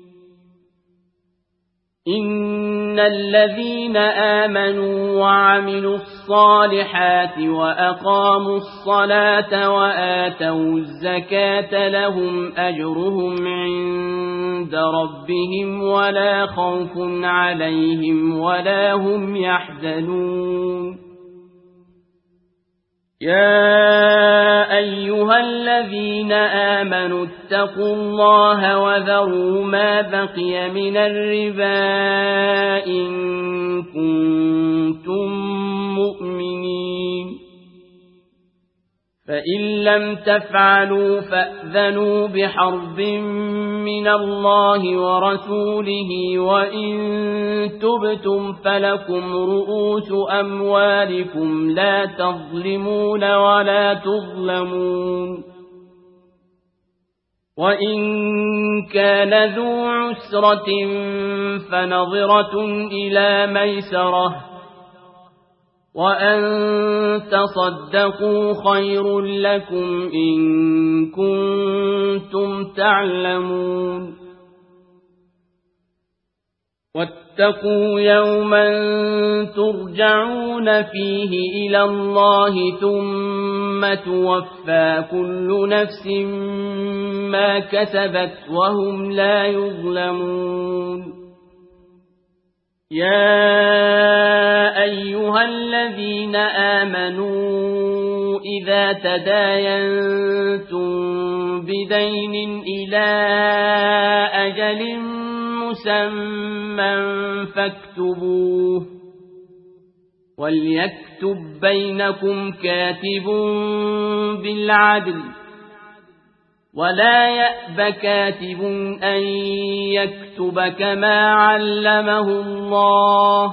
[SPEAKER 1] إن الذين آمنوا وعملوا الصالحات وأقاموا الصلاة وآتوا الزكاة لهم أجرهم عند ربهم ولا خوف عليهم ولا هم يحزنون يا أيها الذين آمنوا اتقوا الله وذروا ما بقي من الربا إن كنتم مؤمنين فإن لم تفعلوا فأذنوا بحرب من الله ورسوله وإن تبتم فلكم رؤوس أموالكم لا تظلمون ولا تظلمون وإن كان ذو عسرة فنظرة إلى ميسرة وأن تصدقوا خير لكم إن كنتم تعلمون واتقوا يوما ترجعون فيه إلى الله ثم توفى كل نفس ما كسبت وهم لا يظلمون يا أيها الذين آمنوا إذا تداينتم بدين إلى أجل مسمى فاكتبوه وليكتب بينكم كاتب بالعدل ولا يأب كاتب أن يكتب كما علمه الله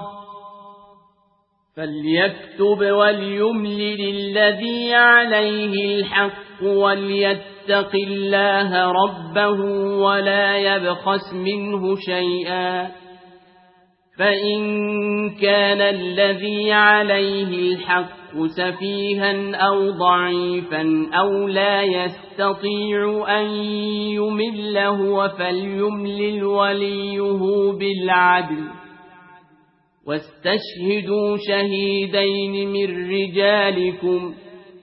[SPEAKER 1] فليكتب وليملل الذي عليه الحق وليتق الله ربه ولا يبخس منه شيئا فإن كان الذي عليه الحق سفيها أو ضعيفا أو لا يستطيع أن يمله فليملل وليه بالعدل واستشهدوا شهيدين من رجالكم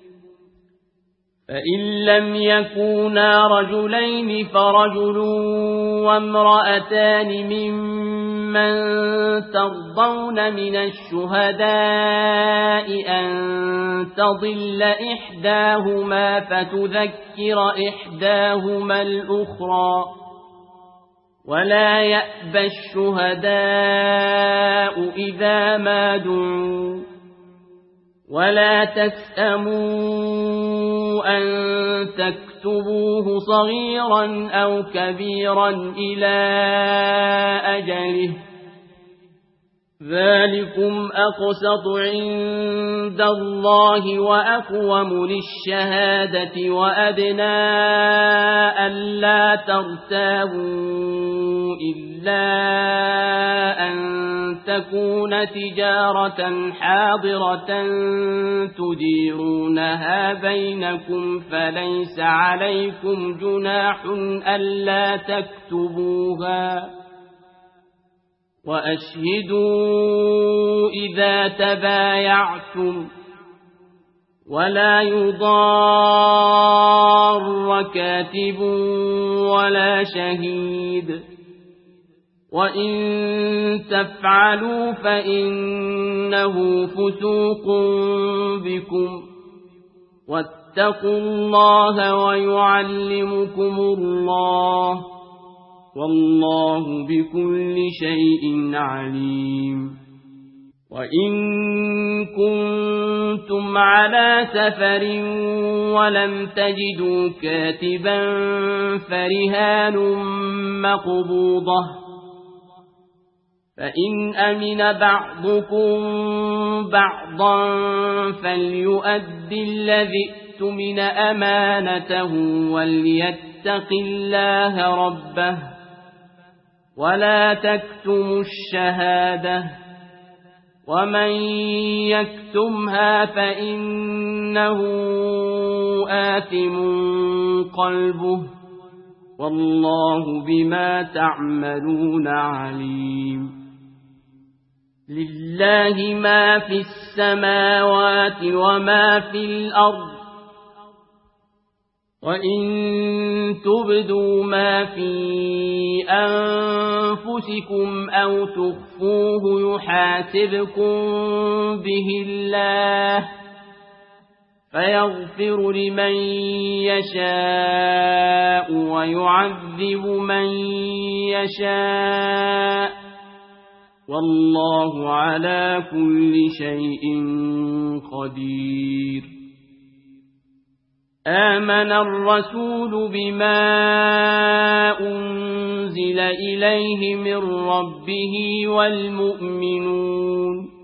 [SPEAKER 1] فإن لم يكونا رجلين فرجل وامرأتان ممن ترضون من الشهداء أن تضل إحداهما فتذكر إحداهما الأخرى ولا يأبى الشهداء إذا ما دعوا ولا تسأموا أن تكتبوه صغيرا أو كبيرا إلى أجله ذلكم أقسط عند الله وأقوم للشهادة وأدنى ألا ترتابوا إلا أن تكون تجارة حاضرة تديرونها بينكم فليس عليكم جناح ألا تكتبوها وأشهدوا إذا تبايعتم ولا يضار كاتب ولا شهيد وإن تفعلوا فإنه فسوق بكم واتقوا الله ويعلمكم الله والله بكل شيء عليم وإن كنتم على سفر ولم تجدوا كاتبا فرهان مقبوضة فإن أمن بعضكم بعضا فليؤد الذي اؤتمن أمانته وليتق الله ربه ولا تكتموا الشهادة ومن يكتمها فإنه آثم قلبه والله بما تعملون عليم لله ما في السماوات وما في الأرض وإن تبدوا ما في أنفسكم أو تخفوه يحاسبكم به الله فيغفر لمن يشاء ويعذب من يشاء والله على كل شيء قدير آمن الرسول بما أنزل إليه من ربه والمؤمنون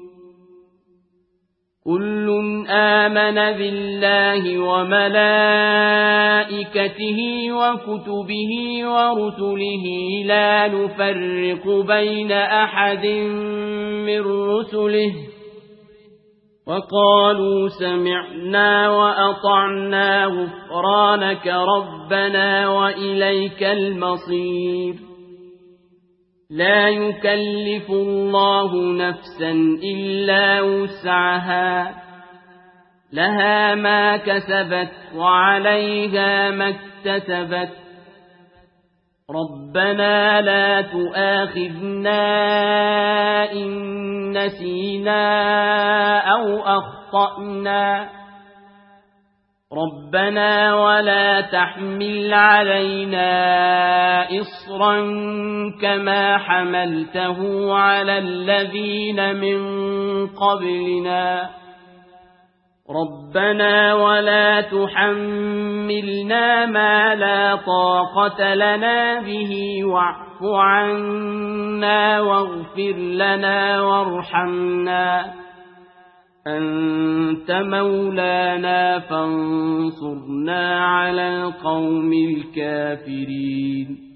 [SPEAKER 1] كل آمن بالله وملائكته وكتبه ورسله لا نفرق بين أحد من رسله وقالوا سمعنا وأطعنا غفرانك ربنا وإليك المصير لا يكلف الله نفسا إلا وسعها لها ما كسبت وعليها ما اكتسبت ربنا لا تؤاخذنا إن نسينا أو أخطأنا ربنا ولا تحمل علينا إصرا كما حملته على الذين من قبلنا ربنا ولا تحملنا ما لا طاقة لنا به واعف عنا واغفر لنا وارحمنا أنت مولانا فانصرنا على القوم الكافرين